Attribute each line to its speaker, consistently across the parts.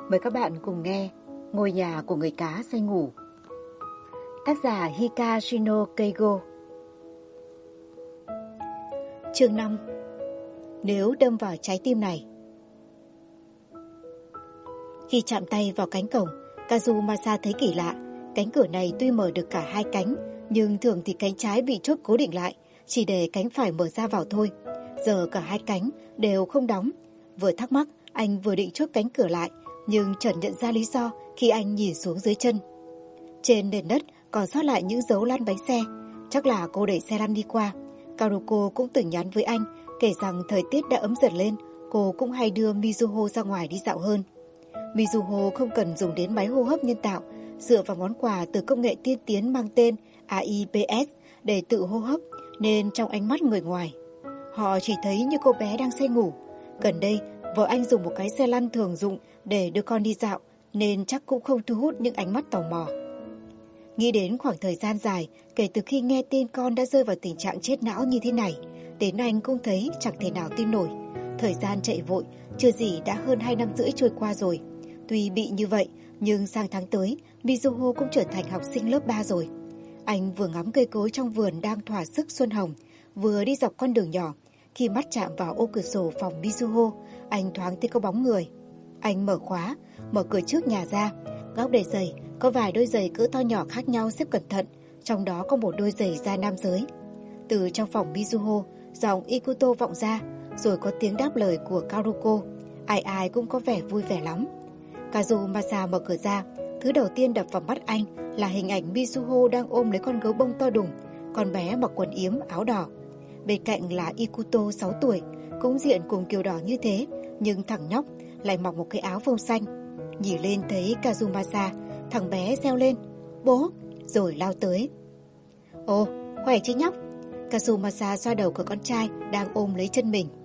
Speaker 1: Mời các bạn cùng nghe Ngôi nhà của người cá say ngủ. Tác giả Higashino Keigo. Chương 5. Nếu đâm vào trái tim này. Khi chạm tay vào cánh cổng, Kazumasa thấy kỳ lạ. Cánh cửa này tuy mở được cả hai cánh, nhưng thường thì cánh trái bị chốt cố định lại, chỉ để cánh phải mở ra vào thôi. Giờ cả hai cánh đều không đóng. Vừa thắc mắc, anh vừa định chốt cánh cửa lại, nhưng chợt nhận ra lý do khi anh nhìn xuống dưới chân. Trên nền đất còn sót lại những dấu lăn bánh xe, chắc là cô đẩy xe lăn đi qua. Karuko cũng từng nhắn với anh, kể rằng thời tiết đã ấm dần lên, cô cũng hay đưa Mizuho ra ngoài đi dạo hơn. Mizuho không cần dùng đến máy hô hấp nhân tạo, dựa vào món quà từ công nghệ tiên tiến mang tên AIPS để tự hô hấp, nên trong ánh mắt người ngoài, họ chỉ thấy như cô bé đang say ngủ. Gần đây, vợ anh dùng một cái xe lăn thường dụng để đưa con đi dạo, nên chắc cũng không thu hút những ánh mắt tò mò. Nghĩ đến khoảng thời gian dài kể từ khi nghe tin con đã rơi vào tình trạng chết não như thế này, đến anh cũng thấy chẳng thể nào tin nổi. Thời gian chạy vội, chưa gì đã hơn 2 năm rưỡi trôi qua rồi. Tuy bị như vậy, nhưng sang tháng tới, Mizuho cũng trở thành học sinh lớp 3 rồi. Anh vừa ngắm cây cối trong vườn đang thỏa sức xuân hồng, vừa đi dọc con đường nhỏ. Khi mắt chạm vào ô cửa sổ phòng Mizuho, anh thoáng thấy có bóng người. Anh mở khóa, mở cửa trước nhà ra. Góc để giày, có vài đôi giày cỡ to nhỏ khác nhau xếp cẩn thận, trong đó có một đôi giày da nam giới. Từ trong phòng Mizuho, giọng Ikuto vọng ra, rồi có tiếng đáp lời của Karuko. Ai ai cũng có vẻ vui vẻ lắm. Kazumasa mở cửa ra, thứ đầu tiên đập vào mắt anh là hình ảnh Mizuho đang ôm lấy con gấu bông to đùng, con bé mặc quần yếm áo đỏ. Bên cạnh là Ikuto 6 tuổi, cũng diện cùng kiều đỏ như thế, nhưng thằng nhóc lại mặc một cái áo phông xanh. Nhìn lên thấy Kazumasa, thằng bé reo lên, "Bố!" rồi lao tới. "Ồ, khỏe chứ nhóc?" Kazumasa xoa đầu của con trai đang ôm lấy chân mình.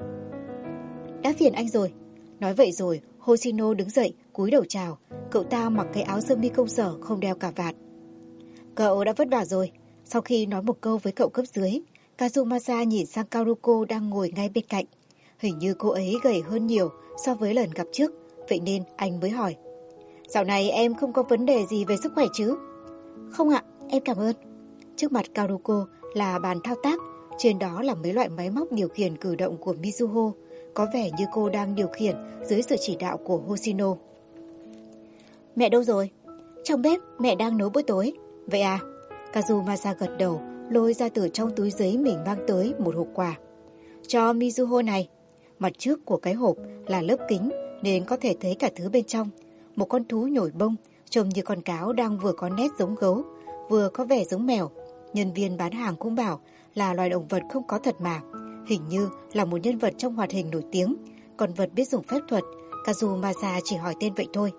Speaker 1: "Đã phiền anh rồi." Nói vậy rồi, Hoshino đứng dậy, cúi đầu chào. Cậu ta mặc cái áo sơ mi công sở không đeo cà vạt. "Cậu đã vất vả rồi." Sau khi nói một câu với cậu cấp dưới, Kazumasa nhìn sang Karuko đang ngồi ngay bên cạnh. Hình như cô ấy gầy hơn nhiều so với lần gặp trước, vậy nên anh mới hỏi, "Dạo này em không có vấn đề gì về sức khỏe chứ?" "Không ạ, em cảm ơn." Trước mặt Karuko là bàn thao tác, trên đó là mấy loại máy móc điều khiển cử động của Mizuho, có vẻ như cô đang điều khiển dưới sự chỉ đạo của Hoshino. "Mẹ đâu rồi?" "Trong bếp, mẹ đang nấu bữa tối." "Vậy à?" Kazumasa gật đầu, lôi ra từ trong túi giấy mình mang tới một hộp quà. "Cho Mizuho này." Mặt trước của cái hộp là lớp kính nên có thể thấy cả thứ bên trong. Một con thú nhồi bông, trông như con cáo đang vừa có nét giống gấu, vừa có vẻ giống mèo. Nhân viên bán hàng cũng bảo là loài động vật không có thật mà. Hình như là một nhân vật trong hoạt hình nổi tiếng, con vật biết dùng phép thuật. Kazumasa chỉ hỏi tên vậy thôi.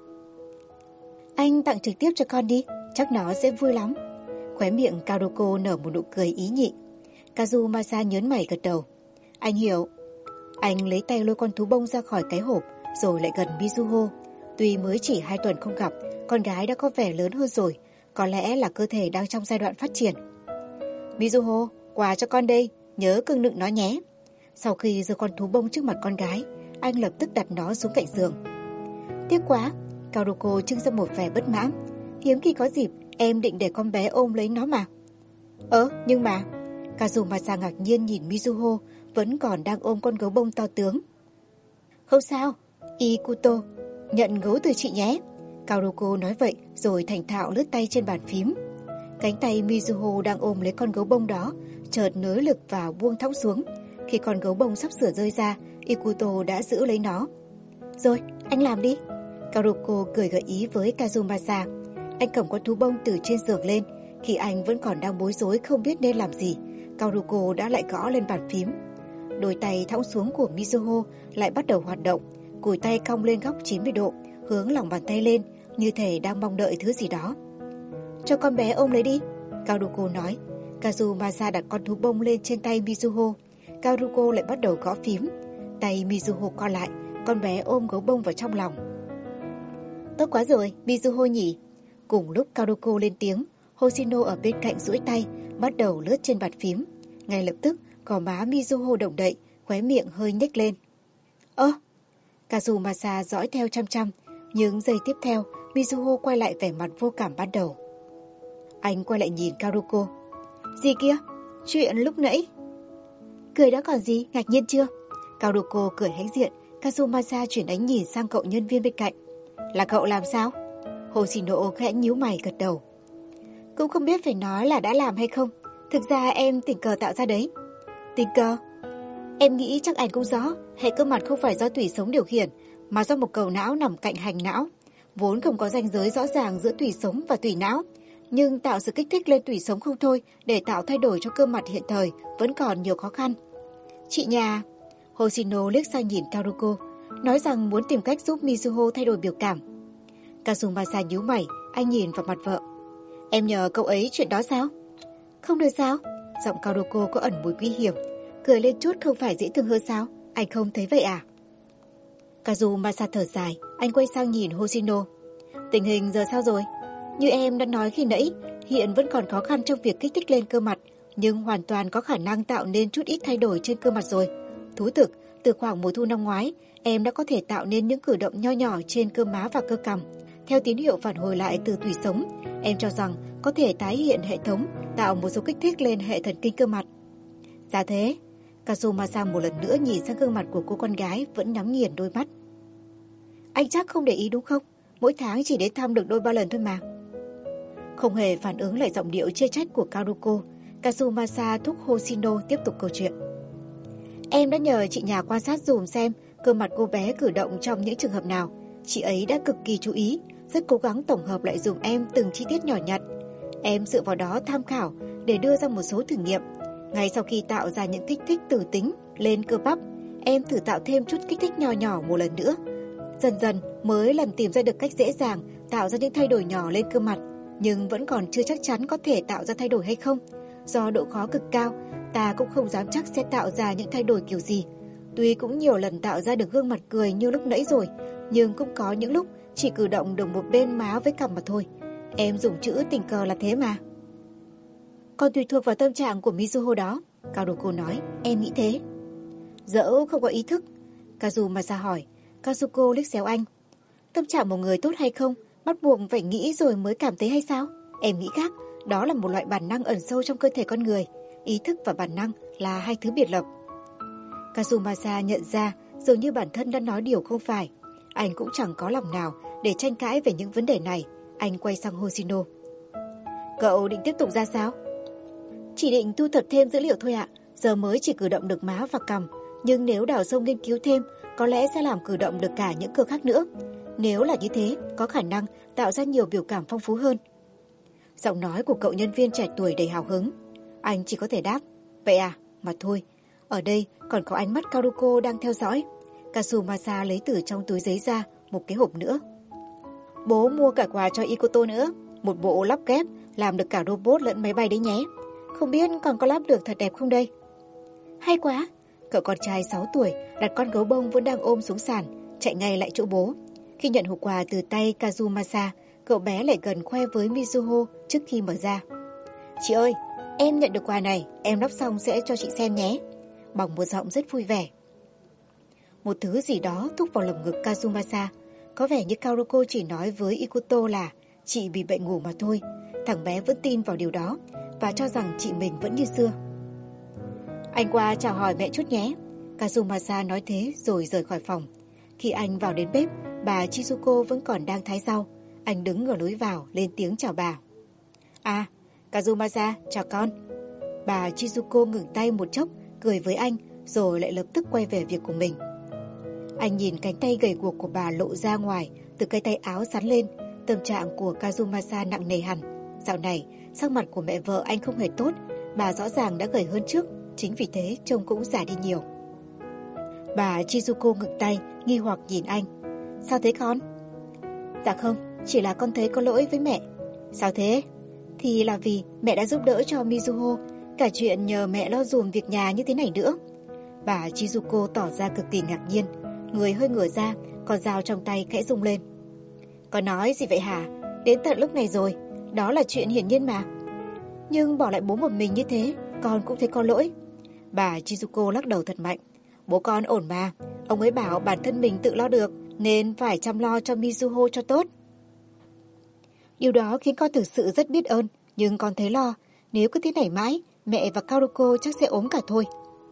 Speaker 1: "Anh tặng trực tiếp cho con đi, chắc nó sẽ vui lắm." Khóe miệng Karuko nở một nụ cười ý nhị. Kazumasa nhớn mày gật đầu. "Anh hiểu." Anh lấy tay lôi con thú bông ra khỏi cái hộp, rồi lại gần Mizuho. Tuy mới chỉ 2 tuần không gặp, con gái đã có vẻ lớn hơn rồi, có lẽ là cơ thể đang trong giai đoạn phát triển. "Mizuho, quà cho con đây, nhớ cưng nựng nó nhé." Sau khi giơ con thú bông trước mặt con gái, anh lập tức đặt nó xuống cạnh giường. "Tiếc quá." Karuko trưng ra một vẻ bất mãn. "Hiếm khi có dịp, em định để con bé ôm lấy nó mà." Nhưng mà..." Kazumasa ngạc nhiên nhìn Mizuho vẫn còn đang ôm con gấu bông to tướng. "Không sao, Ikuto, nhận gấu từ chị nhé." Karuko nói vậy rồi thành thạo lướt tay trên bàn phím. Cánh tay Mizuho đang ôm lấy con gấu bông đó chợt nới lực và buông thõng xuống. Khi con gấu bông sắp sửa rơi ra, Ikuto đã giữ lấy nó. "Rồi, anh làm đi." Karuko cười gợi ý với Kazumasa. Anh cầm con thú bông từ trên giường lên. Khi anh vẫn còn đang bối rối không biết nên làm gì, Karuko đã lại gõ lên bàn phím. Đôi tay thõng xuống của Mizuho lại bắt đầu hoạt động, cùi tay cong lên góc 90 độ, hướng lòng bàn tay lên, như thể đang mong đợi thứ gì đó. "Cho con bé ôm lấy đi." Karuko nói. Kazumasa đặt con thú bông lên trên tay Mizuho. Karuko lại bắt đầu gõ phím. Tay Mizuho co lại, con bé ôm gấu bông vào trong lòng. "Tốt quá rồi, Mizuho nhỉ." Cùng lúc Karuko lên tiếng, Hoshino ở bên cạnh duỗi tay, bắt đầu lướt trên bàn phím. Ngay lập tức, gò má Mizuho động đậy, khóe miệng hơi nhếch lên. "Kazumasa dõi theo chăm chăm, Nhưng giây tiếp theo, Mizuho quay lại vẻ mặt vô cảm ban đầu. Anh quay lại nhìn Karuko. Gì kia? Chuyện lúc nãy? Cười đã còn gì, ngạc nhiên chưa? Karuko cười hãnh diện. Kazumasa chuyển ánh nhìn sang cậu nhân viên bên cạnh. Là cậu làm sao? Hoshino khẽ nhíu mày gật đầu. Cũng không biết phải nói là đã làm hay không. Thực ra em tình cờ tạo ra đấy. Tình cờ? Em nghĩ chắc anh cũng rõ. Hệ cơ mặt không phải do tủy sống điều khiển, mà do một cầu não nằm cạnh hành não. Vốn không có ranh giới rõ ràng giữa tủy sống và tủy não. Nhưng tạo sự kích thích lên tủy sống không thôi, để tạo thay đổi cho cơ mặt hiện thời vẫn còn nhiều khó khăn. Chị nhà... Hoshino liếc sang nhìn Karuko, nói rằng muốn tìm cách giúp Mizuho thay đổi biểu cảm. Kazumasa nhíu mày, anh nhìn vào mặt vợ. Em nhờ cậu ấy chuyện đó sao? Không được sao? Giọng Karuko có ẩn mùi nguy hiểm. Cười lên chút không phải dễ thương hơn sao? Anh không thấy vậy à? Kazumasa thở dài, anh quay sang nhìn Hoshino. Tình hình giờ sao rồi? Như em đã nói khi nãy, hiện vẫn còn khó khăn trong việc kích thích lên cơ mặt, nhưng hoàn toàn có khả năng tạo nên chút ít thay đổi trên cơ mặt rồi. Thú thực, từ khoảng mùa thu năm ngoái, em đã có thể tạo nên những cử động nho nhỏ trên cơ má và cơ cằm. Theo tín hiệu phản hồi lại từ tủy sống, em cho rằng có thể tái hiện hệ thống, tạo một số kích thích lên hệ thần kinh cơ mặt. Dạ thế, Kazumasa một lần nữa nhìn sang gương mặt của cô con gái vẫn nhắm nghiền đôi mắt. Anh chắc không để ý đúng không? Mỗi tháng chỉ đến thăm được đôi ba lần thôi mà. Không hề phản ứng lại giọng điệu chê trách của Karuko, Kazumasa thúc Hoshino tiếp tục câu chuyện. Em đã nhờ chị nhà quan sát dùm xem cơ mặt cô bé cử động trong những trường hợp nào. Chị ấy đã cực kỳ chú ý, rất cố gắng tổng hợp lại dùm em từng chi tiết nhỏ nhặt. Em dựa vào đó tham khảo để đưa ra một số thử nghiệm. Ngay sau khi tạo ra những kích thích tử tính lên cơ bắp, em thử tạo thêm chút kích thích nhỏ nhỏ một lần nữa. Dần dần mới lần tìm ra được cách dễ dàng tạo ra những thay đổi nhỏ lên cơ mặt, nhưng vẫn còn chưa chắc chắn có thể tạo ra thay đổi hay không. Do độ khó cực cao, ta cũng không dám chắc sẽ tạo ra những thay đổi kiểu gì. Tuy cũng nhiều lần tạo ra được gương mặt cười như lúc nãy rồi, nhưng cũng có những lúc chỉ cử động được một bên má với cằm mà thôi. Em dùng chữ tình cờ là thế mà. Còn tùy thuộc vào tâm trạng của Mizuho đó, Karuko nói, em nghĩ thế. Dẫu không có ý thức, Kazumasa hỏi. Kazuko liếc xéo anh. Tâm trạng một người tốt hay không, bắt buộc phải nghĩ rồi mới cảm thấy hay sao? Em nghĩ khác, đó là một loại bản năng ẩn sâu trong cơ thể con người. Ý thức và bản năng là hai thứ biệt lập. Kazumasa nhận ra dường như bản thân đã nói điều không phải. Anh cũng chẳng có lòng nào để tranh cãi về những vấn đề này. Anh quay sang Hoshino. Cậu định tiếp tục ra sao? Chỉ định thu thập thêm dữ liệu thôi ạ. Giờ mới chỉ cử động được má và cằm. Nhưng nếu đào sâu nghiên cứu thêm, có lẽ sẽ làm cử động được cả những cơ khác nữa. Nếu là như thế, có khả năng tạo ra nhiều biểu cảm phong phú hơn. Giọng nói của cậu nhân viên trẻ tuổi đầy hào hứng. Anh chỉ có thể đáp. Vậy à, mà thôi. Ở đây còn có ánh mắt Karuko đang theo dõi. Kazumasa lấy từ trong túi giấy ra một cái hộp nữa. Bố mua cả quà cho Ikoto nữa. Một bộ lắp ghép, làm được cả robot lẫn máy bay đấy nhé. Không biết còn có lắp được thật đẹp không đây? Hay quá. Cậu con trai 6 tuổi đặt con gấu bông vẫn đang ôm xuống sàn, chạy ngay lại chỗ bố. Khi nhận hộp quà từ tay Kazumasa, cậu bé lại gần khoe với Mizuho trước khi mở ra. Chị ơi, em nhận được quà này, em lắp xong sẽ cho chị xem nhé. Bằng một giọng rất vui vẻ. Một thứ gì đó thúc vào lồng ngực Kazumasa. Có vẻ như Karuko chỉ nói với Ikoto là chị bị bệnh ngủ mà thôi. Thằng bé vẫn tin vào điều đó và cho rằng chị mình vẫn như xưa. Anh qua chào hỏi mẹ chút nhé. Kazumasa nói thế rồi rời khỏi phòng. Khi anh vào đến bếp, bà Chizuko vẫn còn đang thái rau. Anh đứng ở lối vào lên tiếng chào bà. À, Kazumasa, chào con. Bà Chizuko ngừng tay một chốc, cười với anh, rồi lại lập tức quay về việc của mình. Anh nhìn cánh tay gầy guộc của bà lộ ra ngoài từ cái tay áo xắn lên. Tâm trạng của Kazumasa nặng nề hẳn. Dạo này, sắc mặt của mẹ vợ anh không hề tốt. Bà rõ ràng đã gầy hơn trước, chính vì thế trông cũng già đi nhiều. Bà Chizuko ngừng tay, nghi hoặc nhìn anh. Sao thế con? Dạ không, chỉ là con thấy có lỗi với mẹ. Sao thế? Thì là vì mẹ đã giúp đỡ cho Mizuho, cả chuyện nhờ mẹ lo dùm việc nhà như thế này nữa. Bà Chizuko tỏ ra cực kỳ ngạc nhiên, người hơi ngửa ra, con dao trong tay khẽ rung lên. Con nói gì vậy hả? Đến tận lúc này rồi, đó là chuyện hiển nhiên mà. Nhưng bỏ lại bố một mình như thế, con cũng thấy có lỗi. Bà Chizuko lắc đầu thật mạnh. Bố con ổn mà, ông ấy bảo bản thân mình tự lo được, nên phải chăm lo cho Mizuho cho tốt. Điều đó khiến con thực sự rất biết ơn, nhưng con thấy lo, nếu cứ thế này mãi, mẹ và Karuko chắc sẽ ốm cả thôi.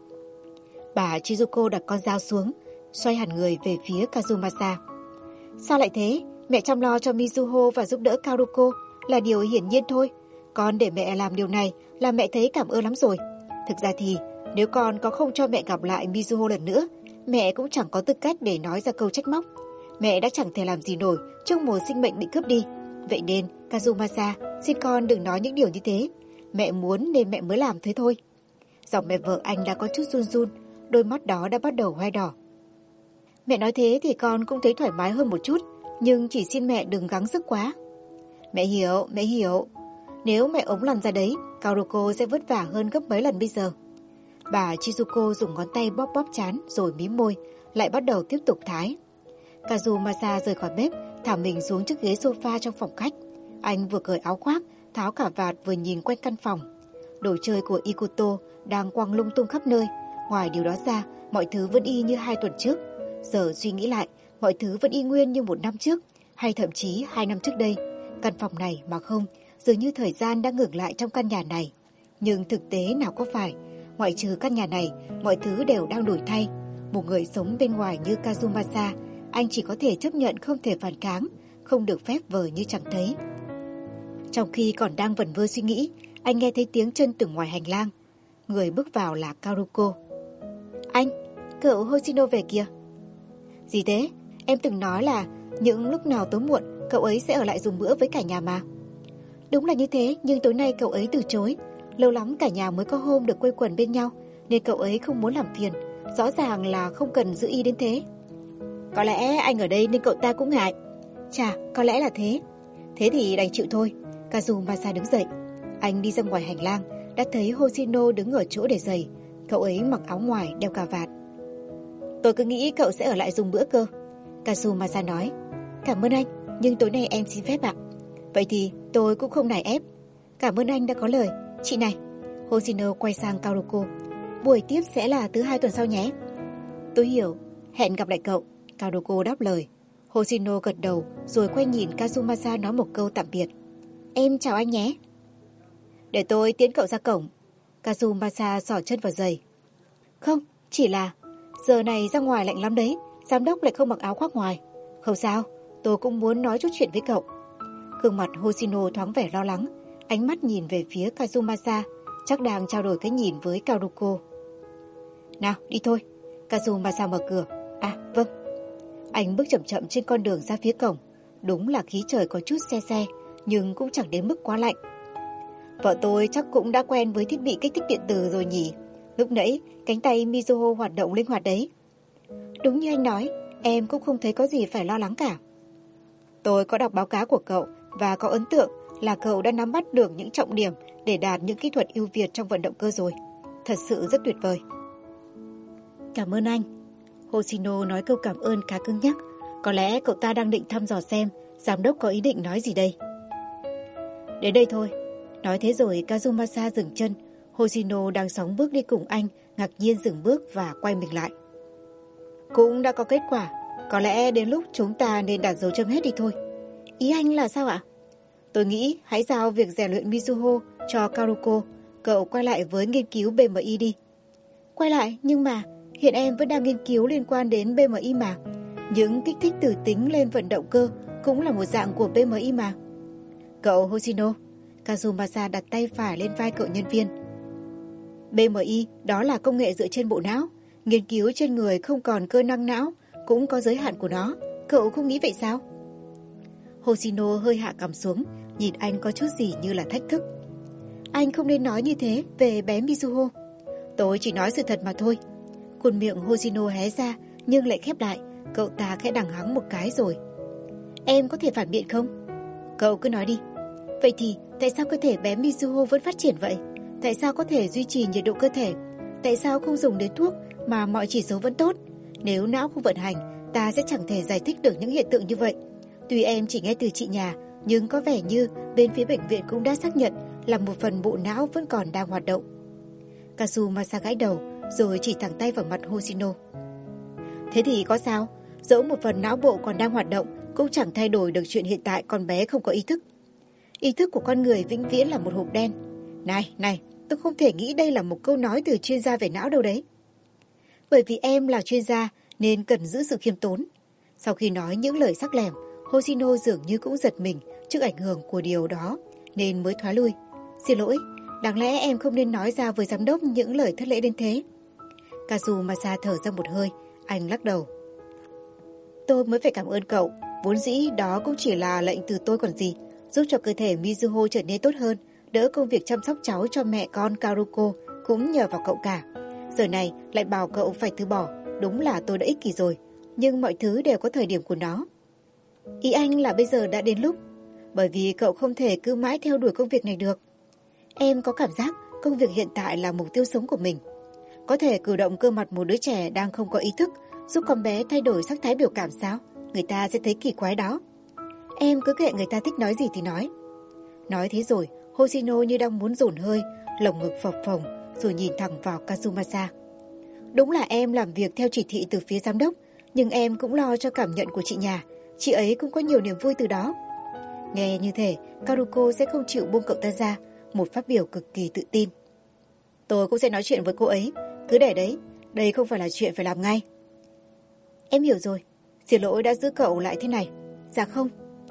Speaker 1: Bà Chizuko đặt con dao xuống, xoay hẳn người về phía Kazumasa. Sao lại thế? Mẹ chăm lo cho Mizuho và giúp đỡ Karuko là điều hiển nhiên thôi. Con để mẹ làm điều này là mẹ thấy cảm ơn lắm rồi. Thực ra thì nếu con có không cho mẹ gặp lại Mizuho lần nữa, mẹ cũng chẳng có tư cách để nói ra câu trách móc. Mẹ đã chẳng thể làm gì nổi trước một sinh mệnh bị cướp đi. Vậy nên Kazumasa, xin con đừng nói những điều như thế. Mẹ muốn nên mẹ mới làm thế thôi. Giọng mẹ vợ anh đã có chút run run, đôi mắt đó đã bắt đầu hoe đỏ. Mẹ nói thế thì con cũng thấy thoải mái hơn một chút, nhưng chỉ xin mẹ đừng gắng sức quá. Mẹ hiểu. Nếu mẹ ốm lăn ra đấy, Karuko sẽ vất vả hơn gấp mấy lần bây giờ. Bà Chizuko dùng ngón tay bóp bóp trán rồi mím môi, lại bắt đầu tiếp tục thái. Kazumasa rời khỏi bếp, thả mình xuống chiếc ghế sofa trong phòng khách. Anh vừa cởi áo khoác, tháo cả vạt vừa nhìn quanh căn phòng. Đồ chơi của Ikuto đang quăng lung tung khắp nơi. Ngoài điều đó ra, mọi thứ vẫn y như 2 tuần trước. Giờ suy nghĩ lại, mọi thứ vẫn y nguyên như 1 năm trước, hay thậm chí 2 năm trước đây. Căn phòng này mà không, dường như thời gian đã ngừng lại trong căn nhà này. Nhưng thực tế nào có phải, ngoại trừ căn nhà này, mọi thứ đều đang đổi thay. Một người sống bên ngoài như Kazumasa, anh chỉ có thể chấp nhận không thể phản kháng, không được phép vờ như chẳng thấy. Trong khi còn đang vẩn vơ suy nghĩ, anh nghe thấy tiếng chân từ ngoài hành lang. Người bước vào là Karuko. Anh, cậu Hoshino về kìa. Gì thế? Em từng nói là những lúc nào tối muộn, cậu ấy sẽ ở lại dùng bữa với cả nhà mà. Đúng là như thế, nhưng tối nay cậu ấy từ chối. Lâu lắm cả nhà mới có hôm được quây quần bên nhau, nên cậu ấy không muốn làm phiền. Rõ ràng là không cần giữ ý đến thế. Có lẽ anh ở đây nên cậu ta cũng ngại. Chà, có lẽ là thế. Thế thì đành chịu thôi. Kazumasa đứng dậy. Anh đi ra ngoài hành lang, đã thấy Hoshino đứng ở chỗ để giày. Cậu ấy mặc áo ngoài, đeo cà vạt. Tôi cứ nghĩ cậu sẽ ở lại dùng bữa cơ. Kazumasa nói. Cảm ơn anh, nhưng tối nay em xin phép ạ. Vậy thì tôi cũng không nài ép. Cảm ơn anh đã có lời. Chị này. Hoshino quay sang Karuko. Buổi tiếp sẽ là thứ 2 tuần sau nhé. Tôi hiểu. Hẹn gặp lại cậu. Karuko đáp lời. Hoshino gật đầu rồi quay nhìn Kazumasa nói một câu tạm biệt. Em chào anh nhé. Để tôi tiễn cậu ra cổng. Kazumasa xỏ chân vào giày. Không, chỉ là giờ này ra ngoài lạnh lắm đấy. Giám đốc lại không mặc áo khoác ngoài. Không sao, tôi cũng muốn nói chút chuyện với cậu. Gương mặt Hoshino thoáng vẻ lo lắng. Ánh mắt nhìn về phía Kazumasa, chắc đang trao đổi cái nhìn với Karuko. Nào, đi thôi. Kazumasa mở cửa. À, vâng. Anh bước chậm chậm trên con đường ra phía cổng. Đúng là khí trời có chút se se, nhưng cũng chẳng đến mức quá lạnh. Vợ tôi chắc cũng đã quen với thiết bị kích thích điện tử rồi nhỉ. Lúc nãy, cánh tay Mizuho hoạt động linh hoạt đấy. Đúng như anh nói, em cũng không thấy có gì phải lo lắng cả. Tôi có đọc báo cáo của cậu và có ấn tượng là cậu đã nắm bắt được những trọng điểm để đạt những kỹ thuật ưu việt trong vận động cơ rồi. Thật sự rất tuyệt vời. Cảm ơn anh. Hoshino nói câu cảm ơn khá cứng nhắc. Có lẽ cậu ta đang định thăm dò xem giám đốc có ý định nói gì đây. Đến đây thôi. Nói thế rồi Kazumasa dừng chân. Hoshino đang sóng bước đi cùng anh, ngạc nhiên dừng bước và quay mình lại. Cũng đã có kết quả. Có lẽ đến lúc chúng ta nên đặt dấu chấm hết đi thôi. Ý anh là sao ạ? Tôi nghĩ hãy giao việc rèn luyện Mizuho cho Karuko. Cậu quay lại với nghiên cứu BMI đi. Quay lại, nhưng mà hiện em vẫn đang nghiên cứu liên quan đến BMI mà. Những kích thích từ tính lên vận động cơ cũng là một dạng của BMI mà. Cậu Hoshino. Kazumasa đặt tay phải lên vai cậu nhân viên. BMI đó là công nghệ dựa trên bộ não. Nghiên cứu trên người không còn cơ năng não cũng có giới hạn của nó. Cậu không nghĩ vậy sao? Hoshino hơi hạ cằm xuống, nhìn anh có chút gì như là thách thức. Anh không nên nói như thế về bé Mizuho. Tôi chỉ nói sự thật mà thôi. Khuôn miệng Hoshino hé ra nhưng lại khép lại. Cậu ta khẽ đằng hắng một cái rồi. Em có thể phản biện không? Cậu cứ nói đi. Vậy thì tại sao cơ thể bé Mizuho vẫn phát triển vậy? Tại sao có thể duy trì nhiệt độ cơ thể? Tại sao không dùng đến thuốc mà mọi chỉ số vẫn tốt? Nếu não không vận hành, ta sẽ chẳng thể giải thích được những hiện tượng như vậy. Tuy em chỉ nghe từ chị nhà, nhưng có vẻ như bên phía bệnh viện cũng đã xác nhận là một phần bộ não vẫn còn đang hoạt động. Kazumasa gãi đầu, rồi chỉ thẳng tay vào mặt Hoshino. Thế thì có sao? Dẫu một phần não bộ còn đang hoạt động, cũng chẳng thay đổi được chuyện hiện tại con bé không có ý thức. Ý thức của con người vĩnh viễn là một hộp đen. Này, tôi không thể nghĩ đây là một câu nói từ chuyên gia về não đâu đấy. Bởi vì em là chuyên gia nên cần giữ sự khiêm tốn. Sau khi nói những lời sắc lẻm, Hoshino dường như cũng giật mình trước ảnh hưởng của điều đó nên mới thoái lui. Xin lỗi, đáng lẽ em không nên nói ra với giám đốc những lời thất lễ đến thế. Kazumasa thở ra một hơi, anh lắc đầu. Tôi mới phải cảm ơn cậu, vốn dĩ đó cũng chỉ là lệnh từ tôi còn gì, giúp cho cơ thể Mizuho trở nên tốt hơn, đỡ công việc chăm sóc cháu cho mẹ con Karuko cũng nhờ vào cậu cả. Giờ này lại bảo cậu phải từ bỏ, đúng là tôi đã ích kỷ rồi, nhưng mọi thứ đều có thời điểm của nó. Ý anh là bây giờ đã đến lúc, bởi vì cậu không thể cứ mãi theo đuổi công việc này được. Em có cảm giác công việc hiện tại là mục tiêu sống của mình. Có thể cử động cơ mặt một đứa trẻ đang không có ý thức, giúp con bé thay đổi sắc thái biểu cảm sao? Người ta sẽ thấy kỳ quái đó. Em cứ kệ người ta thích nói gì thì nói. Nói thế rồi, Hoshino như đang muốn dồn hơi, lồng ngực phập phồng, rồi nhìn thẳng vào Kazumasa. Đúng là em làm việc theo chỉ thị từ phía giám đốc, nhưng em cũng lo cho cảm nhận của chị nhà. Chị ấy cũng có nhiều niềm vui từ đó. Nghe như thế, Karuko sẽ không chịu buông cậu ta ra, một phát biểu cực kỳ tự tin. Tôi cũng sẽ nói chuyện với cô ấy, cứ để đấy, đây không phải là chuyện phải làm ngay. Em hiểu rồi, xin lỗi đã giữ cậu lại thế này. Dạ không.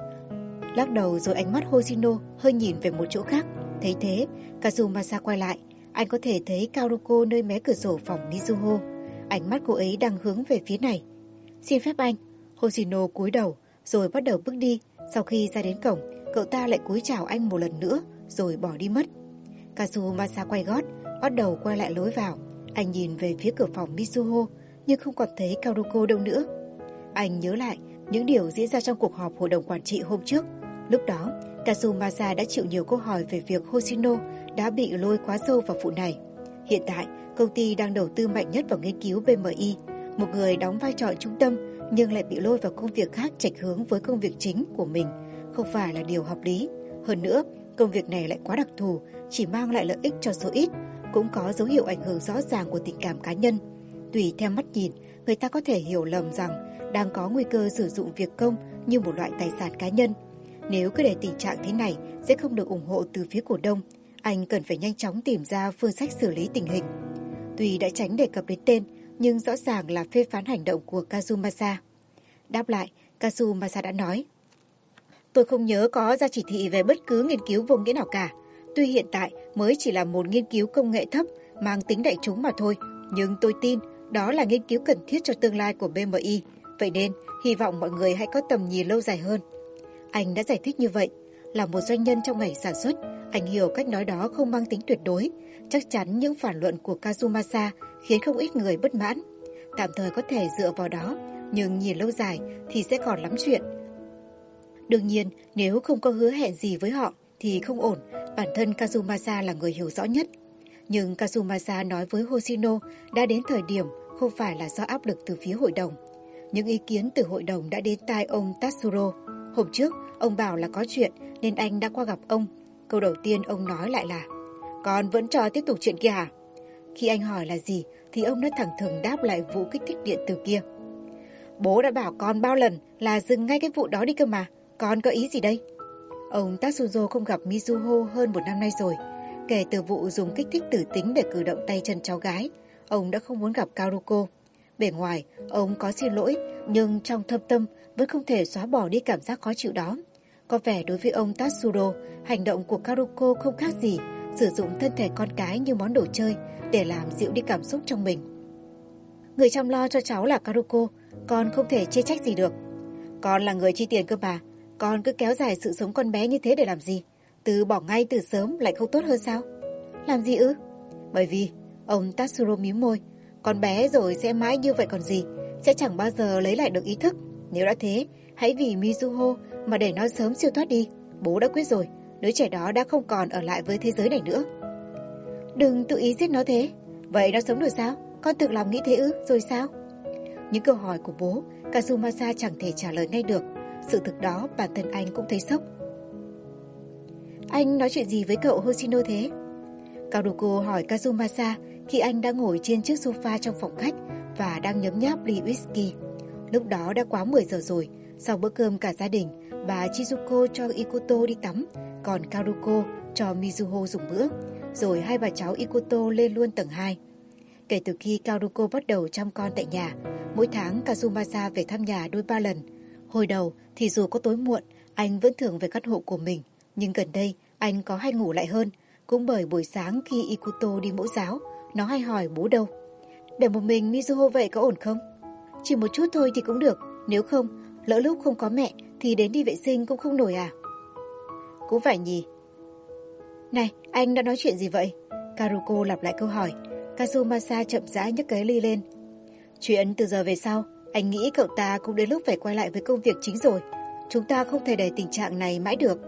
Speaker 1: Lắc đầu rồi ánh mắt Hoshino hơi nhìn về một chỗ khác. Thấy thế, Kazumasa quay lại. Anh có thể thấy Karuko nơi mé cửa sổ phòng Mizuho. Ánh mắt cô ấy đang hướng về phía này. Xin phép anh. Hoshino cúi đầu rồi bắt đầu bước đi. Sau khi ra đến cổng, cậu ta lại cúi chào anh một lần nữa rồi bỏ đi mất. Kazumasa quay gót, bắt đầu quay lại lối vào. Anh nhìn về phía cửa phòng Mizuho nhưng không còn thấy Karuko đâu nữa. Anh nhớ lại những điều diễn ra trong cuộc họp hội đồng quản trị hôm trước. Lúc đó, Kazumasa đã chịu nhiều câu hỏi về việc Hoshino đã bị lôi quá sâu vào vụ này. Hiện tại, công ty đang đầu tư mạnh nhất vào nghiên cứu BMI. Một người đóng vai trò trung tâm nhưng lại bị lôi vào công việc khác chệch hướng với công việc chính của mình, không phải là điều hợp lý. Hơn nữa, công việc này lại quá đặc thù, chỉ mang lại lợi ích cho số ít, cũng có dấu hiệu ảnh hưởng rõ ràng của tình cảm cá nhân. Tùy theo mắt nhìn, người ta có thể hiểu lầm rằng đang có nguy cơ sử dụng việc công như một loại tài sản cá nhân. Nếu cứ để tình trạng thế này sẽ không được ủng hộ từ phía cổ đông, anh cần phải nhanh chóng tìm ra phương sách xử lý tình hình. Tuy đã tránh đề cập đến tên, nhưng rõ ràng là phê phán hành động của Kazumasa. Đáp lại, Kazumasa đã nói: Tôi không nhớ có ra chỉ thị về bất cứ nghiên cứu vô nghĩa nào cả. Tuy hiện tại mới chỉ là một nghiên cứu công nghệ thấp mang tính đại chúng mà thôi, nhưng tôi tin đó là nghiên cứu cần thiết cho tương lai của BMI. Vậy nên, hy vọng mọi người hãy có tầm nhìn lâu dài hơn. Anh đã giải thích như vậy. Là một doanh nhân trong ngành sản xuất, anh hiểu cách nói đó không mang tính tuyệt đối. Chắc chắn những phản luận của Kazumasa khiến không ít người bất mãn. Tạm thời có thể dựa vào đó, nhưng nhìn lâu dài thì sẽ còn lắm chuyện. Đương nhiên, nếu không có hứa hẹn gì với họ thì không ổn. Bản thân Kazumasa là người hiểu rõ nhất. Nhưng Kazumasa nói với Hoshino đã đến thời điểm không phải là do áp lực từ phía hội đồng. Những ý kiến từ hội đồng đã đến tai ông Tatsuro. Hôm trước, ông bảo là có chuyện nên anh đã qua gặp ông. Câu đầu tiên ông nói lại là: Con vẫn cho tiếp tục chuyện kia hả? Khi anh hỏi là gì thì ông đã thẳng thừng đáp lại vụ kích thích điện từ kia. Bố đã bảo con bao lần là dừng ngay cái vụ đó đi cơ mà. Con có ý gì đây? Ông Tatsuzo không gặp Mizuho hơn 1 năm nay rồi. Kể từ vụ dùng kích thích tử tính để cử động tay chân cháu gái, ông đã không muốn gặp Karuko. Bề ngoài, ông có xin lỗi, nhưng trong thâm tâm vẫn không thể xóa bỏ đi cảm giác khó chịu đó. Có vẻ đối với ông Tatsuro, hành động của Karuko không khác gì sử dụng thân thể con cái như món đồ chơi để làm dịu đi cảm xúc trong mình. Người chăm lo cho cháu là Karuko, con không thể chê trách gì được. Con là người chi tiền cơ mà, con cứ kéo dài sự sống con bé như thế để làm gì? Từ bỏ ngay từ sớm lại không tốt hơn sao? Làm gì ư? Bởi vì, ông Tatsuro mím môi, con bé rồi sẽ mãi như vậy còn gì, sẽ chẳng bao giờ lấy lại được ý thức. Nếu đã thế, hãy vì Mizuho mà để nó sớm siêu thoát đi. Bố đã quyết rồi, đứa trẻ đó đã không còn ở lại với thế giới này nữa. Đừng tự ý giết nó thế. Vậy nó sống được sao? Con tự lòng nghĩ thế ư? Rồi sao? Những câu hỏi của bố, Kazumasa chẳng thể trả lời ngay được. Sự thực đó bản thân anh cũng thấy sốc. Anh nói chuyện gì với cậu Hoshino thế? Karuko hỏi Kazumasa khi anh đang ngồi trên chiếc sofa trong phòng khách và đang nhấm nháp ly whisky. Lúc đó đã quá 10 giờ rồi. Sau bữa cơm cả gia đình, bà Chizuko cho Ikoto đi tắm, còn Karuko cho Mizuho dùng bữa. Rồi hai bà cháu Ikoto lên luôn tầng 2. Kể từ khi Karuko bắt đầu chăm con tại nhà, mỗi tháng Kazumasa về thăm nhà đôi 3 lần. Hồi đầu thì dù có tối muộn, anh vẫn thường về căn hộ của mình. Nhưng gần đây, anh có hay ngủ lại hơn. Cũng bởi buổi sáng khi Ikuto đi mẫu giáo, nó hay hỏi bố đâu. Để một mình Mizuho vậy có ổn không? Chỉ một chút thôi thì cũng được. Nếu không, lỡ lúc không có mẹ thì đến đi vệ sinh cũng không nổi à? Cũng phải nhỉ. Này, anh đã nói chuyện gì vậy? Karuko lặp lại câu hỏi. Kazumasa chậm rãi nhấc cái ly lên. Chuyện từ giờ về sau, anh nghĩ cậu ta cũng đến lúc phải quay lại với công việc chính rồi. Chúng ta không thể để tình trạng này mãi được.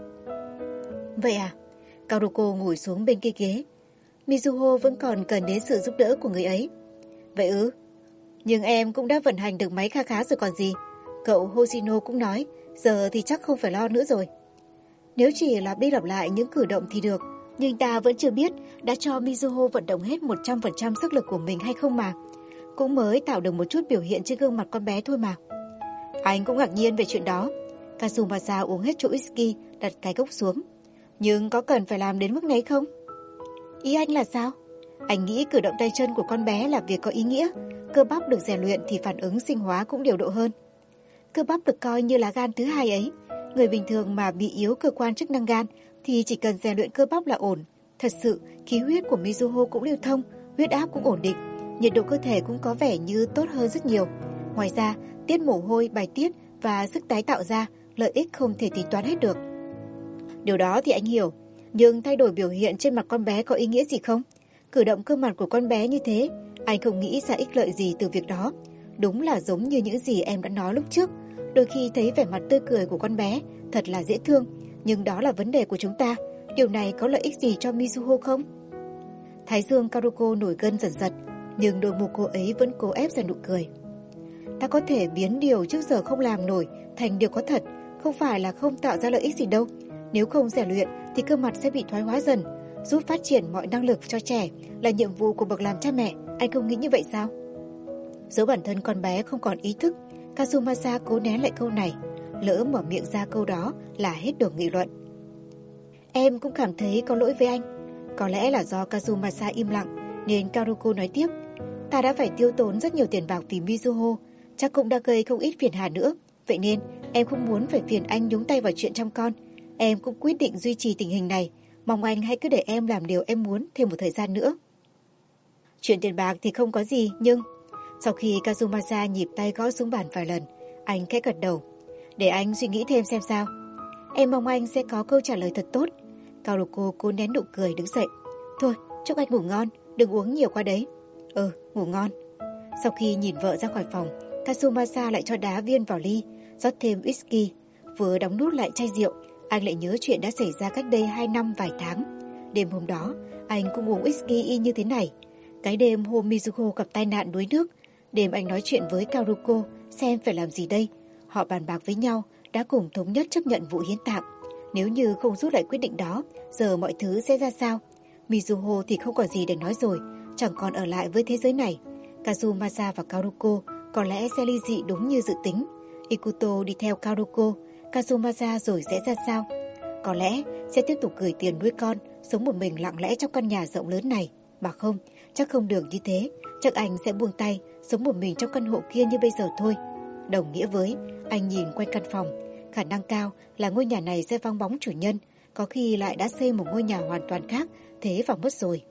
Speaker 1: Vậy à? Karuko ngồi xuống bên kia ghế. Mizuho vẫn còn cần đến sự giúp đỡ của người ấy. Vậy ư? Nhưng em cũng đã vận hành được máy khá khá rồi còn gì. Cậu Hoshino cũng nói, giờ thì chắc không phải lo nữa rồi. Nếu chỉ lặp đi lặp lại những cử động thì được, nhưng ta vẫn chưa biết đã cho Mizuho vận động hết 100% sức lực của mình hay không mà. Cũng mới tạo được một chút biểu hiện trên gương mặt con bé thôi mà. Anh cũng ngạc nhiên về chuyện đó. Kazumasa uống hết chỗ whisky, đặt cái cốc xuống. Nhưng có cần phải làm đến mức này không? Ý anh là sao? Anh nghĩ cử động tay chân của con bé là việc có ý nghĩa. Cơ bắp được rèn luyện thì phản ứng sinh hóa cũng điều độ hơn. Cơ bắp được coi như là gan thứ hai ấy. Người bình thường mà bị yếu cơ quan chức năng gan thì chỉ cần rèn luyện cơ bắp là ổn. Thật sự, khí huyết của Mizuho cũng lưu thông, huyết áp cũng ổn định, nhiệt độ cơ thể cũng có vẻ như tốt hơn rất nhiều. Ngoài ra, tiết mồ hôi, bài tiết và sức tái tạo ra, lợi ích không thể tính toán hết được. Điều đó thì anh hiểu, nhưng thay đổi biểu hiện trên mặt con bé có ý nghĩa gì không? Cử động cơ mặt của con bé như thế, anh không nghĩ ra ích lợi gì từ việc đó. Đúng là giống như những gì em đã nói lúc trước. Đôi khi thấy vẻ mặt tươi cười của con bé thật là dễ thương, nhưng đó là vấn đề của chúng ta. Điều này có lợi ích gì cho Mizuho không? Thái dương Karuko nổi gân dần dần, nhưng đôi môi cô ấy vẫn cố ép ra nụ cười. Ta có thể biến điều trước giờ không làm nổi thành điều có thật, không phải là không tạo ra lợi ích gì đâu. Nếu không rèn luyện thì cơ mặt sẽ bị thoái hóa dần. Giúp phát triển mọi năng lực cho trẻ là nhiệm vụ của bậc làm cha mẹ. Anh không nghĩ như vậy sao? Dẫu bản thân con bé không còn ý thức, Kazumasa cố nén lại câu này. Lỡ mở miệng ra câu đó là hết đường nghị luận. Em cũng cảm thấy có lỗi với anh. Có lẽ là do Kazumasa im lặng nên Karuko nói tiếp. Ta đã phải tiêu tốn rất nhiều tiền bạc vì Mizuho, chắc cũng đã gây không ít phiền hà nữa. Vậy nên em không muốn phải phiền anh nhúng tay vào chuyện chăm con. Em cũng quyết định duy trì tình hình này. Mong anh hãy cứ để em làm điều em muốn thêm một thời gian nữa. Chuyện tiền bạc thì không có gì, nhưng... Sau khi Kazumasa nhịp tay gõ xuống bàn vài lần, anh khẽ gật đầu. Để anh suy nghĩ thêm xem sao. Em mong anh sẽ có câu trả lời thật tốt. Karuko cố nén nụ cười đứng dậy. Thôi, chúc anh ngủ ngon, đừng uống nhiều quá đấy. Ngủ ngon. Sau khi nhìn vợ ra khỏi phòng, Kazumasa lại cho đá viên vào ly, rót thêm whisky. Vừa đóng nút lại chai rượu, anh lại nhớ chuyện đã xảy ra cách đây 2 năm vài tháng. Đêm hôm đó, anh cũng uống whisky y như thế này. Cái đêm hôm Mizuho gặp tai nạn đuối nước, đêm anh nói chuyện với Karuko xem phải làm gì đây. Họ bàn bạc với nhau, đã cùng thống nhất chấp nhận vụ hiến tạng. Nếu như không rút lại quyết định đó, giờ mọi thứ sẽ ra sao? Mizuho thì không còn gì để nói rồi, chẳng còn ở lại với thế giới này. Kazumasa và Karuko có lẽ sẽ ly dị đúng như dự tính. Ikuto đi theo Karuko, Kazumasa rồi sẽ ra sao? Có lẽ sẽ tiếp tục gửi tiền nuôi con, sống một mình lặng lẽ trong căn nhà rộng lớn này. Mà không, chắc không được như thế. Chắc anh sẽ buông tay, sống một mình trong căn hộ kia như bây giờ thôi. Đồng nghĩa với, anh nhìn quanh căn phòng, khả năng cao là ngôi nhà này sẽ vắng bóng chủ nhân, có khi lại đã xây một ngôi nhà hoàn toàn khác, thế vào mất rồi.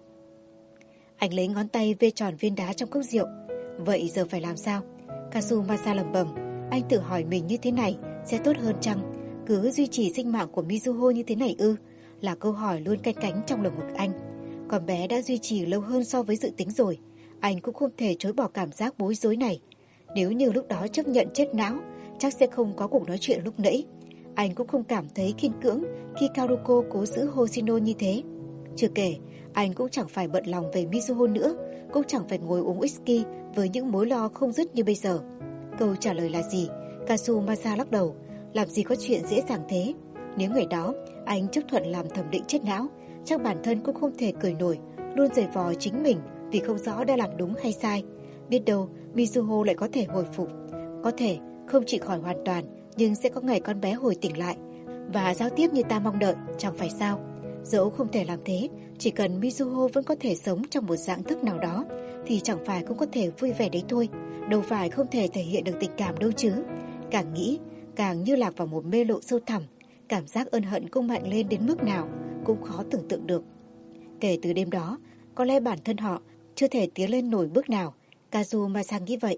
Speaker 1: Anh lấy ngón tay vê tròn viên đá trong cốc rượu. Vậy giờ phải làm sao? Kazumasa lẩm bẩm, anh tự hỏi mình như thế này sẽ tốt hơn chăng? Cứ duy trì sinh mạng của Mizuho như thế này ư? Là câu hỏi luôn canh cánh trong lồng ngực anh. Con bé đã duy trì lâu hơn so với dự tính rồi. Anh cũng không thể chối bỏ cảm giác bối rối này. Nếu như lúc đó chấp nhận chết não, chắc sẽ không có cuộc nói chuyện lúc nãy. Anh cũng không cảm thấy khiên cưỡng khi Karuko cố giữ Hoshino như thế. Chưa kể, anh cũng chẳng phải bận lòng về Mizuho nữa, cũng chẳng phải ngồi uống whisky với những mối lo không dứt như bây giờ. Câu trả lời là gì? Kazumasa lắc đầu. Làm gì có chuyện dễ dàng thế. Nếu ngày đó anh chấp thuận làm thẩm định chết não, chắc bản thân cũng không thể cười nổi, luôn giày vò chính mình vì không rõ đã làm đúng hay sai. Biết đâu Mizuho lại có thể hồi phục. Có thể không chỉ khỏi hoàn toàn, nhưng sẽ có ngày con bé hồi tỉnh lại và giao tiếp như ta mong đợi, chẳng phải sao? Dẫu không thể làm thế, chỉ cần Mizuho vẫn có thể sống trong một dạng thức nào đó, thì chẳng phải cũng có thể vui vẻ đấy thôi. Đâu phải không thể thể hiện được tình cảm đâu chứ. Càng nghĩ, càng như lạc vào một mê lộ sâu thẳm. Cảm giác ân hận cũng mạnh lên đến mức nào cũng khó tưởng tượng được. Kể từ đêm đó, có lẽ bản thân họ chưa thể tiến lên nổi bước nào. Kazumasa nghĩ vậy.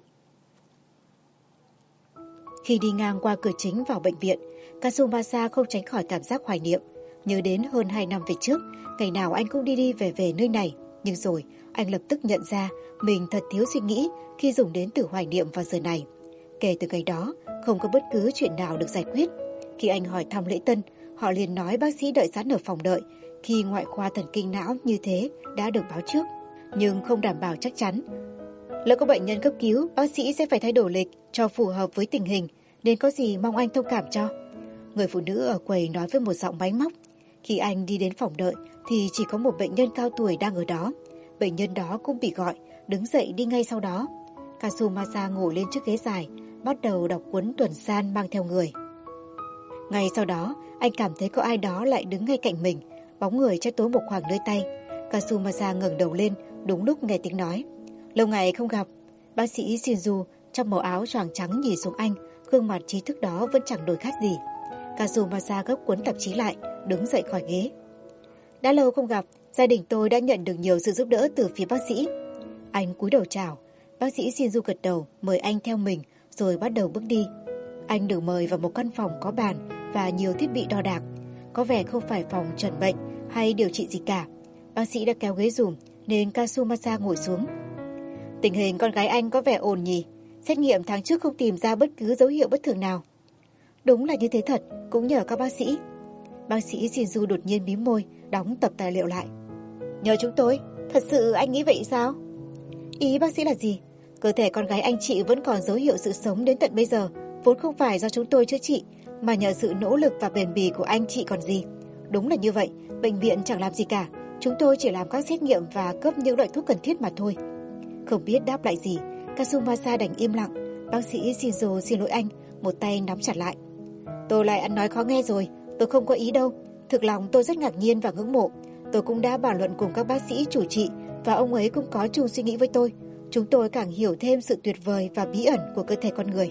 Speaker 1: Khi đi ngang qua cửa chính vào bệnh viện, Kazumasa không tránh khỏi cảm giác hoài niệm. Nhớ đến hơn 2 năm về trước, ngày nào anh cũng đi về nơi này. Nhưng rồi, anh lập tức nhận ra mình thật thiếu suy nghĩ khi dùng đến từ hoài niệm vào giờ này. Kể từ ngày đó, không có bất cứ chuyện nào được giải quyết. Khi anh hỏi thăm lễ tân, họ liền nói bác sĩ đợi sẵn ở phòng đợi khi ngoại khoa thần kinh não như thế đã được báo trước, nhưng không đảm bảo chắc chắn. Lỡ có bệnh nhân cấp cứu, bác sĩ sẽ phải thay đổi lịch cho phù hợp với tình hình, nên có gì mong anh thông cảm cho. Người phụ nữ ở quầy nói với một giọng máy móc. Khi anh đi đến phòng đợi thì chỉ có một bệnh nhân cao tuổi đang ở đó. Bệnh nhân đó cũng bị gọi, đứng dậy đi ngay sau đó. Kazumasa ngồi lên chiếc ghế dài, bắt đầu đọc cuốn tuần san mang theo người. Ngay sau đó, anh cảm thấy có ai đó lại đứng ngay cạnh mình, bóng người che tối một khoảng nơi tay. Kazumasa ngẩng đầu lên, đúng lúc nghe tiếng nói. Lâu ngày không gặp. Bác sĩ Shinju trong màu áo choàng trắng nhìn xuống anh, gương mặt trí thức đó vẫn chẳng đổi khác gì. Kazumasa gấp cuốn tạp chí lại, đứng dậy khỏi ghế. Đã lâu không gặp, gia đình tôi đã nhận được nhiều sự giúp đỡ từ phía bác sĩ. Anh cúi đầu chào. Bác sĩ Shinju gật đầu, mời anh theo mình, rồi bắt đầu bước đi. Anh được mời vào một căn phòng có bàn và nhiều thiết bị đo đạc. Có vẻ không phải phòng chẩn bệnh hay điều trị gì cả. Bác sĩ đã kéo ghế dùm nên Kazumasa ngồi xuống. Tình hình con gái anh có vẻ ổn nhỉ? Xét nghiệm tháng trước không tìm ra bất cứ dấu hiệu bất thường nào. Đúng là như thế thật, cũng nhờ các bác sĩ. Bác sĩ Shinju đột nhiên mím môi, đóng tập tài liệu lại. Nhờ chúng tôi? Thật sự anh nghĩ vậy sao? Ý bác sĩ là gì? Cơ thể con gái anh chị vẫn còn dấu hiệu sự sống đến tận bây giờ, vốn không phải do chúng tôi chữa trị, mà nhờ sự nỗ lực và bền bỉ của anh chị còn gì. Đúng là như vậy, bệnh viện chẳng làm gì cả, chúng tôi chỉ làm các xét nghiệm và cấp những loại thuốc cần thiết mà thôi. Không biết đáp lại gì, Kazumasa đành im lặng. Bác sĩ Shinzo xin lỗi anh, một tay nắm chặt lại. Tôi lại ăn nói khó nghe rồi, tôi không có ý đâu. Thực lòng tôi rất ngạc nhiên và ngưỡng mộ. Tôi cũng đã bàn luận cùng các bác sĩ chủ trị và ông ấy cũng có chung suy nghĩ với tôi. Chúng tôi càng hiểu thêm sự tuyệt vời và bí ẩn của cơ thể con người.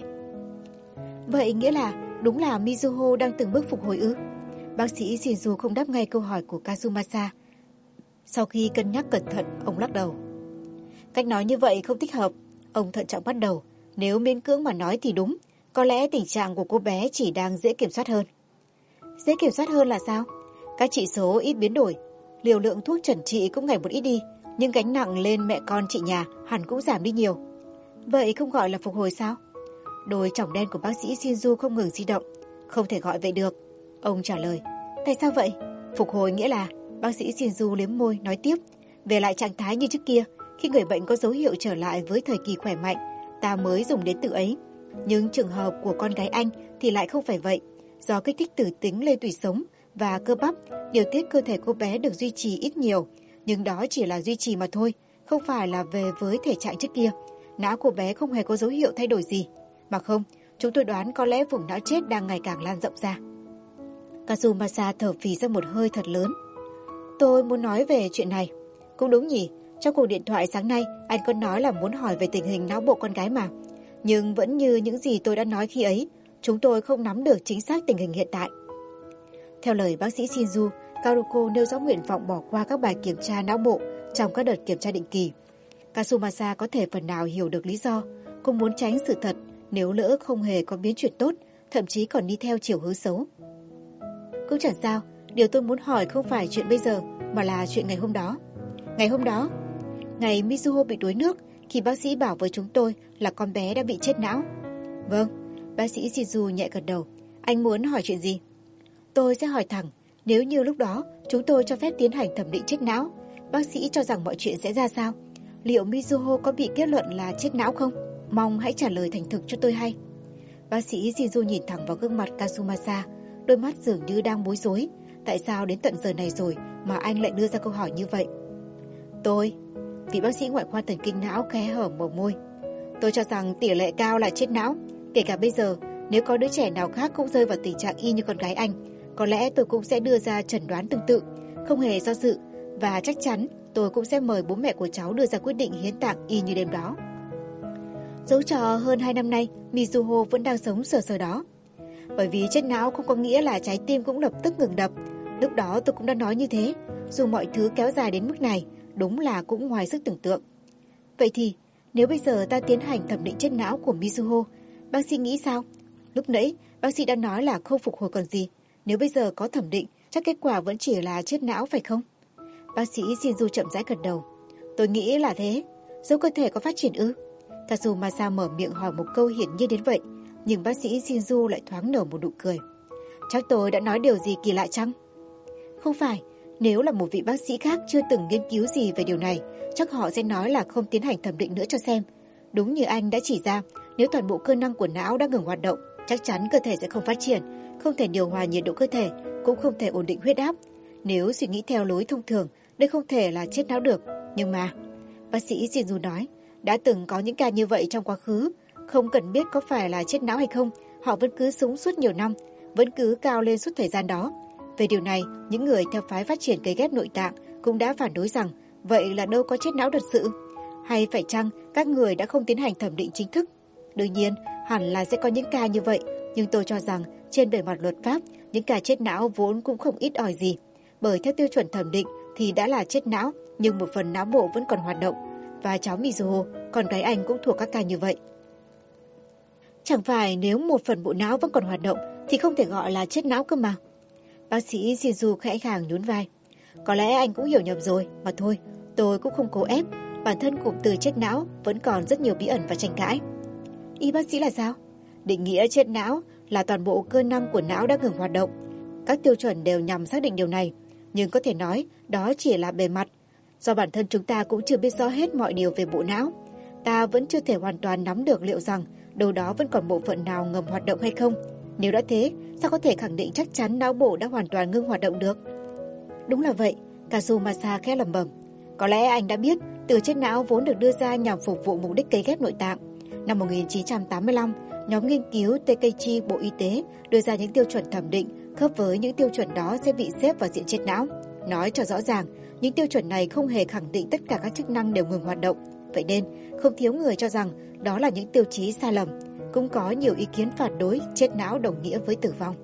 Speaker 1: Vậy nghĩa là đúng là Mizuho đang từng bước phục hồi ư? Bác sĩ Shinzo không đáp ngay câu hỏi của Kazumasa. Sau khi cân nhắc cẩn thận, ông lắc đầu. Cách nói như vậy không thích hợp. Ông thận trọng bắt đầu. Nếu miễn cưỡng mà nói thì đúng. Có lẽ tình trạng của cô bé chỉ đang dễ kiểm soát hơn. Dễ kiểm soát hơn là sao? Các chỉ số ít biến đổi. Liều lượng thuốc chẩn trị cũng ngày một ít đi. Nhưng gánh nặng lên mẹ con chị nhà hẳn cũng giảm đi nhiều. Vậy không gọi là phục hồi sao? Đôi tròng đen của bác sĩ Shinju không ngừng di động. Không thể gọi vậy được. Ông trả lời. Tại sao vậy? Phục hồi nghĩa là... Bác sĩ Shinju liếm môi nói tiếp. Về lại trạng thái như trước kia. Khi người bệnh có dấu hiệu trở lại với thời kỳ khỏe mạnh, ta mới dùng đến từ ấy. Nhưng trường hợp của con gái anh thì lại không phải vậy. Do kích thích tử tính lên tủy sống và cơ bắp, điều tiết cơ thể cô bé được duy trì ít nhiều. Nhưng đó chỉ là duy trì mà thôi, không phải là về với thể trạng trước kia. Não cô bé không hề có dấu hiệu thay đổi gì. Mà không, chúng tôi đoán có lẽ vùng não chết đang ngày càng lan rộng ra. Kazumasa thở phì ra một hơi thật lớn. Tôi muốn nói về chuyện này. Cũng đúng nhỉ, trong cuộc điện thoại sáng nay anh có nói là muốn hỏi về tình hình não bộ con gái mà. Nhưng vẫn như những gì tôi đã nói khi ấy, chúng tôi không nắm được chính xác tình hình hiện tại. Theo lời bác sĩ Shinju, Karuko nêu rõ nguyện vọng bỏ qua các bài kiểm tra não bộ trong các đợt kiểm tra định kỳ. Kazumasa có thể phần nào hiểu được lý do, cũng muốn tránh sự thật nếu lỡ không hề có biến chuyển tốt, thậm chí còn đi theo chiều hướng xấu. Cũng chẳng sao, điều tôi muốn hỏi không phải chuyện bây giờ, mà là chuyện ngày hôm đó. Ngày hôm đó, ngày Mizuho bị đuối nước, khi bác sĩ bảo với chúng tôi là con bé đã bị chết não. Vâng, bác sĩ Shinju nhẹ gật đầu. Anh muốn hỏi chuyện gì? Tôi sẽ hỏi thẳng, nếu như lúc đó chúng tôi cho phép tiến hành thẩm định chết não, bác sĩ cho rằng mọi chuyện sẽ ra sao? Liệu Mizuho có bị kết luận là chết não không? Mong hãy trả lời thành thực cho tôi hay. Bác sĩ Shinju nhìn thẳng vào gương mặt Kazumasa, đôi mắt dường như đang bối rối. Tại sao đến tận giờ này rồi mà anh lại đưa ra câu hỏi như vậy? Vị bác sĩ ngoại khoa thần kinh não khẽ hở mở môi. Tôi cho rằng tỷ lệ cao là chết não. Kể cả bây giờ, nếu có đứa trẻ nào khác cũng rơi vào tình trạng y như con gái anh, có lẽ tôi cũng sẽ đưa ra chẩn đoán tương tự, không hề do dự, và chắc chắn tôi cũng sẽ mời bố mẹ của cháu đưa ra quyết định hiến tạng y như đêm đó. Dẫu cho hơn 2 năm nay, Mizuho vẫn đang sống sờ sờ đó. Bởi vì chết não không có nghĩa là trái tim cũng lập tức ngừng đập. Lúc đó tôi cũng đã nói như thế, dù mọi thứ kéo dài đến mức này, đúng là cũng ngoài sức tưởng tượng. Vậy thì, nếu bây giờ ta tiến hành thẩm định chết não của Mizuho, bác sĩ nghĩ sao? Lúc nãy, bác sĩ đã nói là không phục hồi còn gì. Nếu bây giờ có thẩm định, chắc kết quả vẫn chỉ là chết não phải không? Bác sĩ Shinju chậm rãi gật đầu. Tôi nghĩ là thế. Dẫu cơ thể có phát triển ư? Kazumasa mở miệng hỏi một câu hiển nhiên đến vậy, nhưng bác sĩ Shinju lại thoáng nở một nụ cười. Chắc tôi đã nói điều gì kỳ lạ chăng? Không phải, nếu là một vị bác sĩ khác chưa từng nghiên cứu gì về điều này, chắc họ sẽ nói là không tiến hành thẩm định nữa cho xem. Đúng như anh đã chỉ ra, nếu toàn bộ cơ năng của não đã ngừng hoạt động, chắc chắn cơ thể sẽ không phát triển, không thể điều hòa nhiệt độ cơ thể, cũng không thể ổn định huyết áp. Nếu suy nghĩ theo lối thông thường, đây không thể là chết não được. Nhưng mà, bác sĩ Shinju nói, đã từng có những ca như vậy trong quá khứ. Không cần biết có phải là chết não hay không, họ vẫn cứ sống suốt nhiều năm, vẫn cứ cao lên suốt thời gian đó. Về điều này, những người theo phái phát triển cấy ghép nội tạng cũng đã phản đối rằng vậy là đâu có chết não thật sự. Hay phải chăng các người đã không tiến hành thẩm định chính thức? Đương nhiên, hẳn là sẽ có những ca như vậy, nhưng tôi cho rằng trên bề mặt luật pháp, những ca chết não vốn cũng không ít ỏi gì. Bởi theo tiêu chuẩn thẩm định thì đã là chết não, nhưng một phần não bộ vẫn còn hoạt động. Và cháu Mizuho, con gái anh cũng thuộc các ca như vậy. Chẳng phải nếu một phần bộ não vẫn còn hoạt động thì không thể gọi là chết não cơ mà. Bác sĩ Shinju khẽ khàng nhún vai. Có lẽ anh cũng hiểu nhầm rồi, mà thôi, tôi cũng không cố ép. Bản thân cụm từ chết não vẫn còn rất nhiều bí ẩn và tranh cãi. Y bác sĩ là sao? Định nghĩa chết não là toàn bộ cơ năng của não đã ngừng hoạt động. Các tiêu chuẩn đều nhằm xác định điều này, nhưng có thể nói đó chỉ là bề mặt. Do bản thân chúng ta cũng chưa biết rõ hết mọi điều về bộ não, ta vẫn chưa thể hoàn toàn nắm được liệu rằng đâu đó vẫn còn bộ phận nào ngầm hoạt động hay không. Nếu đã thế, sao có thể khẳng định chắc chắn não bộ đã hoàn toàn ngưng hoạt động được? Đúng là vậy, Kazumasa khẽ lẩm bẩm. Có lẽ anh đã biết, từ chết não vốn được đưa ra nhằm phục vụ mục đích cấy ghép nội tạng. Năm 1985, nhóm nghiên cứu Takeichi Bộ Y tế đưa ra những tiêu chuẩn thẩm định khớp với những tiêu chuẩn đó sẽ bị xếp vào diện chết não. Nói cho rõ ràng, những tiêu chuẩn này không hề khẳng định tất cả các chức năng đều ngừng hoạt động. Vậy nên, không thiếu người cho rằng đó là những tiêu chí sai lầm. Cũng có nhiều ý kiến phản đối chết não đồng nghĩa với tử vong.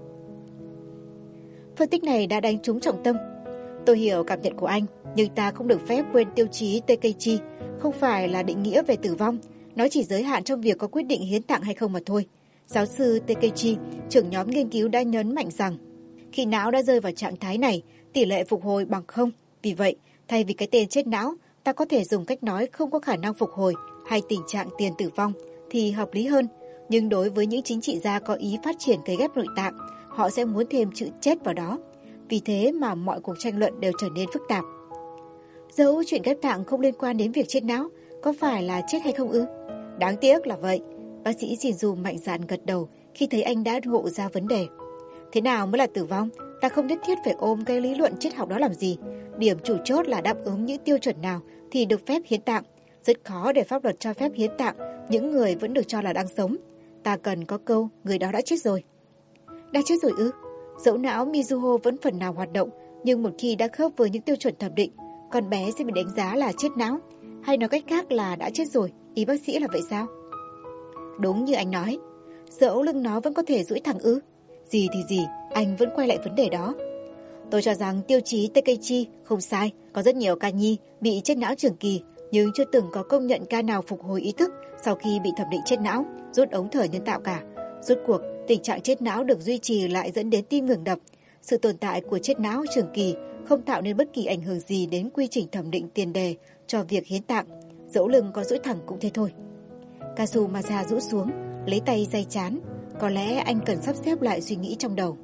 Speaker 1: Phân tích này đã đánh trúng trọng tâm. Tôi hiểu cảm nhận của anh, nhưng ta không được phép quên tiêu chí Takeichi, không phải là định nghĩa về tử vong, nó chỉ giới hạn trong việc có quyết định hiến tạng hay không mà thôi. Giáo sư Takeichi, trưởng nhóm nghiên cứu đã nhấn mạnh rằng, khi não đã rơi vào trạng thái này, tỷ lệ phục hồi bằng 0. Vì vậy, thay vì cái tên chết não, ta có thể dùng cách nói không có khả năng phục hồi hay tình trạng tiền tử vong thì hợp lý hơn. Nhưng đối với những chính trị gia có ý phát triển cấy ghép nội tạng, họ sẽ muốn thêm chữ chết vào đó. Vì thế mà mọi cuộc tranh luận đều trở nên phức tạp. Dẫu chuyện ghép tạng không liên quan đến việc chết não, có phải là chết hay không ư? Đáng tiếc là vậy. Bác sĩ Shinju mạnh dạn gật đầu khi thấy anh đã ngộ ra vấn đề. Thế nào mới là tử vong? Ta không nhất thiết phải ôm cái lý luận triết học đó làm gì. Điểm chủ chốt là đáp ứng những tiêu chuẩn nào thì được phép hiến tạng. Rất khó để pháp luật cho phép hiến tạng những người vẫn được cho là đang sống. Ta cần có câu người đó đã chết rồi. Đã chết rồi ư? Dẫu não Mizuho vẫn phần nào hoạt động, nhưng một khi đã khớp với những tiêu chuẩn thẩm định, con bé sẽ bị đánh giá là chết não, hay nói cách khác là đã chết rồi. Ý bác sĩ là vậy sao? Đúng như anh nói, dẫu lưng nó vẫn có thể duỗi thẳng ư? Gì thì gì, anh vẫn quay lại vấn đề đó. Tôi cho rằng tiêu chí Takeichi không sai, có rất nhiều ca nhi bị chết não trường kỳ, nhưng chưa từng có công nhận ca nào phục hồi ý thức sau khi bị thẩm định chết não, rút ống thở nhân tạo cả. Rốt cuộc, tình trạng chết não được duy trì lại dẫn đến tim ngừng đập. Sự tồn tại của chết não trường kỳ không tạo nên bất kỳ ảnh hưởng gì đến quy trình thẩm định tiền đề cho việc hiến tạng. Dẫu lưng có duỗi thẳng cũng thế thôi. Kazumasa rũ xuống, lấy tay day trán. Có lẽ anh cần sắp xếp lại suy nghĩ trong đầu.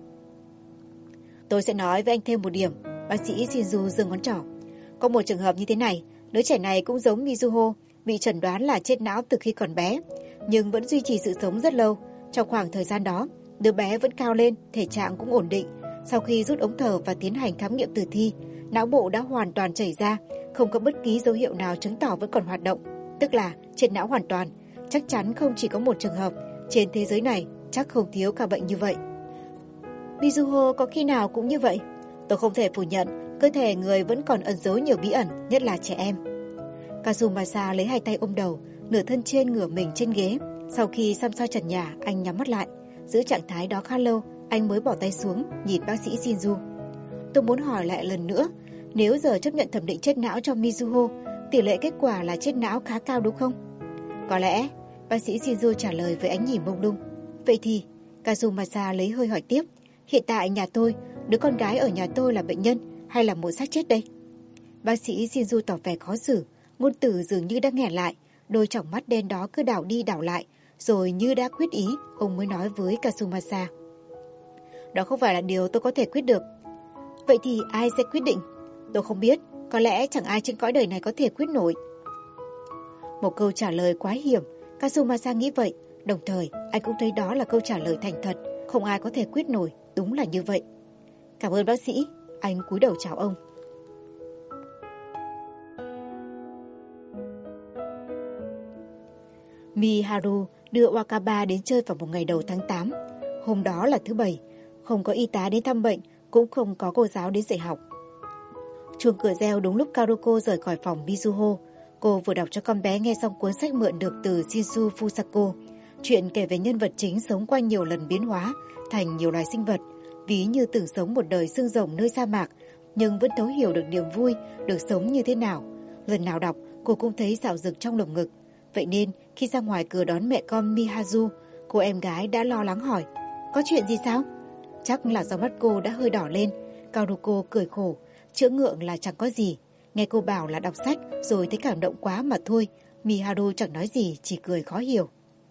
Speaker 1: Tôi sẽ nói với anh thêm một điểm. Bác sĩ Shinju giơ ngón trỏ. Có một trường hợp như thế này, đứa trẻ này cũng giống Mizuho, bị chẩn đoán là chết não từ khi còn bé, nhưng vẫn duy trì sự sống rất lâu. Trong khoảng thời gian đó, đứa bé vẫn cao lên, thể trạng cũng ổn định. Sau khi rút ống thở và tiến hành khám nghiệm tử thi, não bộ đã hoàn toàn chảy ra, không có bất kỳ dấu hiệu nào chứng tỏ vẫn còn hoạt động, tức là chết não hoàn toàn. Chắc chắn không chỉ có một trường hợp, Trên thế giới này chắc không thiếu ca bệnh như vậy. Mizuho có khi nào cũng như vậy? Tôi không thể phủ nhận, cơ thể người vẫn còn ẩn giấu nhiều bí ẩn, nhất là trẻ em. Kazumasa lấy hai tay ôm đầu, nửa thân trên ngửa mình trên ghế. Sau khi xăm soi trần nhà, anh nhắm mắt lại. Giữ trạng thái đó khá lâu, anh mới bỏ tay xuống, nhìn bác sĩ Shinju. Tôi muốn hỏi lại lần nữa, nếu giờ chấp nhận thẩm định chết não cho Mizuho, tỷ lệ kết quả là chết não khá cao đúng không? Có lẽ, bác sĩ Shinju trả lời với ánh nhìn mông lung. Vậy thì, Kazumasa lấy hơi hỏi tiếp, hiện tại nhà tôi, đứa con gái ở nhà tôi là bệnh nhân hay là một xác chết đây? Bác sĩ Shinju tỏ vẻ khó xử, ngôn từ dường như đang nghẹn lại, đôi tròng mắt đen đó cứ đảo đi đảo lại, rồi như đã quyết ý, ông mới nói với Kazumasa. Đó không phải là điều tôi có thể quyết được. Vậy thì ai sẽ quyết định? Tôi không biết, có lẽ chẳng ai trên cõi đời này có thể quyết nổi. Một câu trả lời quá hiểm, Kazumasa nghĩ vậy, đồng thời anh cũng thấy đó là câu trả lời thành thật, không ai có thể quyết nổi, đúng là như vậy. Cảm ơn bác sĩ, anh cúi đầu chào ông. Miharu đưa Wakaba đến chơi vào một ngày đầu tháng 8. Hôm đó là thứ Bảy, không có y tá đến thăm bệnh, cũng không có cô giáo đến dạy học. Chuông cửa reo đúng lúc Karuko rời khỏi phòng Mizuho. Cô vừa đọc cho con bé nghe xong cuốn sách mượn được từ Shinsu Fusako. Chuyện kể về nhân vật chính sống qua nhiều lần biến hóa thành nhiều loài sinh vật, ví như từng sống một đời xương rồng nơi sa mạc, nhưng vẫn thấu hiểu được niềm vui được sống như thế nào. Lần nào đọc, cô cũng thấy dạo dực trong lồng ngực. Vậy nên, khi ra ngoài cửa đón mẹ con Miharu, cô em gái đã lo lắng hỏi, có chuyện gì sao? Chắc là do mắt cô đã hơi đỏ lên. Karuko cười khổ, chữa ngượng là chẳng có gì. Nghe cô bảo là đọc sách rồi thấy cảm động quá mà thôi. Miharu chẳng nói gì, chỉ cười khó hiểu.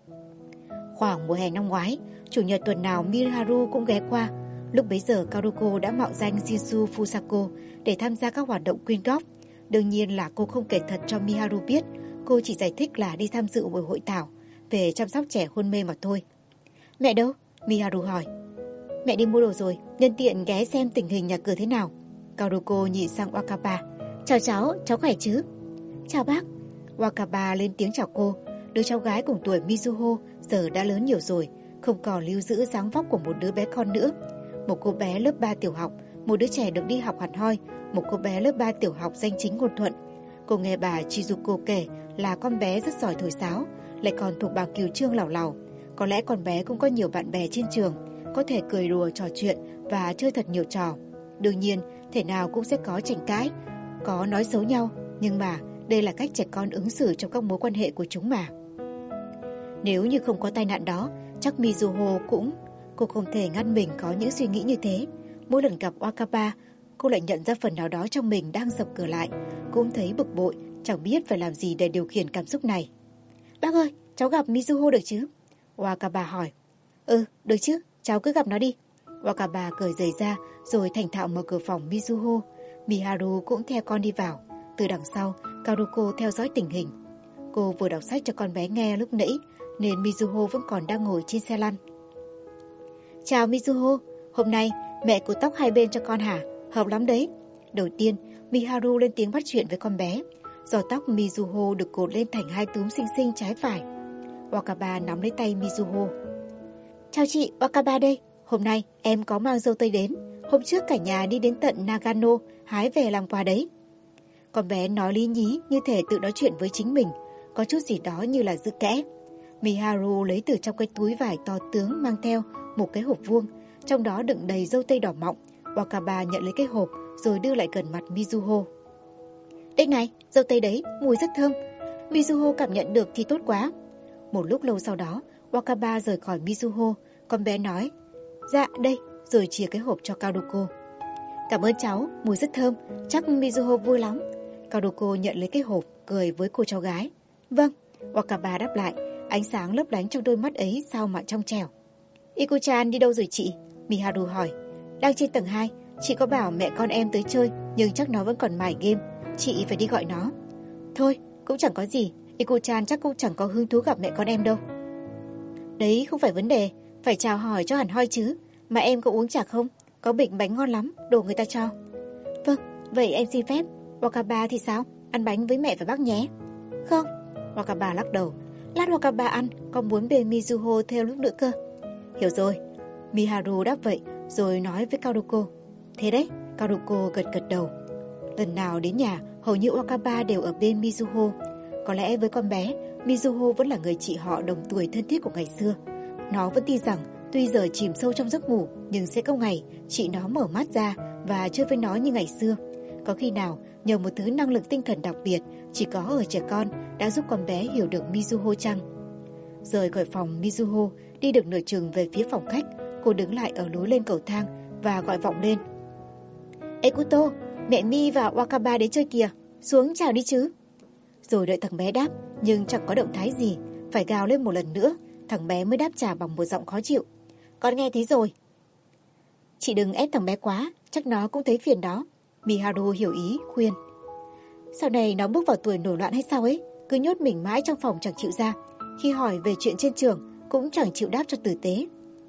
Speaker 1: Khoảng mùa hè năm ngoái, chủ nhật tuần nào Miharu cũng ghé qua. Lúc bấy giờ Karuko đã mạo danh Shinsu Fusako để tham gia các hoạt động quyên góp. Đương nhiên là cô không kể thật cho Miharu biết. Cô chỉ giải thích là đi tham dự buổi hội thảo về chăm sóc trẻ hôn mê mà thôi. Mẹ đâu? Miharu hỏi. Mẹ đi mua đồ rồi, nhân tiện ghé xem tình hình nhà cửa thế nào. Karuko nhìn sang Wakaba. Chào cháu khỏe chứ? Chào bác. Wakaba lên tiếng chào cô. Đứa cháu gái cùng tuổi Mizuho giờ đã lớn nhiều rồi, không còn lưu giữ dáng vóc của một đứa bé con nữa. Một cô bé lớp 3 tiểu học, một đứa trẻ được đi học hẳn hoi, một cô bé lớp 3 tiểu học danh chính ngôn thuận. Cô nghe bà Chizuko kể là con bé rất giỏi thổi sáo, lại còn thuộc bảng cửu chương lảo lảo. Có lẽ con bé cũng có nhiều bạn bè trên trường, có thể cười đùa trò chuyện và chơi thật nhiều trò. Đương nhiên, thể nào cũng sẽ có tranh cãi, có nói xấu nhau, nhưng mà đây là cách trẻ con ứng xử trong các mối quan hệ của chúng mà. Nếu như không có tai nạn đó, chắc Mizuho cô không thể ngăn mình có những suy nghĩ như thế. Mỗi lần gặp Wakaba, cô lại nhận ra phần nào đó trong mình đang dập cửa lại, cũng thấy bực bội, chẳng biết phải làm gì để điều khiển cảm xúc này. Bác ơi, cháu gặp Mizuho được chứ? Wakaba hỏi. Được chứ, cháu cứ gặp nó đi. Wakaba cởi giày ra rồi thành thạo mở cửa phòng Mizuho. Miharu cũng theo con đi vào. Từ đằng sau, Karuko theo dõi tình hình. Cô vừa đọc sách cho con bé nghe lúc nãy, nên Mizuho vẫn còn đang ngồi trên xe lăn. Chào Mizuho, hôm nay mẹ cột tóc hai bên cho con hả? Hợp lắm đấy. Đầu tiên, Miharu lên tiếng bắt chuyện với con bé. Giò tóc Mizuho được cột lên thành hai túm xinh xinh trái phải. Wakaba nắm lấy tay Mizuho. Chào chị, Wakaba đây. Hôm nay em có mang dâu tây đến. Hôm trước cả nhà đi đến tận Nagano hái về làm quà đấy. Con bé nói lý nhí như thể tự nói chuyện với chính mình, có chút gì đó như là giữ kẽ. Miharu lấy từ trong cái túi vải to tướng mang theo một cái hộp vuông, trong đó đựng đầy dâu tây đỏ mọng. Wakaba nhận lấy cái hộp rồi đưa lại gần mặt Mizuho. Đây này, dâu tây đấy, mùi rất thơm. Mizuho cảm nhận được thì tốt quá. Một lúc lâu sau đó, Wakaba rời khỏi Mizuho. Con bé nói, dạ đây, rồi chia cái hộp cho Karuko. Cảm ơn cháu, mùi rất thơm, chắc Mizuho vui lắm. Karuko nhận lấy cái hộp, cười với cô cháu gái. Vâng, Wakaba đáp lại, ánh sáng lấp lánh trong đôi mắt ấy sao mà trong trẻo. Iko-chan đi đâu rồi chị? Miharu hỏi. Đang trên tầng 2, chị có bảo mẹ con em tới chơi, nhưng chắc nó vẫn còn mải game, chị phải đi gọi nó. Thôi, cũng chẳng có gì, Iko-chan chắc cũng chẳng có hứng thú gặp mẹ con em đâu. Đấy không phải vấn đề, phải chào hỏi cho hẳn hoi chứ. Mà em có uống trà không? Có bịch bánh ngon lắm, đồ người ta cho. Vâng, vậy em xin phép. Wakaba thì sao? Ăn bánh với mẹ và bác nhé. Không, Wakaba lắc đầu. Lát Wakaba ăn, con muốn bê Mizuho theo lúc nữa cơ. Hiểu rồi. Miharu đáp vậy rồi nói với Karuko. Thế đấy, Karuko gật gật đầu. Lần nào đến nhà, hầu như Wakaba đều ở bên Mizuho. Có lẽ với con bé, Mizuho vẫn là người chị họ đồng tuổi thân thiết của ngày xưa. Nó vẫn tin rằng tuy giờ chìm sâu trong giấc ngủ, nhưng sẽ có ngày chị nó mở mắt ra và chơi với nó như ngày xưa. Có khi nào nhờ một thứ năng lực tinh thần đặc biệt chỉ có ở trẻ con đã giúp con bé hiểu được Mizuho chăng? Rời khỏi phòng Mizuho, đi được nửa chừng về phía phòng khách, cô đứng lại ở lối lên cầu thang và gọi vọng lên. Ekuto, mẹ Mi và Wakaba đến chơi kìa, xuống chào đi chứ. Rồi đợi thằng bé đáp, nhưng chẳng có động thái gì, phải gào lên một lần nữa, thằng bé mới đáp trả bằng một giọng khó chịu. Con nghe thấy rồi. Chị đừng ép thằng bé quá, chắc nó cũng thấy phiền đó. Miharu hiểu ý, khuyên. Sau này nó bước vào tuổi nổi loạn hay sao ấy, cứ nhốt mình mãi trong phòng chẳng chịu ra. Khi hỏi về chuyện trên trường, cũng chẳng chịu đáp cho tử tế.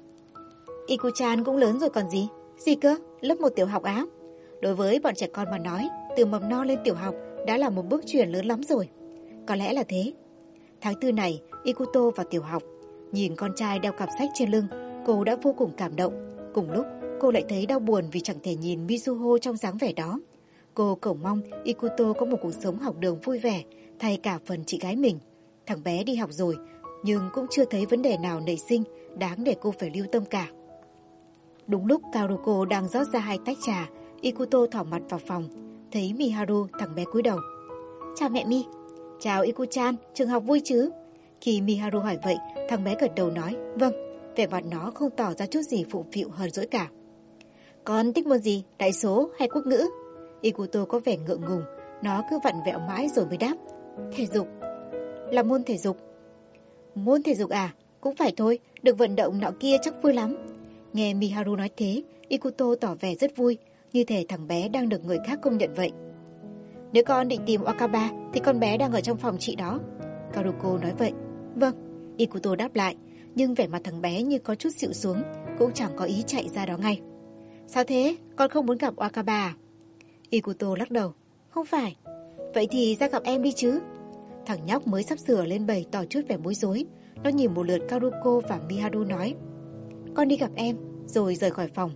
Speaker 1: Ikuchan cũng lớn rồi còn gì. Gì cơ, lớp 1 tiểu học á? Đối với bọn trẻ con mà nói, từ mầm non lên tiểu học đã là một bước chuyển lớn lắm rồi. Có lẽ là thế. Tháng 4 này, Ikuto vào tiểu học. Nhìn con trai đeo cặp sách trên lưng, cô đã vô cùng cảm động. Cùng lúc, cô lại thấy đau buồn vì chẳng thể nhìn Mizuho trong dáng vẻ đó. Cô cầu mong Ikuto có một cuộc sống học đường vui vẻ, thay cả phần chị gái mình. Thằng bé đi học rồi, nhưng cũng chưa thấy vấn đề nào nảy sinh đáng để cô phải lưu tâm cả. Đúng lúc Karuko đang rót ra 2 tách trà, Ikuto thỏ mặt vào phòng. Thấy Miharu, thằng bé cúi đầu. Chào mẹ Mi. Chào Ikuchan, trường học vui chứ? Khi Miharu hỏi vậy, thằng bé gật đầu nói vâng. Vẻ mặt nó không tỏ ra chút gì phụng phịu hờn dỗi cả. Con thích môn gì, đại số hay quốc ngữ? Ikuto có vẻ ngượng ngùng, nó cứ vặn vẹo mãi rồi mới đáp. Thể dục. Là môn thể dục. Môn thể dục à? Cũng phải thôi, được vận động nọ kia chắc vui lắm. Nghe Miharu nói thế, Ikuto tỏ vẻ rất vui, như thể thằng bé đang được người khác công nhận vậy. Nếu con định tìm Wakaba thì con bé đang ở trong phòng chị đó. Karuko nói vậy. Vâng, Ikuto đáp lại, nhưng vẻ mặt thằng bé như có chút xịu xuống, cũng chẳng có ý chạy ra đó ngay. Sao thế, con không muốn gặp Wakaba à? Ikuto lắc đầu. Không phải. Vậy thì ra gặp em đi chứ. Thằng nhóc mới sắp sửa lên bày tỏ chút vẻ bối rối. Nó nhìn một lượt Karuko và Miharu nói. Con đi gặp em, rồi rời khỏi phòng.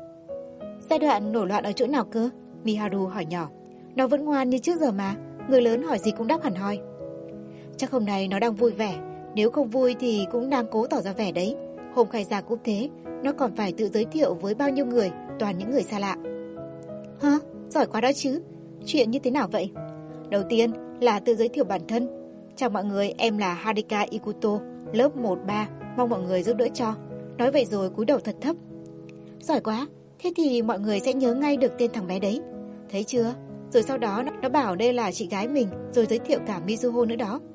Speaker 1: Giai đoạn nổi loạn ở chỗ nào cơ? Miharu hỏi nhỏ. Nó vẫn ngoan như trước giờ mà, người lớn hỏi gì cũng đáp hẳn hoi. Chắc hôm nay nó đang vui vẻ, nếu không vui thì cũng đang cố tỏ ra vẻ đấy. Hôm khai giảng cũng thế, nó còn phải tự giới thiệu với bao nhiêu người, toàn những người xa lạ. Hả? Giỏi quá đó chứ. Chuyện như thế nào vậy? Đầu tiên là tự giới thiệu bản thân. Chào mọi người, em là Harika Ikuto, lớp 1-3, mong mọi người giúp đỡ cho. Nói vậy rồi cúi đầu thật thấp. Giỏi quá, thế thì mọi người sẽ nhớ ngay được tên thằng bé đấy. Thấy chưa? Rồi sau đó nó bảo đây là chị gái mình, rồi giới thiệu cả Mizuho nữa đó.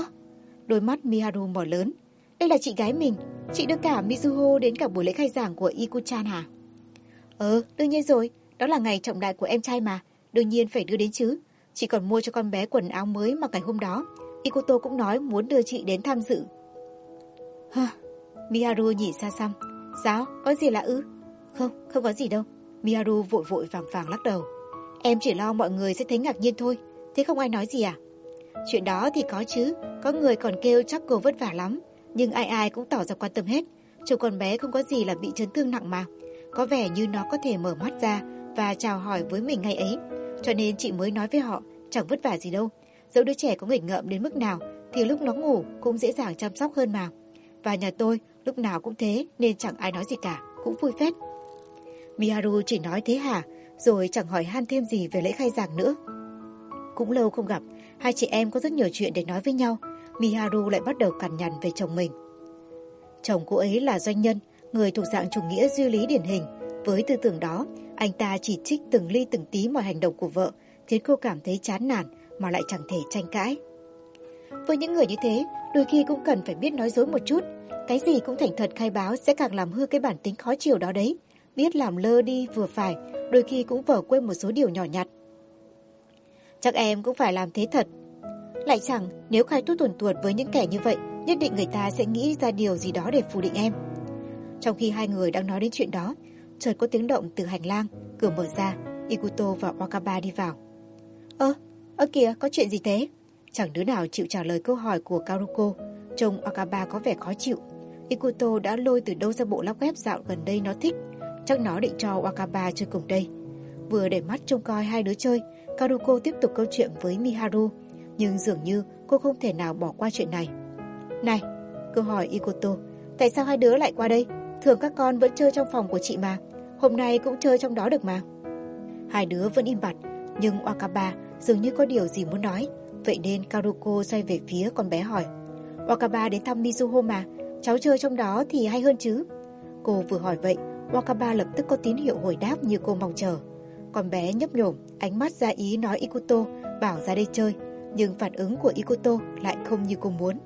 Speaker 1: Đôi mắt Miharu mở lớn. Đây là chị gái mình, chị đưa cả Mizuho đến cả buổi lễ khai giảng của Ikuchan hả? Đương nhiên rồi, đó là ngày trọng đại của em trai mà, đương nhiên phải đưa đến chứ. Chị còn mua cho con bé quần áo mới mặc ngày hôm đó. Ikuto cũng nói muốn đưa chị đến tham dự. Miharu nhìn xa xăm. Sao? Có gì lạ ư? Không có gì đâu. Miharu vội vội vàng vàng lắc đầu. Em chỉ lo mọi người sẽ thấy ngạc nhiên thôi. Thế không ai nói gì à? Chuyện đó thì có chứ. Có người còn kêu chắc cô vất vả lắm. Nhưng ai ai cũng tỏ ra quan tâm hết. Trông con bé không có gì là bị chấn thương nặng mà. Có vẻ như nó có thể mở mắt ra và chào hỏi với mình ngay ấy. Cho nên chị mới nói với họ chẳng vất vả gì đâu. Dẫu đứa trẻ có nghịch ngợm đến mức nào thì lúc nó ngủ cũng dễ dàng chăm sóc hơn mà. Và nhà tôi lúc nào cũng thế nên chẳng ai nói gì cả, cũng vui phết. Miharu chỉ nói thế hả, rồi chẳng hỏi han thêm gì về lễ khai giảng nữa. Cũng lâu không gặp, hai chị em có rất nhiều chuyện để nói với nhau. Miharu lại bắt đầu cằn nhằn về chồng mình. Chồng cô ấy là doanh nhân, người thuộc dạng chủ nghĩa duy lý điển hình. Với tư tưởng đó, anh ta chỉ trích từng ly từng tí mọi hành động của vợ, khiến cô cảm thấy chán nản mà lại chẳng thể tranh cãi. Với những người như thế, đôi khi cũng cần phải biết nói dối một chút. Cái gì cũng thành thật khai báo sẽ càng làm hư cái bản tính khó chịu đó đấy. Biết làm lơ đi vừa phải, đôi khi cũng vờ quên một số điều nhỏ nhặt. Chắc em cũng phải làm thế thật. Lại chẳng, nếu khai tuốt tuồn tuột với những kẻ như vậy, nhất định người ta sẽ nghĩ ra điều gì đó để phủ định em. Trong khi hai người đang nói đến chuyện đó, chợt có tiếng động từ hành lang, cửa mở ra, Ikuto và Wakaba đi vào. Kìa, có chuyện gì thế? Chẳng đứa nào chịu trả lời câu hỏi của Karuko. Trông Wakaba có vẻ khó chịu. Ikuto đã lôi từ đâu ra bộ lóc ghép dạo gần đây nó thích. Chắc nó định cho Wakaba chơi cùng đây. Vừa để mắt trông coi hai đứa chơi, Karuko tiếp tục câu chuyện với Miharu. Nhưng dường như cô không thể nào bỏ qua chuyện này. Này, cô hỏi Ikuto, tại sao hai đứa lại qua đây? Thường các con vẫn chơi trong phòng của chị mà. Hôm nay cũng chơi trong đó được mà. Hai đứa vẫn im bặt, nhưng Wakaba dường như có điều gì muốn nói. Vậy nên Karuko xoay về phía con bé hỏi, Wakaba đến thăm Mizuho mà, cháu chơi trong đó thì hay hơn chứ. Cô vừa hỏi vậy, Wakaba lập tức có tín hiệu hồi đáp như cô mong chờ. Con bé nhấp nhổm, ánh mắt ra ý nói Ikuto bảo ra đây chơi, nhưng phản ứng của Ikuto lại không như cô muốn.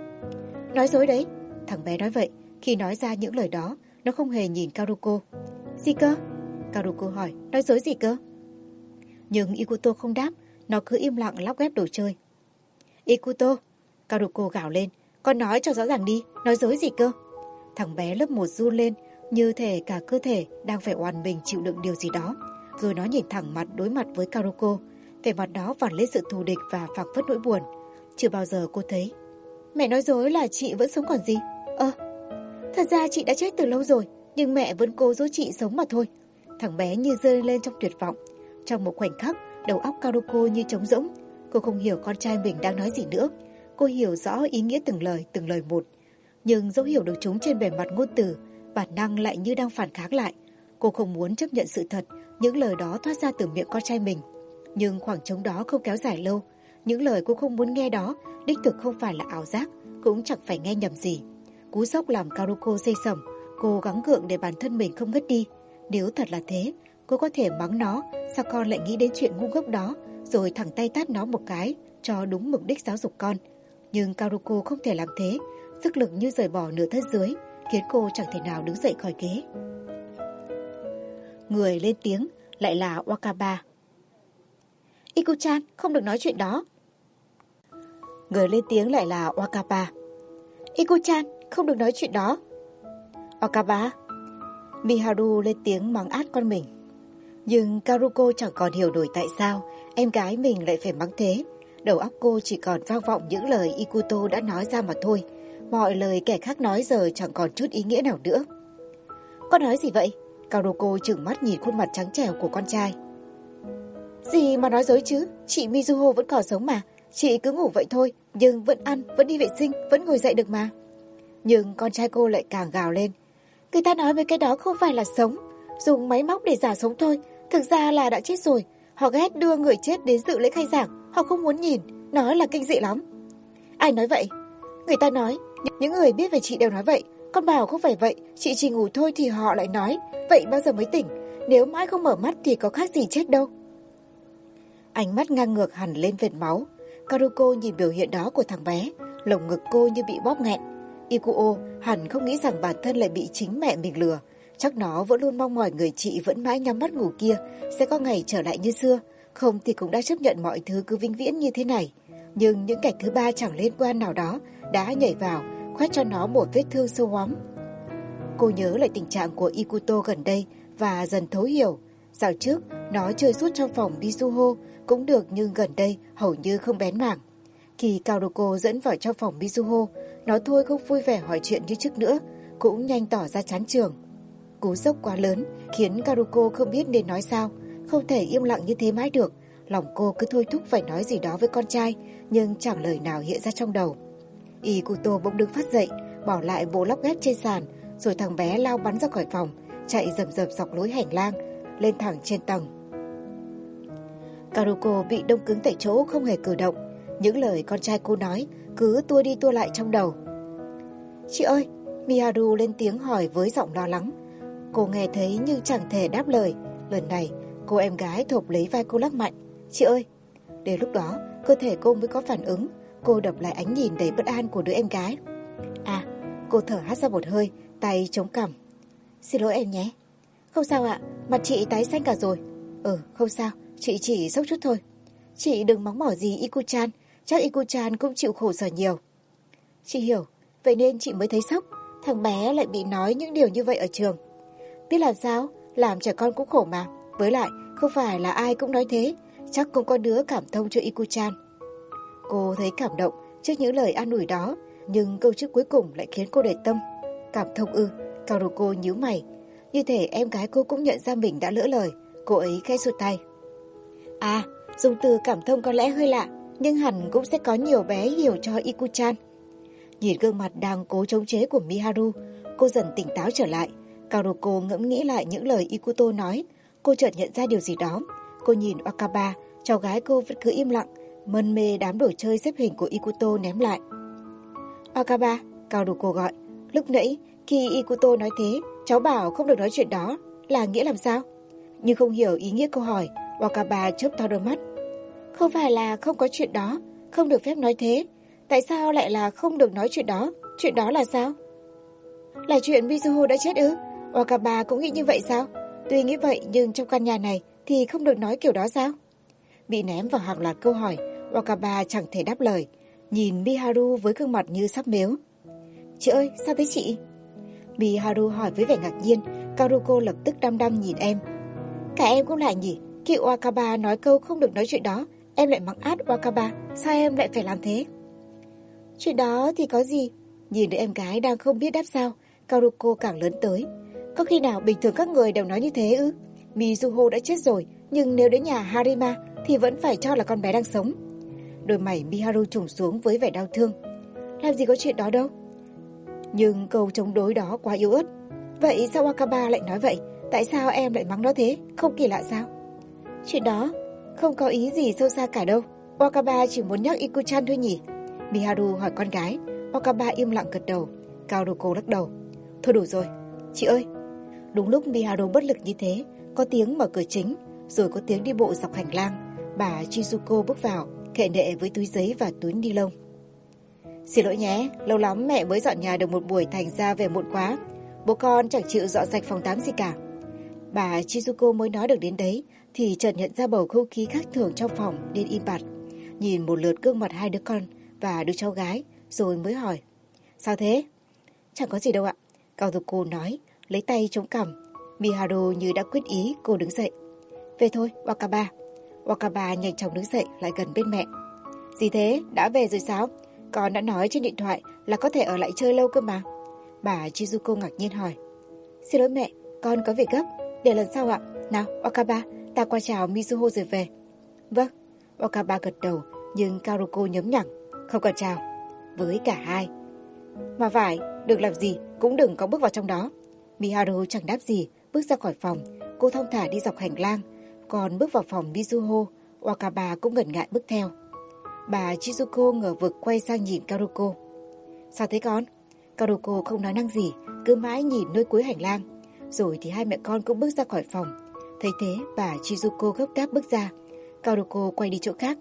Speaker 1: Nói dối đấy, thằng bé nói vậy. Khi nói ra những lời đó, nó không hề nhìn Karuko. Gì cơ? Karuko hỏi, nói dối gì cơ? Nhưng Ikuto không đáp, nó cứ im lặng lóc ghép đồ chơi. Ikuto, Karuko gào lên, con nói cho rõ ràng đi, nói dối gì cơ? Thằng bé lớp 1 run lên, như thể cả cơ thể đang phải oằn mình chịu đựng điều gì đó. Rồi nó nhìn thẳng mặt đối mặt với Karuko, vẻ mặt đó vằn lên sự thù địch và phảng phất nỗi buồn. Chưa bao giờ cô thấy. Mẹ nói dối là chị vẫn sống còn gì? Thật ra chị đã chết từ lâu rồi, nhưng mẹ vẫn cố giúp chị sống mà thôi. Thằng bé như rơi lên trong tuyệt vọng. Trong một khoảnh khắc, đầu óc Karuko như trống rỗng. Cô không hiểu con trai mình đang nói gì nữa. Cô hiểu rõ ý nghĩa từng lời một. Nhưng dấu hiểu được chúng trên bề mặt ngôn từ, bản năng lại như đang phản kháng lại. Cô không muốn chấp nhận sự thật, những lời đó thoát ra từ miệng con trai mình. Nhưng khoảng trống đó không kéo dài lâu. Những lời cô không muốn nghe đó, đích thực không phải là ảo giác, cũng chẳng phải nghe nhầm gì. Cú sốc làm Karuko xây sẩm. Cô gắng gượng để bản thân mình không ngất đi. Nếu thật là thế, cô có thể mắng nó, sao con lại nghĩ đến chuyện ngu ngốc đó, rồi thẳng tay tát nó một cái, cho đúng mục đích giáo dục con. Nhưng Karuko không thể làm thế, sức lực như rời bỏ nửa thân dưới, khiến cô chẳng thể nào đứng dậy khỏi ghế. Người lên tiếng lại là Wakaba. Iku-chan, không được nói chuyện đó. Người lên tiếng lại là Wakaba. Iku-chan, không được nói chuyện đó. Wakaba. Miharu lên tiếng mắng át con mình. Nhưng Karuko chẳng còn hiểu nổi tại sao em gái mình lại phải mắng thế. Đầu óc cô chỉ còn vang vọng những lời Ikuto đã nói ra mà thôi. Mọi lời kẻ khác nói giờ chẳng còn chút ý nghĩa nào nữa. Con nói gì vậy? Karuko trừng mắt nhìn khuôn mặt trắng trẻo của con trai. Gì mà nói dối chứ? Chị Mizuho vẫn còn sống mà. Chị cứ ngủ vậy thôi, nhưng vẫn ăn, vẫn đi vệ sinh, vẫn ngồi dậy được mà. Nhưng con trai cô lại càng gào lên. Người ta nói với cái đó không phải là sống, dùng máy móc để giả sống thôi, thực ra là đã chết rồi. Họ ghét đưa người chết đến dự lễ khai giảng, họ không muốn nhìn, nói là kinh dị lắm. Ai nói vậy? Người ta nói, những người biết về chị đều nói vậy. Con bảo không phải vậy, chị chỉ ngủ thôi thì họ lại nói, vậy bao giờ mới tỉnh? Nếu mãi không mở mắt thì có khác gì chết đâu. Ánh mắt ngang ngược hẳn lên vệt máu. Karuko nhìn biểu hiện đó của thằng bé, lồng ngực cô như bị bóp nghẹn. Ikuo hẳn không nghĩ rằng bản thân lại bị chính mẹ mình lừa. Chắc nó vẫn luôn mong mỏi người chị vẫn mãi nhắm mắt ngủ kia sẽ có ngày trở lại như xưa. Không thì cũng đã chấp nhận mọi thứ cứ vĩnh viễn như thế này. Nhưng những kẻ thứ ba chẳng liên quan nào đó đã nhảy vào, khoét cho nó một vết thương sâu hoắm. Cô nhớ lại tình trạng của Ikuto gần đây và dần thấu hiểu. Dạo trước, nó chơi suốt trong phòng Mizuho cũng được, nhưng gần đây hầu như không bén mảng. Khi Karuko dẫn vào trong phòng Mizuho, nó thôi không vui vẻ hỏi chuyện như trước nữa, cũng nhanh tỏ ra chán chường. Cú sốc quá lớn khiến Karuko không biết nên nói sao, không thể im lặng như thế mãi được. Lòng cô cứ thôi thúc phải nói gì đó với con trai, nhưng chẳng lời nào hiện ra trong đầu. Ikuto bỗng đứng phát dậy, bỏ lại bộ lóc ghép trên sàn, rồi thằng bé lao bắn ra khỏi phòng, chạy rầm rập dọc lối hành lang, lên thẳng trên tầng. Karuko bị đông cứng tại chỗ, không hề cử động. Những lời con trai cô nói cứ tua đi tua lại trong đầu. Chị ơi, Miharu lên tiếng hỏi với giọng lo lắng. Cô nghe thấy nhưng chẳng thể đáp lời. Lần này, cô em gái thộp lấy vai cô lắc mạnh. Chị ơi! Đến lúc đó, cơ thể cô mới có phản ứng. Cô đập lại ánh nhìn đầy bất an của đứa em gái. À, cô thở hắt ra một hơi, tay chống cằm. Xin lỗi em nhé. Không sao ạ, mặt chị tái xanh cả rồi. Không sao, chị chỉ sốc chút thôi. Chị đừng mắng mỏ gì Iku-chan, chắc Iku-chan cũng chịu khổ sở nhiều. Chị hiểu, vậy nên chị mới thấy sốc. Thằng bé lại bị nói những điều như vậy ở trường. Biết làm sao, làm trẻ con cũng khổ mà. Với lại, không phải là ai cũng nói thế, chắc cũng có đứa cảm thông cho Iku-chan. Cô thấy cảm động trước những lời an ủi đó, Nhưng câu chữ cuối cùng lại khiến cô để tâm. Cảm thông ư? Karuko nhíu mày. Như thể em gái cô cũng nhận ra mình đã lỡ lời. Cô ấy khẽ xua tay. À, dùng từ cảm thông có lẽ hơi lạ, nhưng hẳn cũng sẽ có nhiều bé hiểu cho Iku-chan. Nhìn gương mặt đang cố chống chế của Miharu, cô dần tỉnh táo trở lại. Karuko ngẫm nghĩ lại những lời Ikuto nói. Cô chợt nhận ra điều gì đó. Cô nhìn Wakaba, cháu gái cô vẫn cứ im lặng, mân mê đám đồ chơi xếp hình của Ikuto ném lại. Wakaba, Karuko gọi. Lúc nãy, khi Ikuto nói thế, cháu bảo không được nói chuyện đó, là nghĩa làm sao? Nhưng không hiểu ý nghĩa câu hỏi, Wakaba chớp to đôi mắt. Không phải là không có chuyện đó, không được phép nói thế. Tại sao lại là không được nói chuyện đó? Chuyện đó là sao? Là chuyện Mizuho đã chết ư? Wakaba cũng nghĩ như vậy sao? Tuy nghĩ vậy nhưng trong căn nhà này thì không được nói kiểu đó sao? Bị ném vào hàng loạt câu hỏi, Wakaba chẳng thể đáp lời. Nhìn Miharu với gương mặt như sắp mếu. Chị ơi, sao thế chị? Miharu hỏi với vẻ ngạc nhiên. Karuko lập tức đăm đăm nhìn em. Cả em cũng lại nhỉ? Khi Wakaba nói câu không được nói chuyện đó, em lại mắng át Wakaba. Sao em lại phải làm thế? Chuyện đó thì có gì? Nhìn đứa em gái đang không biết đáp sao, Karuko càng lớn tới. Có khi nào bình thường các người đều nói như thế ư? Mizuho đã chết rồi, nhưng nếu đến nhà Harima thì vẫn phải cho là con bé đang sống. Đôi mày Miharu trùng xuống với vẻ đau thương. Làm gì có chuyện đó đâu. Nhưng câu chống đối đó quá yếu ớt. Vậy sao Wakaba lại nói vậy? Tại sao em lại mắng nó thế? Không kỳ lạ sao? Chuyện đó không có ý gì sâu xa cả đâu. Wakaba chỉ muốn nhắc Iku-chan thôi nhỉ? Miharu hỏi con gái. Wakaba im lặng gật đầu. Karuko lắc đầu. Thôi đủ rồi. Chị ơi. Đúng lúc Miharu bất lực như thế, có tiếng mở cửa chính, rồi có tiếng đi bộ dọc hành lang. Bà Chizuko bước vào, khệ nệ với túi giấy và túi ni lông. Xin lỗi nhé, lâu lắm mẹ mới dọn nhà được một buổi thành ra về muộn quá. Bố con chẳng chịu dọn sạch phòng tắm gì cả. Bà Chizuko mới nói được đến đấy thì chợt nhận ra bầu không khí khác thường trong phòng nên im bặt. Nhìn một lượt gương mặt hai đứa con và đứa cháu gái rồi mới hỏi. Sao thế? Chẳng có gì đâu ạ. Kazuko nói, lấy tay chống cằm. Miharu như đã quyết ý, cô đứng dậy. Về thôi, Wakaba. Wakaba nhanh chóng đứng dậy lại gần bên mẹ. Gì thế? Đã về rồi sao? Con đã nói trên điện thoại là có thể ở lại chơi lâu cơ mà. Bà Chizuko ngạc nhiên hỏi. Xin lỗi mẹ, con có việc gấp. Để lần sau ạ. Nào, Wakaba, ta qua chào Mizuho rồi về. Vâng. Wakaba gật đầu, nhưng Karuko nhấm nhẳng. Không cần chào. Với cả hai. Mà phải, được làm gì cũng đừng có bước vào trong đó. Miharu chẳng đáp gì, bước ra khỏi phòng. Cô thong thả đi dọc hành lang. Còn bước vào phòng Mizuho, Wakaba cũng ngần ngại bước theo. Bà Chizuko ngờ vực quay sang nhìn Karuko. Sao thế con? Karuko không nói năng gì, cứ mãi nhìn nơi cuối hành lang. Rồi thì hai mẹ con cũng bước ra khỏi phòng. Thấy thế, bà Chizuko gấp gáp bước ra. Karuko quay đi chỗ khác.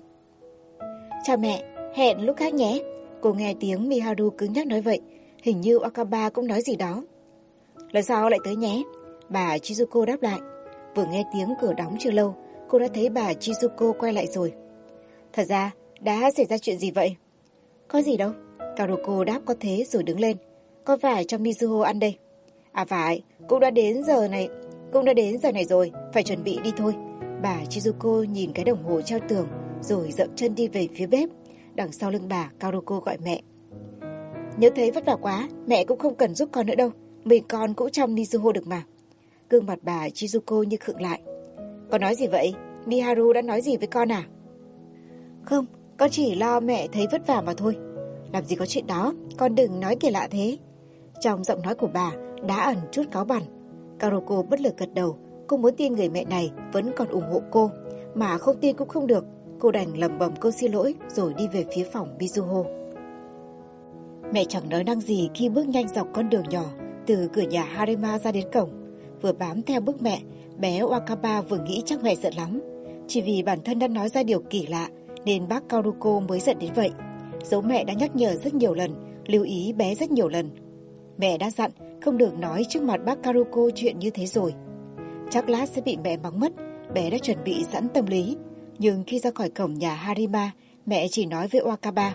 Speaker 1: Chào mẹ, hẹn lúc khác nhé. Cô nghe tiếng Miharu cứng nhắc nói vậy. Hình như Wakaba cũng nói gì đó. Lần sau lại tới nhé. Bà Chizuko đáp lại. Vừa nghe tiếng cửa đóng chưa lâu, cô đã thấy bà Chizuko quay lại rồi. Thật ra, đã xảy ra chuyện gì vậy? Có gì đâu. Karuko đáp có thế rồi đứng lên. Con phải cho Mizuho ăn đây. À phải, cũng đã đến giờ này rồi, phải chuẩn bị đi thôi. Bà Chizuko nhìn cái đồng hồ treo tường rồi dậm chân đi về phía bếp. Đằng sau lưng bà, Karuko gọi mẹ. Nếu thấy vất vả quá, mẹ cũng không cần giúp con nữa đâu. Mình con cũng chăm Mizuho được mà. Gương mặt bà Chizuko như khựng lại. Con nói gì vậy? Miharu đã nói gì với con à? Không, con chỉ lo mẹ thấy vất vả mà thôi. Làm gì có chuyện đó, con đừng nói kỳ lạ thế. Trong giọng nói của bà đã ẩn chút cáu bẳn. Karuko bất lực gật đầu. Cô muốn tin người mẹ này vẫn còn ủng hộ cô, mà không tin cũng không được. Cô đành lẩm bẩm câu xin lỗi rồi đi về phía phòng Mizuho. Mẹ chẳng nói năng gì khi bước nhanh dọc con đường nhỏ từ cửa nhà Harima ra đến cổng. Vừa bám theo bước mẹ, bé Wakaba vừa nghĩ chắc mẹ giận lắm. Chỉ vì bản thân đã nói ra điều kỳ lạ nên bác Karuko mới giận đến vậy. Dẫu mẹ đã nhắc nhở rất nhiều lần, lưu ý bé rất nhiều lần. Mẹ đã dặn không được nói trước mặt bác Karuko chuyện như thế rồi. Chắc lát sẽ bị mẹ mắng mất, bé đã chuẩn bị sẵn tâm lý. Nhưng khi ra khỏi cổng nhà Harima, mẹ chỉ nói với Wakaba.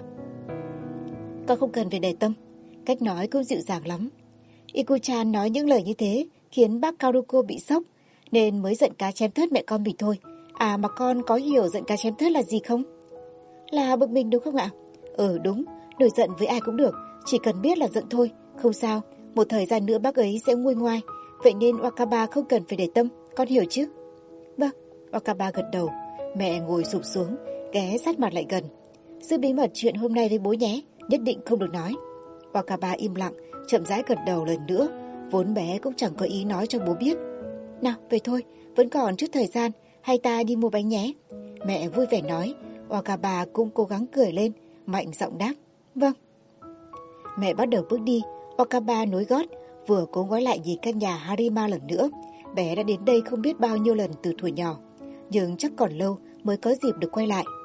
Speaker 1: Con không cần phải để tâm, cách nói cũng dịu dàng lắm. Iku-chan nói những lời như thế khiến bác Karuko bị sốc, nên mới giận cá chém thớt mẹ con mình thôi. À mà con có hiểu giận cá chém thớt là gì không? Là bực mình đúng không ạ? Ừ đúng, nổi giận với ai cũng được, Chỉ cần biết là giận thôi, không sao, một thời gian nữa bác ấy sẽ nguôi ngoai, vậy nên Wakaba không cần phải để tâm, con hiểu chứ? Vâng, Wakaba gật đầu. Mẹ ngồi sụp xuống, ghé sát mặt lại gần. Giữ bí mật chuyện hôm nay với bố nhé, nhất định không được nói. Wakaba im lặng, chậm rãi gật đầu lần nữa, vốn bé cũng chẳng có ý nói cho bố biết. Nào, về thôi, vẫn còn chút thời gian, hay ta đi mua bánh nhé. Mẹ vui vẻ nói. Wakaba cũng cố gắng cười lên, mạnh giọng đáp. Vâng. Mẹ bắt đầu bước đi, Wakaba nối gót, vừa cố gói lại nhìn căn nhà Harima lần nữa. Bé đã đến đây không biết bao nhiêu lần từ thuở nhỏ, nhưng chắc còn lâu mới có dịp được quay lại.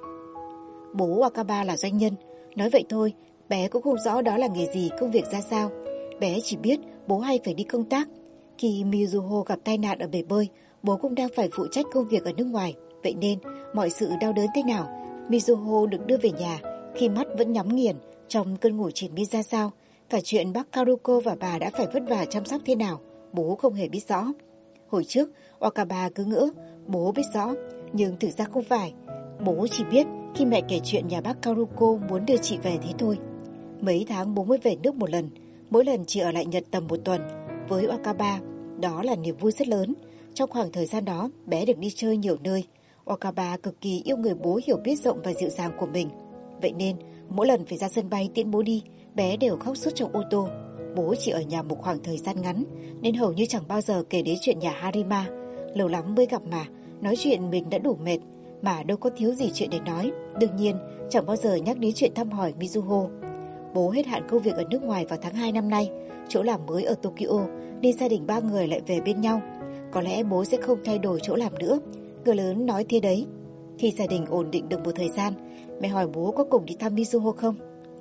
Speaker 1: Bố Wakaba là doanh nhân, nói vậy thôi, bé cũng không rõ đó là nghề gì, công việc ra sao. Bé chỉ biết bố hay phải đi công tác. Khi Mizuho gặp tai nạn ở bể bơi, bố cũng đang phải phụ trách công việc ở nước ngoài. Vậy nên, mọi sự đau đớn thế nào, Mizuho được đưa về nhà khi mắt vẫn nhắm nghiền trong cơn ngủ triền miên ra sao. Cả chuyện bác Karuko và bà đã phải vất vả chăm sóc thế nào, bố không hề biết rõ. Hồi trước, Wakaba cứ ngỡ bố biết rõ, nhưng thực ra không phải. Bố chỉ biết khi mẹ kể chuyện nhà bác Karuko muốn đưa chị về thế thôi. Mấy tháng bố mới về nước một lần, mỗi lần chỉ ở lại Nhật tầm một tuần. Với Wakaba, đó là niềm vui rất lớn. Trong khoảng thời gian đó, bé được đi chơi nhiều nơi. Wakaba cực kỳ yêu người bố hiểu biết rộng và dịu dàng của mình. Vậy nên, mỗi lần phải ra sân bay tiễn bố đi, bé đều khóc suốt trong ô tô. Bố chỉ ở nhà một khoảng thời gian ngắn, nên hầu như chẳng bao giờ kể đến chuyện nhà Harima. Lâu lắm mới gặp mà, nói chuyện mình đã đủ mệt, mà đâu có thiếu gì chuyện để nói. Đương nhiên, chẳng bao giờ nhắc đến chuyện thăm hỏi Mizuho. Bố hết hạn công việc ở nước ngoài vào tháng 2 năm nay, chỗ làm mới ở Tokyo, nên gia đình ba người lại về bên nhau. Có lẽ bố sẽ không thay đổi chỗ làm nữa, người lớn nói thế đấy. Khi gia đình ổn định được một thời gian, mẹ hỏi bố có cùng đi thăm Mizuho không?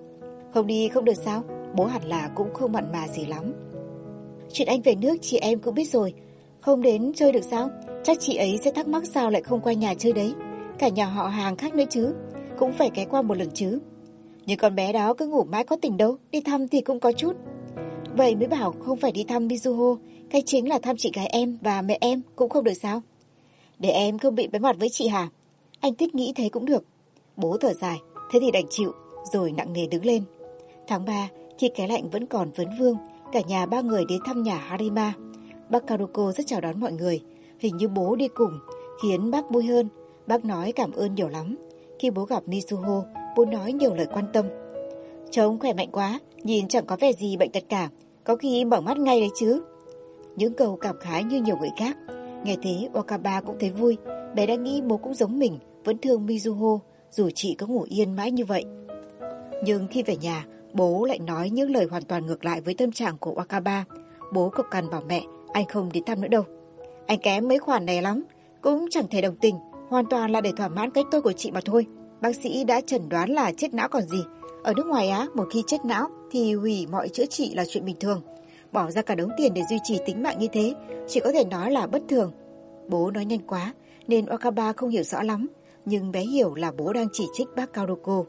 Speaker 1: Không đi không được sao? Bố hẳn là cũng không mặn mà gì lắm. Chuyện anh về nước chị em cũng biết rồi, không đến chơi được sao? Chắc chị ấy sẽ thắc mắc sao lại không qua nhà chơi đấy. Cả nhà họ hàng khác nữa chứ, cũng phải ghé qua một lần chứ. Nhưng con bé đó cứ ngủ mãi có tỉnh đâu, đi thăm thì cũng có chút. Vậy mới bảo không phải đi thăm Mizuho, cái chính là thăm chị gái em và mẹ em cũng không được sao? Để em không bị bé mặt với chị hả? Anh thích nghĩ thế cũng được. Bố thở dài, thế thì đành chịu, rồi nặng nề đứng lên. Tháng 3, khi cái lạnh vẫn còn vấn vương, cả nhà ba người đến thăm nhà Harima. Bác Karuko rất chào đón mọi người, hình như bố đi cùng, khiến bác vui hơn. Bác nói cảm ơn nhiều lắm. Khi bố gặp Mizuho, bố nói nhiều lời quan tâm. Trông khỏe mạnh quá, nhìn chẳng có vẻ gì bệnh tật cả, có khi mở mắt ngay đấy chứ. Những câu cảm khái như nhiều người khác. Nghe thế, Wakaba cũng thấy vui, bé đã nghĩ bố cũng giống mình, vẫn thương Mizuho, dù chị có ngủ yên mãi như vậy. Nhưng khi về nhà, bố lại nói những lời hoàn toàn ngược lại với tâm trạng của Wakaba. Bố cộc cằn bảo mẹ, anh không đến thăm nữa đâu. Anh kém mấy khoản này lắm, cũng chẳng thể đồng tình, hoàn toàn là để thỏa mãn cái tôi của chị mà thôi. Bác sĩ đã chẩn đoán là chết não còn gì. Ở nước ngoài á, một khi chết não thì hủy mọi chữa trị là chuyện bình thường. Bỏ ra cả đống tiền để duy trì tính mạng như thế, chỉ có thể nói là bất thường. Bố nói nhanh quá, nên Wakaba không hiểu rõ lắm, nhưng bé hiểu là bố đang chỉ trích bác Karuko.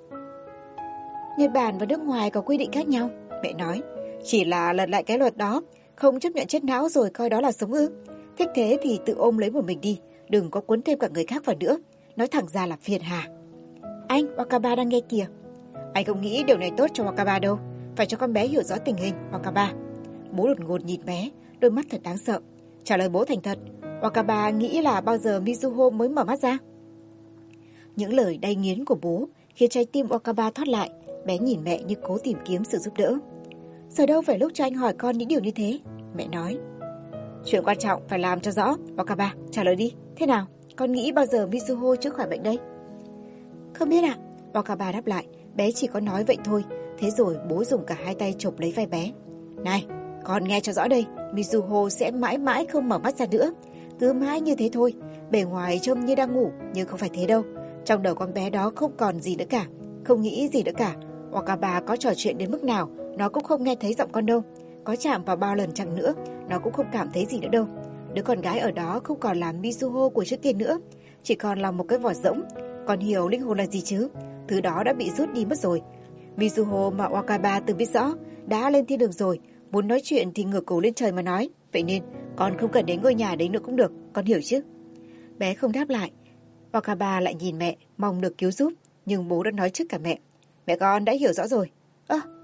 Speaker 1: Nhật Bản và nước ngoài có quy định khác nhau, mẹ nói. Chỉ là lật lại cái luật đó, không chấp nhận chết não rồi coi đó là sống ư. Thích thế thì tự ôm lấy một mình đi, đừng có cuốn thêm cả người khác vào nữa. Nói thẳng ra là phiền hà. Anh, Wakaba đang nghe kìa. Anh không nghĩ điều này tốt cho Wakaba đâu. Phải cho con bé hiểu rõ tình hình, Wakaba. Bố đột ngột nhìn bé, đôi mắt thật đáng sợ. Trả lời bố thành thật, Wakaba nghĩ là bao giờ Mizuho mới mở mắt ra? Những lời đay nghiến của bố khiến trái tim Wakaba thoát lại. Bé nhìn mẹ như cố tìm kiếm sự giúp đỡ. Giờ đâu phải lúc cho anh hỏi con những điều như thế, mẹ nói. Chuyện quan trọng phải làm cho rõ. Wakaba, trả lời đi. Thế nào, con nghĩ bao giờ Mizuho chữa khỏi bệnh đây? Không biết ạ. Wakaba đáp lại. Bé chỉ có nói vậy thôi. Thế rồi bố dùng cả hai tay chộp lấy vai bé. Này, con nghe cho rõ đây. Mizuho sẽ mãi mãi không mở mắt ra nữa. Cứ mãi như thế thôi. Bề ngoài trông như đang ngủ, nhưng không phải thế đâu. Trong đầu con bé đó không còn gì nữa cả, không nghĩ gì nữa cả. Wakaba có trò chuyện đến mức nào, nó cũng không nghe thấy giọng con đâu. Có chạm vào bao lần chăng nữa, nó cũng không cảm thấy gì nữa đâu. Đứa con gái ở đó không còn là Mizuho của trước kia nữa, chỉ còn là một cái vỏ rỗng. Còn hiểu linh hồn là gì chứ? Thứ đó đã bị rút đi mất rồi. Mizuho mà Wakaba từng biết rõ đã lên thiên đường rồi, muốn nói chuyện thì ngửa cổ lên trời mà nói. Vậy nên con không cần đến ngôi nhà đấy nữa cũng được, con hiểu chứ? Bé không đáp lại. Wakaba lại nhìn mẹ, mong được cứu giúp, nhưng bố đã nói trước cả mẹ. Mẹ con đã hiểu rõ rồi.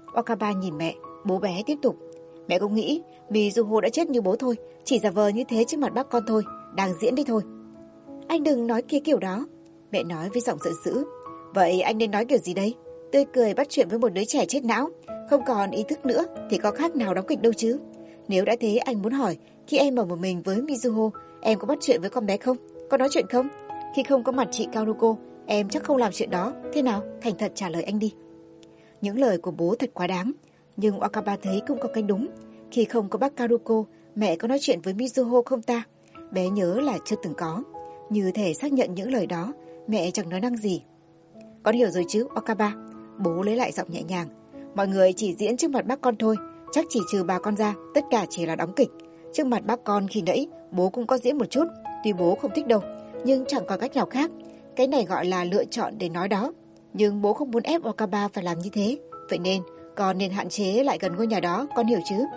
Speaker 1: Wakaba nhìn mẹ, bố bé tiếp tục. Mẹ cũng nghĩ Mizuho đã chết như bố thôi, chỉ giả vờ như thế trước mặt bác con thôi, đang diễn đi thôi. Anh đừng nói kia kiểu đó, mẹ nói với giọng giận dữ. Vậy anh nên nói kiểu gì đây? Tươi cười bắt chuyện với một đứa trẻ chết não, không còn ý thức nữa thì có khác nào đóng kịch đâu chứ. Nếu đã thế anh muốn hỏi, khi em ở một mình với Mizuho, em có bắt chuyện với con bé không? Có nói chuyện không? Khi không có mặt chị Karuko, em chắc không làm chuyện đó. Thế nào? Thành thật trả lời anh đi. Những lời của bố thật quá đáng, nhưng Wakaba thấy cũng có cái đúng. Khi không có bác Karuko, mẹ có nói chuyện với Mizuho không ta? Bé nhớ là chưa từng có. Như thể xác nhận những lời đó, mẹ chẳng nói năng gì. Con hiểu rồi chứ, Wakaba? Bố lấy lại giọng nhẹ nhàng. Mọi người chỉ diễn trước mặt bác con thôi, chắc chỉ trừ bà con ra, tất cả chỉ là đóng kịch. Trước mặt bác con khi nãy, bố cũng có diễn một chút, tuy bố không thích đâu, nhưng chẳng còn cách nào khác. Cái này gọi là lựa chọn để nói đó. Nhưng bố không muốn ép Wakaba phải làm như thế, vậy nên con nên hạn chế lại gần ngôi nhà đó, con hiểu chứ?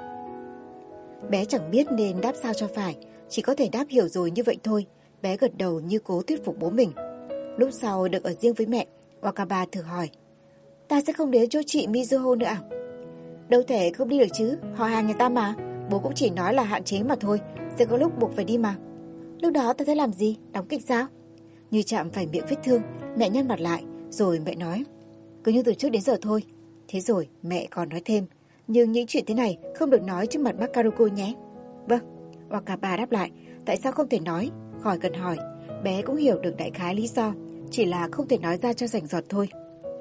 Speaker 1: Bé chẳng biết nên đáp sao cho phải, chỉ có thể đáp hiểu rồi như vậy thôi. Bé gật đầu như cố thuyết phục bố mình. Lúc sau được ở riêng với mẹ, Wakaba thử hỏi. Ta sẽ không đến chỗ chị Mizuho nữa à? Đâu thể không đi được chứ, họ hàng nhà ta mà. Bố cũng chỉ nói là hạn chế mà thôi, sẽ có lúc buộc phải đi mà. Lúc đó ta sẽ làm gì? Đóng kịch sao? Như chạm phải miệng vết thương, mẹ nhăn mặt lại, rồi mẹ nói. Cứ như từ trước đến giờ thôi. Thế rồi mẹ còn nói thêm. Nhưng những chuyện thế này không được nói trước mặt bác Karuko nhé. Vâng, Wakaba đáp lại. Tại sao không thể nói? Khỏi cần hỏi. Bé cũng hiểu được đại khái lý do, chỉ là không thể nói ra cho rành rọt thôi.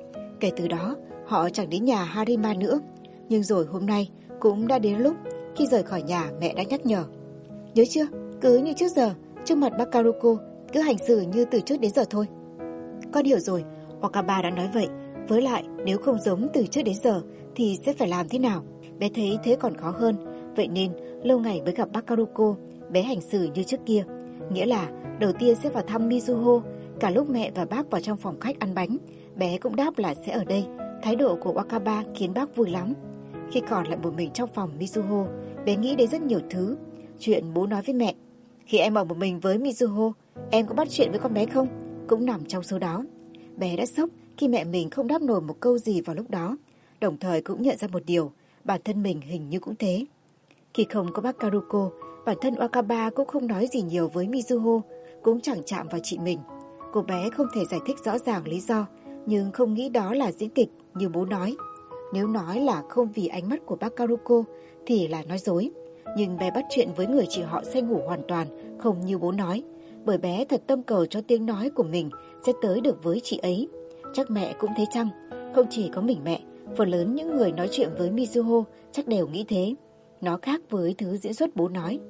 Speaker 1: Kể từ đó, họ chẳng đến nhà Harima nữa. Nhưng rồi hôm nay cũng đã đến lúc khi rời khỏi nhà mẹ đã nhắc nhở. Nhớ chưa? Cứ như trước giờ, trước mặt bác Karuko, cứ hành xử như từ trước đến giờ thôi. Con hiểu rồi, Wakaba đã nói vậy. Với lại, nếu không giống từ trước đến giờ thì sẽ phải làm thế nào? Bé thấy thế còn khó hơn. Vậy nên, lâu ngày mới gặp bác Karuko, bé hành xử như trước kia. Nghĩa là, đầu tiên sẽ vào thăm Mizuho. Cả lúc mẹ và bác vào trong phòng khách ăn bánh, bé cũng đáp là sẽ ở đây. Thái độ của Wakaba khiến bác vui lắm. Khi còn lại một mình trong phòng Mizuho, bé nghĩ đến rất nhiều thứ. Chuyện bố nói với mẹ. Khi em ở một mình với Mizuho, em có bắt chuyện với con bé không? Cũng nằm trong số đó. Bé đã sốc khi mẹ mình không đáp nổi một câu gì vào lúc đó. Đồng thời cũng nhận ra một điều, bản thân mình hình như cũng thế. Khi không có bác Karuko, bản thân Wakaba cũng không nói gì nhiều với Mizuho, cũng chẳng chạm vào chị mình. Cô bé không thể giải thích rõ ràng lý do, nhưng không nghĩ đó là diễn kịch như bố nói. Nếu nói là không vì ánh mắt của bác Karuko thì là nói dối. Nhưng bé bắt chuyện với người chị họ say ngủ hoàn toàn, không như bố nói. Bởi bé thật tâm cầu cho tiếng nói của mình sẽ tới được với chị ấy. Chắc mẹ cũng thế chăng? Không chỉ có mình mẹ, phần lớn những người nói chuyện với Mizuho chắc đều nghĩ thế. Nó khác với thứ diễn xuất bố nói.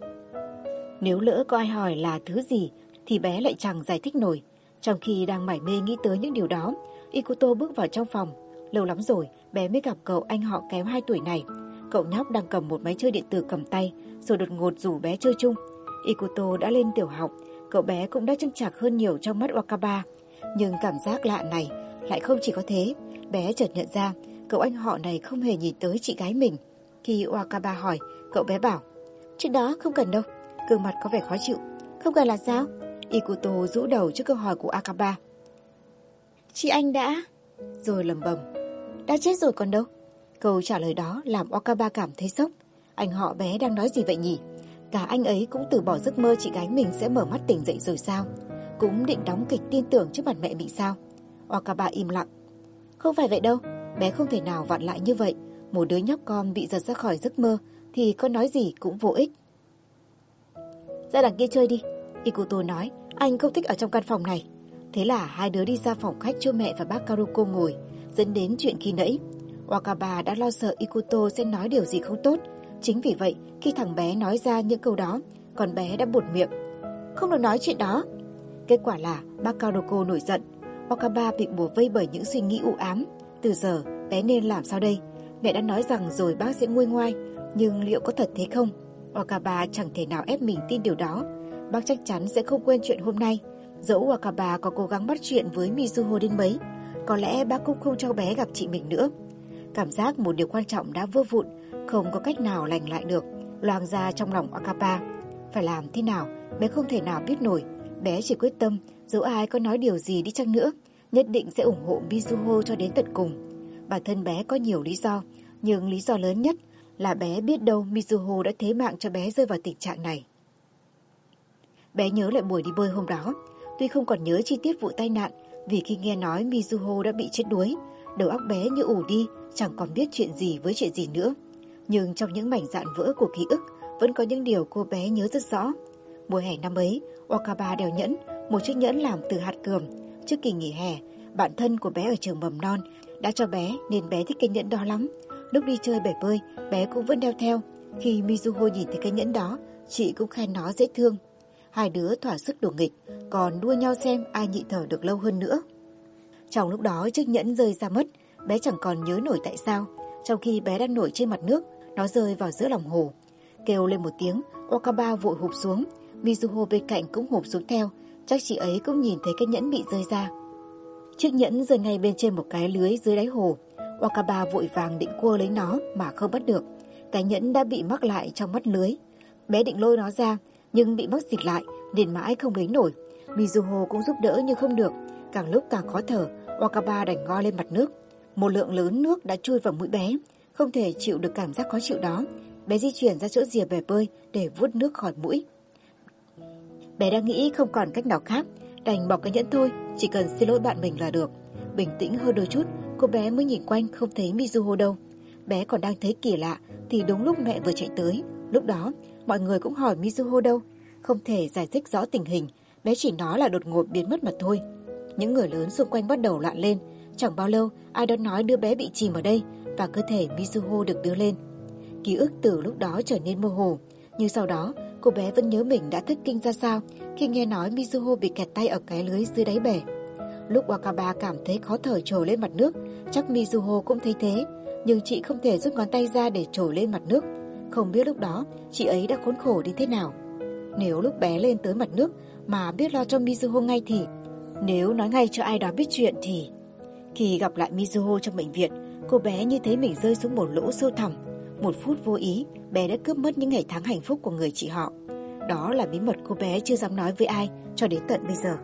Speaker 1: Nếu lỡ có ai hỏi là thứ gì thì bé lại chẳng giải thích nổi. Trong khi đang mải mê nghĩ tới những điều đó, Ikuto bước vào trong phòng. Lâu lắm rồi bé mới gặp cậu anh họ kém 2 tuổi này. Cậu nhóc đang cầm một máy chơi điện tử cầm tay, rồi đột ngột rủ bé chơi chung. Ikuto đã lên tiểu học, cậu bé cũng đã chững chạc hơn nhiều trong mắt Wakaba. Nhưng cảm giác lạ này lại không chỉ có thế. Bé chợt nhận ra cậu anh họ này không hề nhìn tới chị gái mình. Khi Wakaba hỏi, cậu bé bảo, chuyện đó không cần đâu. Gương mặt có vẻ khó chịu. Không cần là sao? Ikuto rũ đầu trước câu hỏi của Wakaba. Chị anh đã... Rồi lẩm bẩm, đã chết rồi còn đâu. Câu trả lời đó làm Wakaba cảm thấy sốc. Anh họ bé đang nói gì vậy nhỉ? Cả anh ấy cũng từ bỏ giấc mơ chị gái mình sẽ mở mắt tỉnh dậy rồi sao? Cũng định đóng kịch tin tưởng trước mặt mẹ mình sao? Wakaba im lặng. Không phải vậy đâu, bé không thể nào vặn lại như vậy. Một đứa nhóc con bị giật ra khỏi giấc mơ thì có nói gì cũng vô ích. Ra đằng kia chơi đi, Ikuto nói, anh không thích ở trong căn phòng này. Thế là hai đứa đi ra phòng khách cho mẹ và bác Karuko ngồi, dẫn đến chuyện khi nãy. Wakaba đã lo sợ Ikuto sẽ nói điều gì không tốt. Chính vì vậy, khi thằng bé nói ra những câu đó, con bé đã buột miệng. Không được nói chuyện đó. Kết quả là bác Karuko nổi giận. Wakaba bị bủa vây bởi những suy nghĩ u ám. Từ giờ, bé nên làm sao đây? Mẹ đã nói rằng rồi bác sẽ nguôi ngoai, nhưng liệu có thật thế không? Wakaba chẳng thể nào ép mình tin điều đó. Bác chắc chắn sẽ không quên chuyện hôm nay. Dẫu Wakaba có cố gắng bắt chuyện với Mizuho đến mấy, có lẽ bác cũng không cho bé gặp chị mình nữa. Cảm giác một điều quan trọng đã vỡ vụn, không có cách nào lành lại được, loang ra trong lòng Wakaba. Phải làm thế nào, bé không thể nào biết nổi. Bé chỉ quyết tâm, dẫu ai có nói điều gì đi chăng nữa, nhất định sẽ ủng hộ Mizuho cho đến tận cùng. Bản thân bé có nhiều lý do, Nhưng lý do lớn nhất là bé biết đâu Mizuho đã thế mạng cho bé rơi vào tình trạng này. Bé nhớ lại buổi đi bơi hôm đó, tuy không còn nhớ chi tiết vụ tai nạn vì khi nghe nói Mizuho đã bị chết đuối, đầu óc bé như ù đi, chẳng còn biết chuyện gì với chuyện gì nữa. Nhưng trong những mảnh dạn vỡ của ký ức vẫn có những điều cô bé nhớ rất rõ. Mùa hè năm ấy, Wakaba đeo nhẫn, một chiếc nhẫn làm từ hạt cườm. Trước kỳ nghỉ hè, bạn thân của bé ở trường mầm non đã cho bé nên bé thích cái nhẫn đó lắm. Lúc đi chơi bể bơi, bé cũng vẫn đeo theo. Khi Mizuho nhìn thấy cái nhẫn đó, chị cũng khen nó dễ thương. Hai đứa thỏa sức đùa nghịch, còn đua nhau xem ai nhịn thở được lâu hơn nữa. Trong lúc đó chiếc nhẫn rơi ra mất, bé chẳng còn nhớ nổi tại sao. Trong khi bé đang nổi trên mặt nước, nó rơi vào giữa lòng hồ. Kêu lên một tiếng, Wakaba vội hụp xuống. Mizuho bên cạnh cũng hụp xuống theo, chắc chị ấy cũng nhìn thấy cái nhẫn bị rơi ra. Chiếc nhẫn rơi ngay bên trên một cái lưới dưới đáy hồ. Wakaba vội vàng định cua lấy nó mà không bắt được. Cái nhẫn đã bị mắc lại trong mắt lưới. Bé định lôi nó ra, nhưng bị mắc xịt lại nên mãi không lấy nổi. Mizuho cũng giúp đỡ nhưng không được. Càng lúc càng khó thở, Wakaba đành ngoi lên mặt nước. Một lượng lớn nước đã chui vào mũi bé. Không thể chịu được cảm giác khó chịu đó, bé di chuyển ra chỗ rìa bể bơi để vuốt nước khỏi mũi. Bé đang nghĩ không còn cách nào khác, đành bỏ cái nhẫn thôi, chỉ cần xin lỗi bạn mình là được. Bình tĩnh hơn đôi chút, cô bé mới nhìn quanh không thấy Mizuho đâu. Bé còn đang thấy kỳ lạ thì đúng lúc mẹ vừa chạy tới. Lúc đó mọi người cũng hỏi Mizuho đâu. Không thể giải thích rõ tình hình, bé chỉ nói là đột ngột biến mất mà thôi. Những người lớn xung quanh bắt đầu loạn lên. Chẳng bao lâu ai đó nói đứa bé bị chìm ở đây và cơ thể Mizuho được đưa lên. Ký ức từ lúc đó trở nên mơ hồ, nhưng sau đó cô bé vẫn nhớ mình đã thất kinh ra sao khi nghe nói Mizuho bị kẹt tay ở cái lưới dưới đáy bể. Lúc Wakaba cảm thấy khó thở trồi lên mặt nước, chắc Mizuho cũng thấy thế, nhưng chị không thể rút ngón tay ra để trồi lên mặt nước. Không biết lúc đó chị ấy đã khốn khổ đến thế nào. Nếu lúc bé lên tới mặt nước mà biết lo cho Mizuho ngay thì, nếu nói ngay cho ai đó biết chuyện thì... Khi gặp lại Mizuho trong bệnh viện, cô bé như thấy mình rơi xuống một lỗ sâu thẳm. Một phút vô ý, bé đã cướp mất những ngày tháng hạnh phúc của người chị họ. Đó là bí mật cô bé chưa dám nói với ai cho đến tận bây giờ.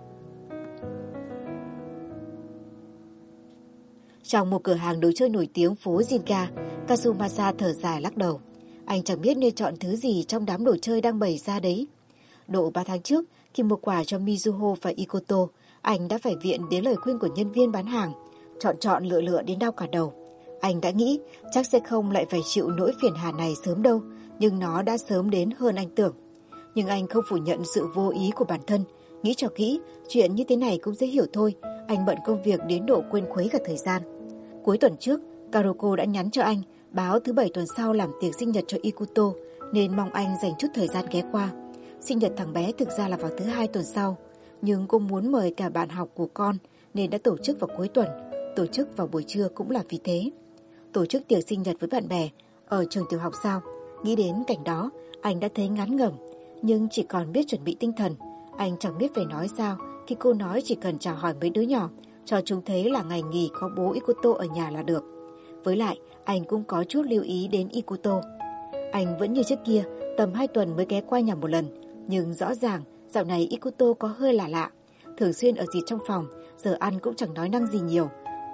Speaker 1: Trong một cửa hàng đồ chơi nổi tiếng phố Jinka, Kazumasa thở dài lắc đầu. Anh chẳng biết nên chọn thứ gì trong đám đồ chơi đang bày ra đấy. Độ 3 tháng trước, khi mua quà cho Mizuho và Ikoto, anh đã phải viện đến lời khuyên của nhân viên bán hàng. Chọn lựa đến đau cả đầu. Anh đã nghĩ chắc sẽ không lại phải chịu nỗi phiền hà này sớm đâu, nhưng nó đã sớm đến hơn anh tưởng. Nhưng anh không phủ nhận sự vô ý của bản thân. Nghĩ cho kỹ, chuyện như thế này cũng dễ hiểu thôi. Anh bận công việc đến độ quên khuấy cả thời gian. Cuối tuần trước, Karoko đã nhắn cho anh báo thứ Bảy tuần sau làm tiệc sinh nhật cho Ikuto, nên mong anh dành chút thời gian ghé qua. Sinh nhật thằng bé thực ra là vào thứ Hai tuần sau, nhưng cô muốn mời cả bạn học của con nên đã tổ chức vào cuối tuần. Tổ chức vào buổi trưa cũng là vì thế. Tổ chức tiệc sinh nhật với bạn bè ở trường tiểu học sao? Nghĩ đến cảnh đó, anh đã thấy ngán ngẩm, nhưng chỉ còn biết chuẩn bị tinh thần. Anh chẳng biết phải nói sao khi cô nói chỉ cần chào hỏi mấy đứa nhỏ, cho chúng thấy là ngày nghỉ có bố Ikuto ở nhà là được. Với lại, anh cũng có chút lưu ý đến Ikuto. Anh vẫn như trước kia, tầm 2 tuần mới ghé qua nhà một lần, nhưng rõ ràng dạo này Ikuto có hơi lạ lạ. Thường xuyên ở trong phòng, giờ ăn cũng chẳng nói năng gì nhiều.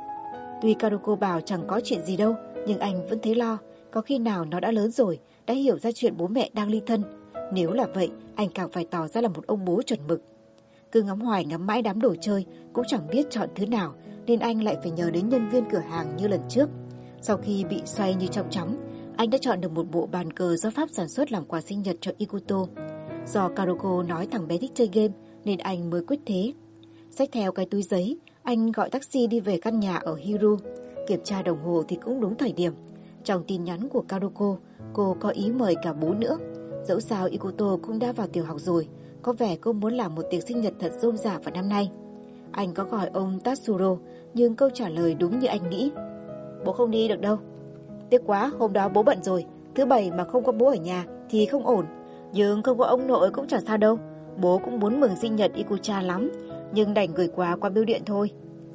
Speaker 1: Tuy Karoko bảo chẳng có chuyện gì đâu, nhưng anh vẫn thấy lo. Có khi nào nó đã lớn rồi, đã hiểu ra chuyện bố mẹ đang ly thân. Nếu là vậy, anh càng phải tỏ ra là một ông bố chuẩn mực. Cứ ngắm hoài ngắm mãi đám đồ chơi, cũng chẳng biết chọn thứ nào, nên anh lại phải nhờ đến nhân viên cửa hàng như lần trước. Sau khi bị xoay như trong chóng, anh đã chọn được một bộ bàn cờ do Pháp sản xuất làm quà sinh nhật cho Ikuto. Do Karoko nói thằng bé thích chơi game, nên anh mới quyết thế. Xách theo cái túi giấy, anh gọi taxi đi về căn nhà ở Hiru. Kiểm tra đồng hồ thì cũng đúng thời điểm. Trong tin nhắn của Karoko, cô có ý mời cả bố nữa. Dẫu sao Ikuto cũng đã vào tiểu học rồi, có vẻ cô muốn làm một tiệc sinh nhật thật rôm rả vào năm nay. Anh có gọi ông Tatsuro, nhưng câu trả lời đúng như anh nghĩ. Bố không đi được đâu. Tiếc quá, hôm đó bố bận rồi. Thứ Bảy mà không có bố ở nhà thì không ổn. Nhưng không có ông nội cũng chẳng sao đâu. Bố cũng muốn mừng sinh nhật Ikuchan lắm, nhưng đành gửi quà qua bưu điện thôi.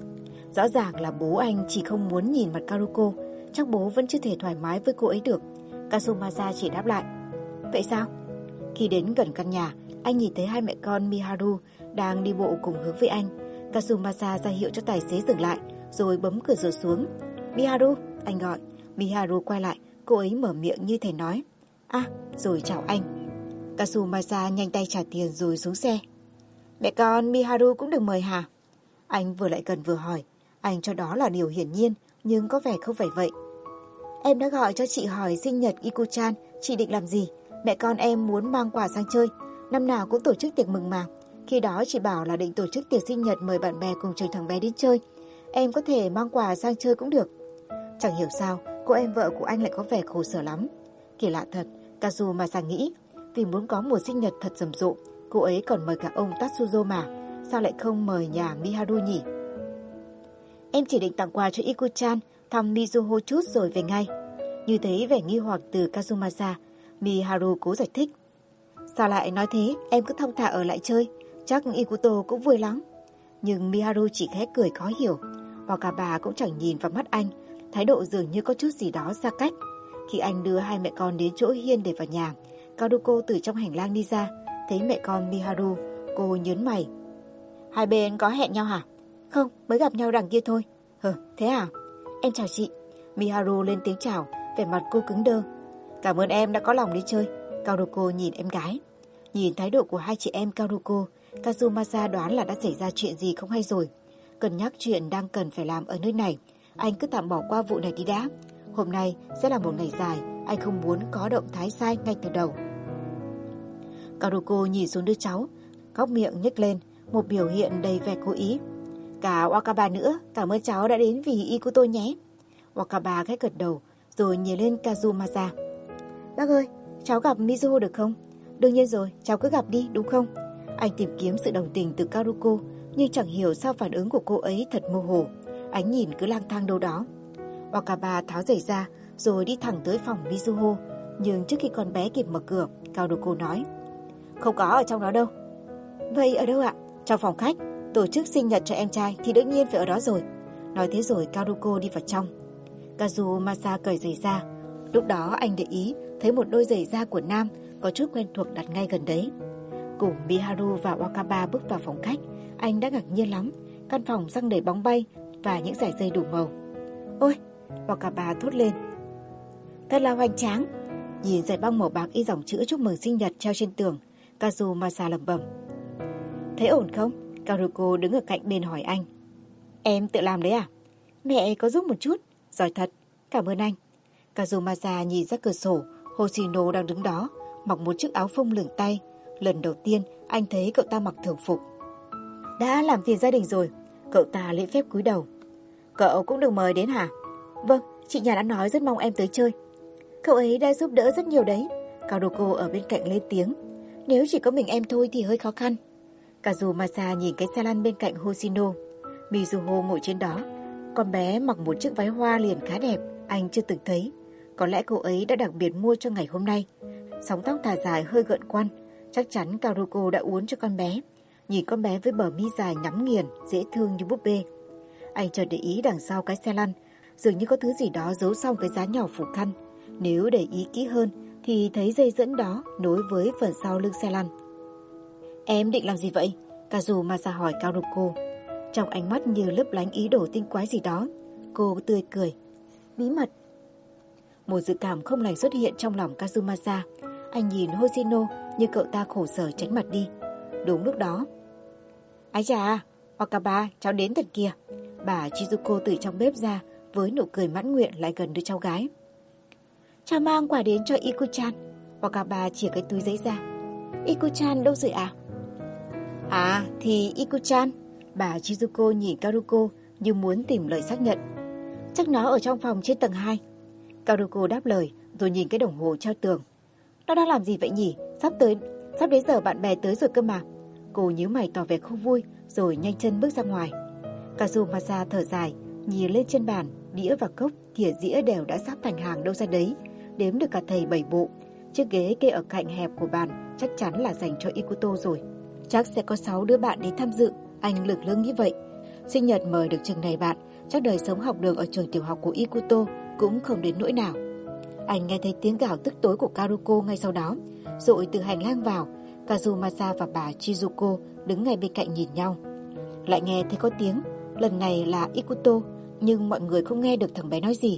Speaker 1: Rõ ràng là bố anh chỉ không muốn nhìn mặt Karoko. Chắc bố vẫn chưa thể thoải mái với cô ấy được. Kazumasa chỉ đáp lại. Vậy sao? Khi đến gần căn nhà, anh nhìn thấy hai mẹ con Miharu đang đi bộ cùng hướng với anh. Kazumasa ra hiệu cho tài xế dừng lại, rồi bấm cửa sổ xuống. Miharu, anh gọi. Miharu quay lại, cô ấy mở miệng như thể nói: "À, rồi chào anh." Kazumasa nhanh tay trả tiền rồi xuống xe. "Mẹ con Miharu cũng được mời hả?" Anh vừa lại gần vừa hỏi. Anh cho đó là điều hiển nhiên, nhưng có vẻ không phải vậy. "Em đã gọi cho chị hỏi sinh nhật Ikuchan, chị định làm gì? Mẹ con em muốn mang quà sang chơi. Năm nào cũng tổ chức tiệc mừng mà. Khi đó chị bảo là định tổ chức tiệc sinh nhật mời bạn bè cùng trường thằng bé đến chơi. Em có thể mang quà sang chơi cũng được." Chẳng hiểu sao, cô em vợ của anh lại có vẻ khổ sở lắm. Kỳ lạ thật, Kazumasa nghĩ, vì muốn có mùa sinh nhật thật rầm rộ, cô ấy còn mời cả ông Tatsuzo mà, sao lại không mời nhà Miharu nhỉ? "Em chỉ định tặng quà cho Ikuchan, thăm Mizuho chút rồi về ngay." Như thấy vẻ nghi hoặc từ Kazumasa, Miharu cố giải thích. "Sao lại nói thế, em cứ thong thả ở lại chơi, chắc Ikuto cũng vui lắm." Nhưng Miharu chỉ khẽ cười khó hiểu. Wakaba cũng chẳng nhìn vào mắt anh, thái độ dường như có chút gì đó xa cách. Khi anh đưa hai mẹ con đến chỗ hiên để vào nhà, Karuko từ trong hành lang đi ra, thấy mẹ con Miharu, cô nhớn mày. "Hai bên có hẹn nhau hả?" "Không, mới gặp nhau đằng kia thôi." Thế à?" "Em chào chị." Miharu lên tiếng chào, vẻ mặt cô cứng đơ. "Cảm ơn em đã có lòng đi chơi." Karuko nhìn em gái. Nhìn thái độ của hai chị em Karuko, Kazumasa đoán là đã xảy ra chuyện gì không hay rồi. Cân nhắc chuyện đang cần phải làm ở nơi này, anh cứ tạm bỏ qua vụ này đi đã. Hôm nay sẽ là một ngày dài, anh không muốn có động thái sai ngay từ đầu. Karuko nhìn xuống đứa cháu, góc miệng nhếch lên, một biểu hiện đầy vẻ cố ý. "Cả Wakaba nữa, cảm ơn cháu đã đến vì Ikuto nhé." Wakaba khẽ gật đầu, rồi nhìn lên Kazumasa. "Bác ơi, cháu gặp Mizuho được không?" "Đương nhiên rồi, cháu cứ gặp đi, đúng không?" Anh tìm kiếm sự đồng tình từ Karuko, nhưng chẳng hiểu sao phản ứng của cô ấy thật mơ hồ. Ánh nhìn cứ lang thang đâu đó. Wakaba tháo giày ra, rồi đi thẳng tới phòng Mizuho. Nhưng trước khi con bé kịp mở cửa, Karuko nói: "Không có ở trong đó đâu." "Vậy ở đâu ạ?" "Trong phòng khách, tổ chức sinh nhật cho em trai thì đương nhiên phải ở đó rồi." Nói thế rồi Karuko đi vào trong. Kazumasa cởi giày ra. Lúc đó anh để ý thấy một đôi giày da của nam có chút quen thuộc đặt ngay gần đấy. Cùng Miharu và Wakaba bước vào phòng khách, anh đã ngạc nhiên lắm. Căn phòng răng đầy bóng bay và những dải dây đủ màu. "Ôi!" Wakaba thốt lên. "Thật là hoành tráng." Nhìn dải băng màu bạc in dòng chữ chúc mừng sinh nhật treo trên tường, Kazumasa lẩm bẩm. "Thấy ổn không?" Karuko đứng ở cạnh bên hỏi anh. "Em tự làm đấy à?" "Mẹ có giúp một chút." "Giỏi thật, cảm ơn anh." Kazumasa nhìn ra cửa sổ, Hoshino đang đứng đó, mặc một chiếc áo phông lửng tay. Lần đầu tiên anh thấy cậu ta mặc thường phục. "Đã làm phiền gia đình rồi." Cậu ta lễ phép cúi đầu. "Cậu cũng được mời đến hả?" "Vâng, chị nhà đã nói rất mong em tới chơi." "Cậu ấy đã giúp đỡ rất nhiều đấy." Karuko ở bên cạnh lên tiếng. "Nếu chỉ có mình em thôi thì hơi khó khăn." Kazumasa nhìn cái xe lăn bên cạnh Hoshino. Mizuho ngồi trên đó. Con bé mặc một chiếc váy hoa liền khá đẹp, anh chưa từng thấy. Có lẽ cô ấy đã đặc biệt mua cho ngày hôm nay. Sóng tóc thả dài hơi gợn quăn. Chắc chắn Karuko đã uốn cho con bé. Nhìn con bé với bờ mi dài nhắm nghiền, dễ thương như búp bê. Anh chợt để ý đằng sau cái xe lăn, dường như có thứ gì đó giấu sau cái giá nhỏ phủ khăn. Nếu để ý kỹ hơn thì thấy dây dẫn đó nối với phần sau lưng xe lăn. "Em định làm gì vậy?" Kazumasa hỏi Karuko. Trong ánh mắt như lấp lánh ý đồ tinh quái gì đó. Cô tươi cười. "Bí mật." Một dự cảm không lành xuất hiện trong lòng Kazumasa. Anh nhìn Hoshino như cậu ta khổ sở tránh mặt đi. Đúng lúc đó, "Ái chà, Wakaba, cháu đến thật kìa." Bà Chizuko từ trong bếp ra với nụ cười mãn nguyện lại gần đứa cháu gái. "Cháu mang quà đến cho Ikuchan." Wakaba chìa cái túi giấy ra. "Ikuchan đâu rồi à?" "À, thì Ikuchan." Bà Chizuko nhìn Karuko như muốn tìm lời xác nhận. "Chắc nó ở trong phòng trên tầng 2." Karuko đáp lời rồi nhìn cái đồng hồ treo tường. "Nó đang làm gì vậy nhỉ? Sắp đến giờ bạn bè tới rồi cơ mà." Cô nhíu mày tỏ vẻ không vui rồi nhanh chân bước ra ngoài. Kazumasa thở dài, nhìn lên trên bàn, đĩa và cốc, thìa dĩa đều đã sắp thành hàng đâu ra đấy, đếm được cả thầy 7 bộ. Chiếc ghế kê ở cạnh hẹp của bàn chắc chắn là dành cho Ikuto rồi. Chắc sẽ có 6 đứa bạn đến tham dự, anh lửng lưng như vậy. Sinh nhật mời được chừng này bạn, chắc đời sống học đường ở trường tiểu học của Ikuto cũng không đến nỗi nào. Anh nghe thấy tiếng gào tức tối của Karuko ngay sau đó, rồi từ hành lang vào. Kazumasa và bà Chizuko đứng ngay bên cạnh nhìn nhau. Lại nghe thấy có tiếng, lần này là Ikuto, nhưng mọi người không nghe được thằng bé nói gì.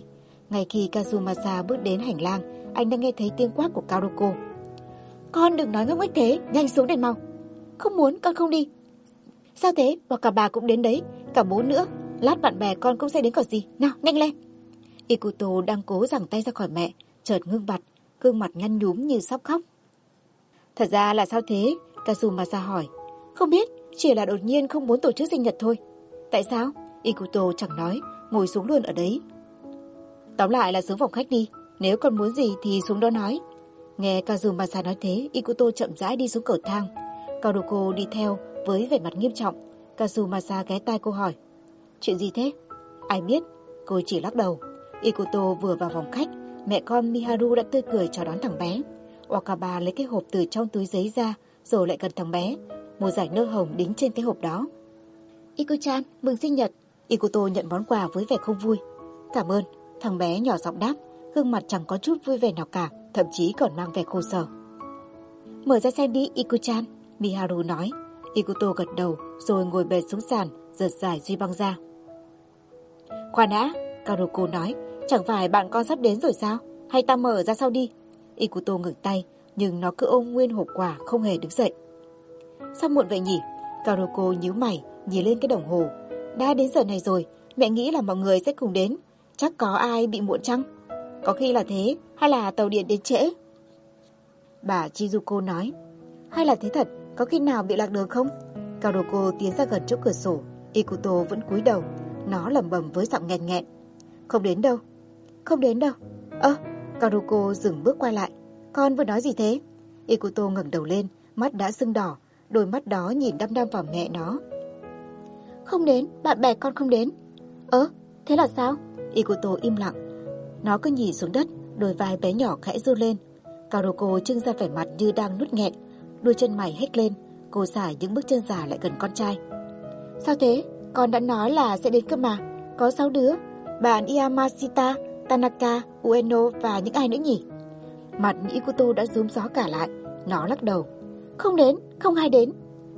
Speaker 1: Ngay khi Kazumasa bước đến hành lang, anh đã nghe thấy tiếng quát của Karoko. Con đừng nói ngốc nghếch thế, nhanh xuống đèn mau. Không muốn, con không đi. Sao thế, và cả bà cũng đến đấy, cả bố nữa. Lát bạn bè con cũng sẽ đến còn gì, nào nhanh lên. Ikuto đang cố giằng tay ra khỏi mẹ, chợt ngưng bặt, gương mặt nhăn nhúm như sắp khóc. Thật ra là sao thế? Kazumasa hỏi. Không biết, chỉ là đột nhiên không muốn tổ chức sinh nhật thôi. Tại sao? Ikuto chẳng nói, ngồi xuống luôn ở đấy. Tóm lại là xuống phòng khách đi, nếu con muốn gì thì xuống đó nói. Nghe Kazumasa nói thế, Ikuto chậm rãi đi xuống cầu thang. Karoko đi theo với vẻ mặt nghiêm trọng. Kazumasa ghé tai cô hỏi. Chuyện gì thế? Ai biết? Cô chỉ lắc đầu. Ikuto vừa vào phòng khách, mẹ con Miharu đã tươi cười chào đón thằng bé. Wakaba lấy cái hộp từ trong túi giấy ra, rồi lại gần thằng bé. Một dải nơ hồng đính trên cái hộp đó. Iku-chan, mừng sinh nhật. Ikuto nhận món quà với vẻ không vui. Cảm ơn, thằng bé nhỏ giọng đáp, gương mặt chẳng có chút vui vẻ nào cả, thậm chí còn mang vẻ khổ sở. Mở ra xem đi, Iku-chan, Miharu nói. Ikuto gật đầu, rồi ngồi bệt xuống sàn, giật giải duy băng ra. Khoan đã, Karoko nói, chẳng phải bạn con sắp đến rồi sao? Hay ta mở ra sau đi? Ikuto ngừng tay, nhưng nó cứ ôm nguyên hộp quà không hề đứng dậy. Sao muộn vậy nhỉ? Karoko nhíu mày, nhìn lên cái đồng hồ. Đã đến giờ này rồi, mẹ nghĩ là mọi người sẽ cùng đến. Chắc có ai bị muộn chăng? Có khi là thế, hay là tàu điện đến trễ? Bà Chizuko nói. Hay là thế thật, có khi nào bị lạc đường không? Karoko tiến ra gần chỗ cửa sổ. Ikuto vẫn cúi đầu. Nó lẩm bẩm với giọng nghẹn nghẹn. Không đến đâu. Không đến đâu. Karoko dừng bước quay lại. Con vừa nói gì thế? Ikuto ngẩng đầu lên, mắt đã sưng đỏ. Đôi mắt đó nhìn đăm đăm vào mẹ nó. Không đến, bạn bè con không đến. Thế là sao? Ikuto im lặng. Nó cứ nhìn xuống đất, đôi vai bé nhỏ khẽ giơ lên. Karoko trưng ra vẻ mặt như đang nuốt nghẹn, đôi chân mày hét lên. Cô xải những bước chân dài lại gần con trai. Sao thế? Con đã nói là sẽ đến cơ mà. Có 6 đứa. Bạn Yamashita, Tanaka, Ueno và những ai nữa nhỉ? Mặt Ikuto đã rúm gió cả lại. Nó lắc đầu. Không đến, không ai đến.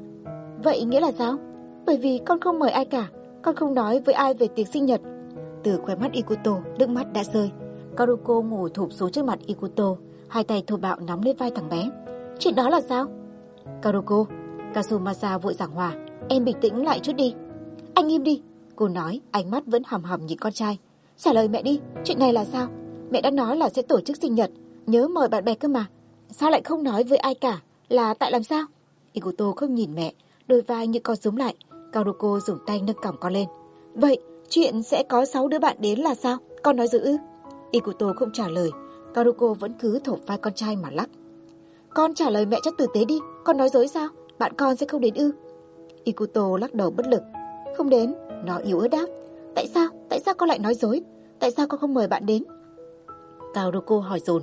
Speaker 1: Vậy nghĩa là sao? Bởi vì con không mời ai cả. Con không nói với ai về tiệc sinh nhật. Từ khóe mắt Ikuto, nước mắt đã rơi. Karoko ngồi thụp xuống trước mặt Ikuto, hai tay thô bạo nắm lên vai thằng bé. Chuyện đó là sao? Karoko, Kazumasa vội giảng hòa. Em bình tĩnh lại chút đi. Anh im đi, cô nói, ánh mắt vẫn hầm hầm nhìn con trai. Trả lời mẹ đi, chuyện này là sao? Mẹ đã nói là sẽ tổ chức sinh nhật, nhớ mời bạn bè cơ mà. Sao lại không nói với ai cả? Là tại làm sao? Ikuto không nhìn mẹ, đôi vai như co rúm lại. Karoko dùng tay nâng cằm con lên. Vậy, chuyện sẽ có 6 đứa bạn đến là sao? Con nói dữ ư? Ikuto không trả lời. Karoko vẫn cứ thộp vai con trai mà lắc. Con trả lời mẹ cho tử tế đi. Con nói dối sao? Bạn con sẽ không đến ư? Ikuto lắc đầu bất lực. Không đến, nó yếu ớt đáp. Tại sao? Tại sao con lại nói dối? Tại sao con không mời bạn đến? Karoko hỏi dồn.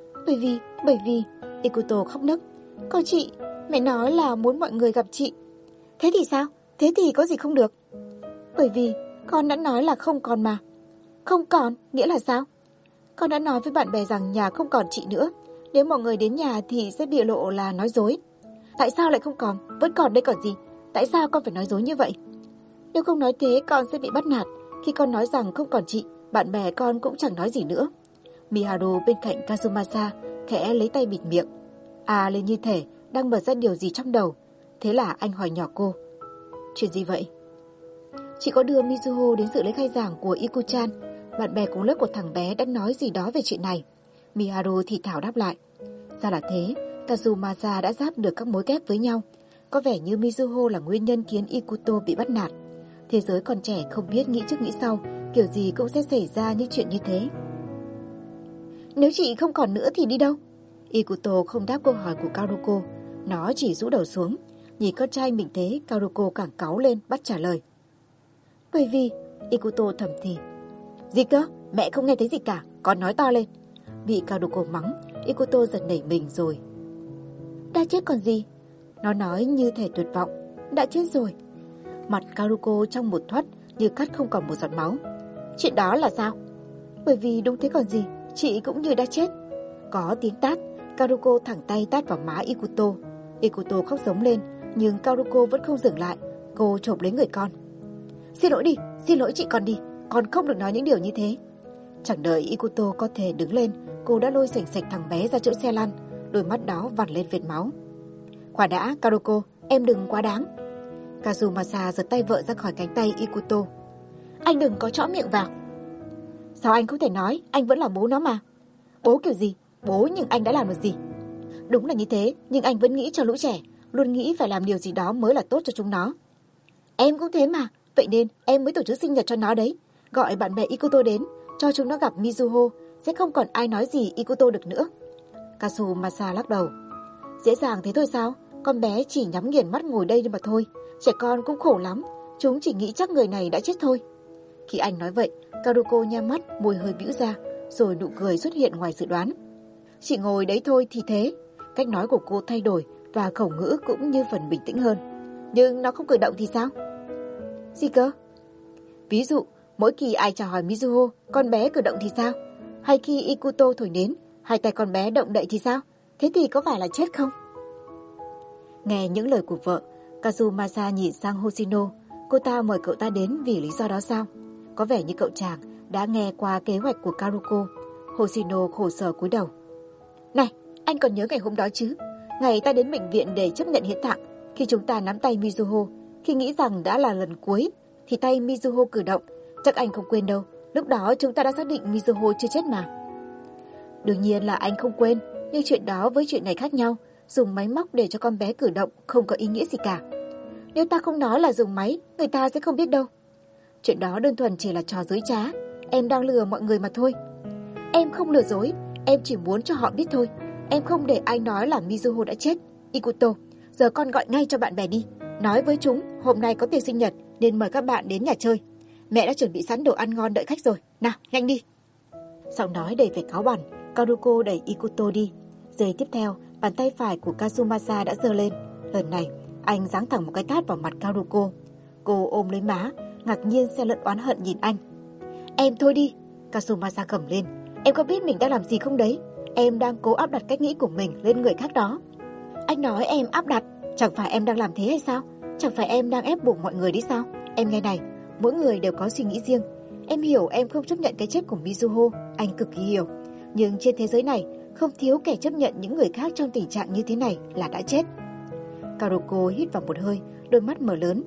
Speaker 1: Bởi vì, Ikuto khóc nấc. Con chị, mẹ nói là muốn mọi người gặp chị. Thế thì sao? Thế thì có gì không được? Bởi vì con đã nói là không còn mà. Không còn, nghĩa là sao? Con đã nói với bạn bè rằng nhà không còn chị nữa. Nếu mọi người đến nhà thì sẽ bị lộ là nói dối. Tại sao lại không còn? Vẫn còn đây còn gì? Tại sao con phải nói dối như vậy? Nếu không nói thế con sẽ bị bắt nạt. Khi con nói rằng không còn chị, bạn bè con cũng chẳng nói gì nữa. Miharu bên cạnh Kazumasa khẽ lấy tay bịt miệng. Lên như thể đang bật ra điều gì trong đầu. Thế là anh hỏi nhỏ cô. Chuyện gì vậy? Chị có đưa Mizuho đến dự lễ khai giảng của Iku-chan. Bạn bè cùng lớp của thằng bé đã nói gì đó về chuyện này. Miharu thì thảo đáp lại. Ra là thế, Kazumasa đã ráp được các mối ghép với nhau. Có vẻ như Mizuho là nguyên nhân khiến Ikuto bị bắt nạt. Thế giới còn trẻ không biết nghĩ trước nghĩ sau, kiểu gì cũng sẽ xảy ra những chuyện như thế. Nếu chị không còn nữa thì đi đâu? Ikuto không đáp câu hỏi của Karoko. Nó chỉ rũ đầu xuống. Nhìn con trai mình thế, Karoko càng cáu lên bắt trả lời. Bởi vì, Ikuto thầm thì. Gì cơ? Mẹ không nghe thấy gì cả, con nói to lên. Bị Karoko mắng, Ikuto giật nảy mình rồi. Đã chết còn gì? Nó nói như thể tuyệt vọng. Đã chết rồi. Mặt Karoko trong một thoát như cắt không còn một giọt máu. Chuyện đó là sao? Bởi vì đúng thế còn gì, chị cũng như đã chết. Có tiếng tát, Karoko thẳng tay tát vào má Ikuto. Ikuto khóc giống lên, nhưng Karoko vẫn không dừng lại. Cô chộp lấy người con. Xin lỗi đi, xin lỗi chị con đi, con không được nói những điều như thế. Chẳng đợi Ikuto có thể đứng lên, cô đã lôi sành sạch thằng bé ra chỗ xe lăn, đôi mắt đó vằn lên vệt máu. Khoan đã, Karoko, em đừng quá đáng. Kazumasa giật tay vợ ra khỏi cánh tay Ikuto. Anh đừng có chõ miệng vào. Sao anh không thể nói, anh vẫn là bố nó mà. Bố kiểu gì? Bố nhưng anh đã làm được gì? Đúng là như thế, nhưng anh vẫn nghĩ cho lũ trẻ, luôn nghĩ phải làm điều gì đó mới là tốt cho chúng nó. Em cũng thế mà, vậy nên em mới tổ chức sinh nhật cho nó đấy. Gọi bạn bè Ikuto đến, cho chúng nó gặp Mizuho, sẽ không còn ai nói gì Ikuto được nữa. Kazumasa lắc đầu. Dễ dàng thế thôi sao? Con bé chỉ nhắm nghiền mắt ngồi đây mà thôi. Trẻ con cũng khổ lắm, chúng chỉ nghĩ chắc người này đã chết thôi. Khi anh nói vậy, Karoko nhắm mắt, môi hơi bĩu ra, rồi nụ cười xuất hiện ngoài dự đoán. Chị ngồi đấy thôi thì thế. Cách nói của cô thay đổi và khẩu ngữ cũng như phần bình tĩnh hơn. Nhưng nó không cử động thì sao? Gì cơ? Ví dụ, mỗi khi ai chào hỏi Mizuho, con bé cử động thì sao? Hay khi Ikuto thổi nến, hai tay con bé động đậy thì sao? Thế thì có phải là chết không? Nghe những lời của vợ, Kazumasa nhìn sang Hoshino. Cô ta mời cậu ta đến vì lý do đó sao? Có vẻ như cậu chàng đã nghe qua kế hoạch của Karoko. Hoshino khổ sở cúi đầu. Này, anh còn nhớ ngày hôm đó chứ? Ngày ta đến bệnh viện để chấp nhận hiến tạng. Khi chúng ta nắm tay Mizuho, khi nghĩ rằng đã là lần cuối, thì tay Mizuho cử động. Chắc anh không quên đâu. Lúc đó chúng ta đã xác định Mizuho chưa chết mà. Đương nhiên là anh không quên, nhưng chuyện đó với chuyện này khác nhau. Dùng máy móc để cho con bé cử động không có ý nghĩa gì cả. Nếu ta không nói là dùng máy, người ta sẽ không biết đâu. Chuyện đó đơn thuần chỉ là trò dối trá. Em đang lừa mọi người mà thôi. Em không lừa dối, em chỉ muốn cho họ biết thôi. Em không để ai nói là Mizuho đã chết. Ikuto, giờ con gọi ngay cho bạn bè đi. Nói với chúng hôm nay có tiệc sinh nhật nên mời các bạn đến nhà chơi. Mẹ đã chuẩn bị sẵn đồ ăn ngon đợi khách rồi. Nào, nhanh đi. Giọng nói đầy vẻ cáu bẳn, Karoko đẩy Ikuto đi. Giây tiếp theo, bàn tay phải của Kazumasa đã giơ lên. Lần này, anh giáng thẳng một cái tát vào mặt Karoko. Cô ôm lấy má, ngạc nhiên xen lẫn oán hận nhìn anh. Em thôi đi, Kazumasa gầm lên. Em có biết mình đang làm gì không đấy? Em đang cố áp đặt cách nghĩ của mình lên người khác đó. Anh nói em áp đặt, chẳng phải em đang làm thế hay sao? Chẳng phải em đang ép buộc mọi người đi sao? Em nghe này, mỗi người đều có suy nghĩ riêng. Em hiểu em không chấp nhận cái chết của Mizuho, anh cực kỳ hiểu. Nhưng trên thế giới này, không thiếu kẻ chấp nhận những người khác trong tình trạng như thế này là đã chết. Karoko hít vào một hơi, đôi mắt mở lớn.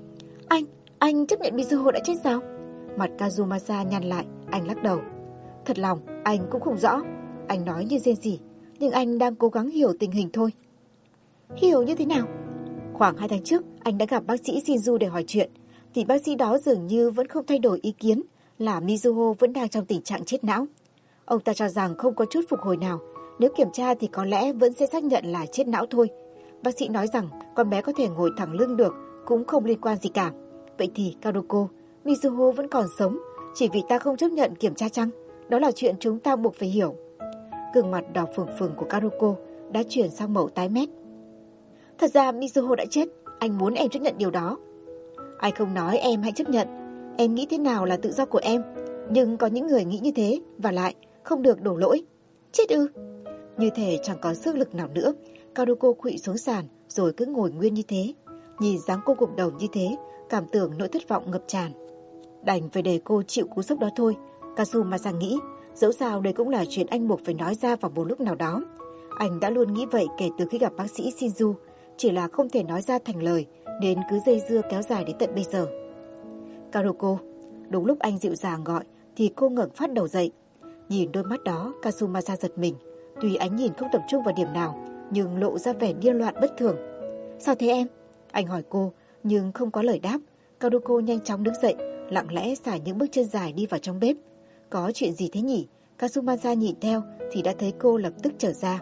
Speaker 1: Anh chấp nhận Mizuho đã chết sao? Mặt Kazumasa nhăn lại, anh lắc đầu. Thật lòng, anh cũng không rõ. Anh nói như rên rỉ, nhưng anh đang cố gắng hiểu tình hình thôi. Hiểu như thế nào? Khoảng 2 tháng trước, anh đã gặp bác sĩ Shinju để hỏi chuyện. Thì bác sĩ đó dường như vẫn không thay đổi ý kiến là Mizuho vẫn đang trong tình trạng chết não. Ông ta cho rằng không có chút phục hồi nào. Nếu kiểm tra thì có lẽ vẫn sẽ xác nhận là chết não thôi. Bác sĩ nói rằng con bé có thể ngồi thẳng lưng được, cũng không liên quan gì cả. Vậy thì Karoko, Mizuho vẫn còn sống, chỉ vì ta không chấp nhận kiểm tra chăng? Đó là chuyện chúng ta buộc phải hiểu. Gương mặt đỏ phừng phừng của Karoko đã chuyển sang màu tái mét. Thật ra Mizuho đã chết, anh muốn em chấp nhận điều đó. Ai không nói em hãy chấp nhận. Em nghĩ thế nào là tự do của em. Nhưng có những người nghĩ như thế, và lại không được đổ lỗi. Chết ư? Như thể chẳng có sức lực nào nữa. Karoko khuỵu xuống sàn rồi cứ ngồi nguyên như thế. Nhìn dáng cô gục đầu như thế, cảm tưởng nỗi thất vọng ngập tràn. Đành phải để cô chịu cú sốc đó thôi. Kazumasa nghĩ, dẫu sao đây cũng là chuyện anh buộc phải nói ra vào một lúc nào đó. Anh đã luôn nghĩ vậy kể từ khi gặp bác sĩ Shinju, chỉ là không thể nói ra thành lời nên cứ dây dưa kéo dài đến tận bây giờ. Karoko, đúng lúc anh dịu dàng gọi thì cô ngẩng phát đầu dậy. Nhìn đôi mắt đó, Kazumasa giật mình. Tuy ánh nhìn không tập trung vào điểm nào, nhưng lộ ra vẻ điên loạn bất thường. Sao thế em? Anh hỏi cô, nhưng không có lời đáp. Karoko nhanh chóng đứng dậy, lặng lẽ xài những bước chân dài đi vào trong bếp. Có chuyện gì thế nhỉ? Kazumasa nhìn theo thì đã thấy cô lập tức trở ra.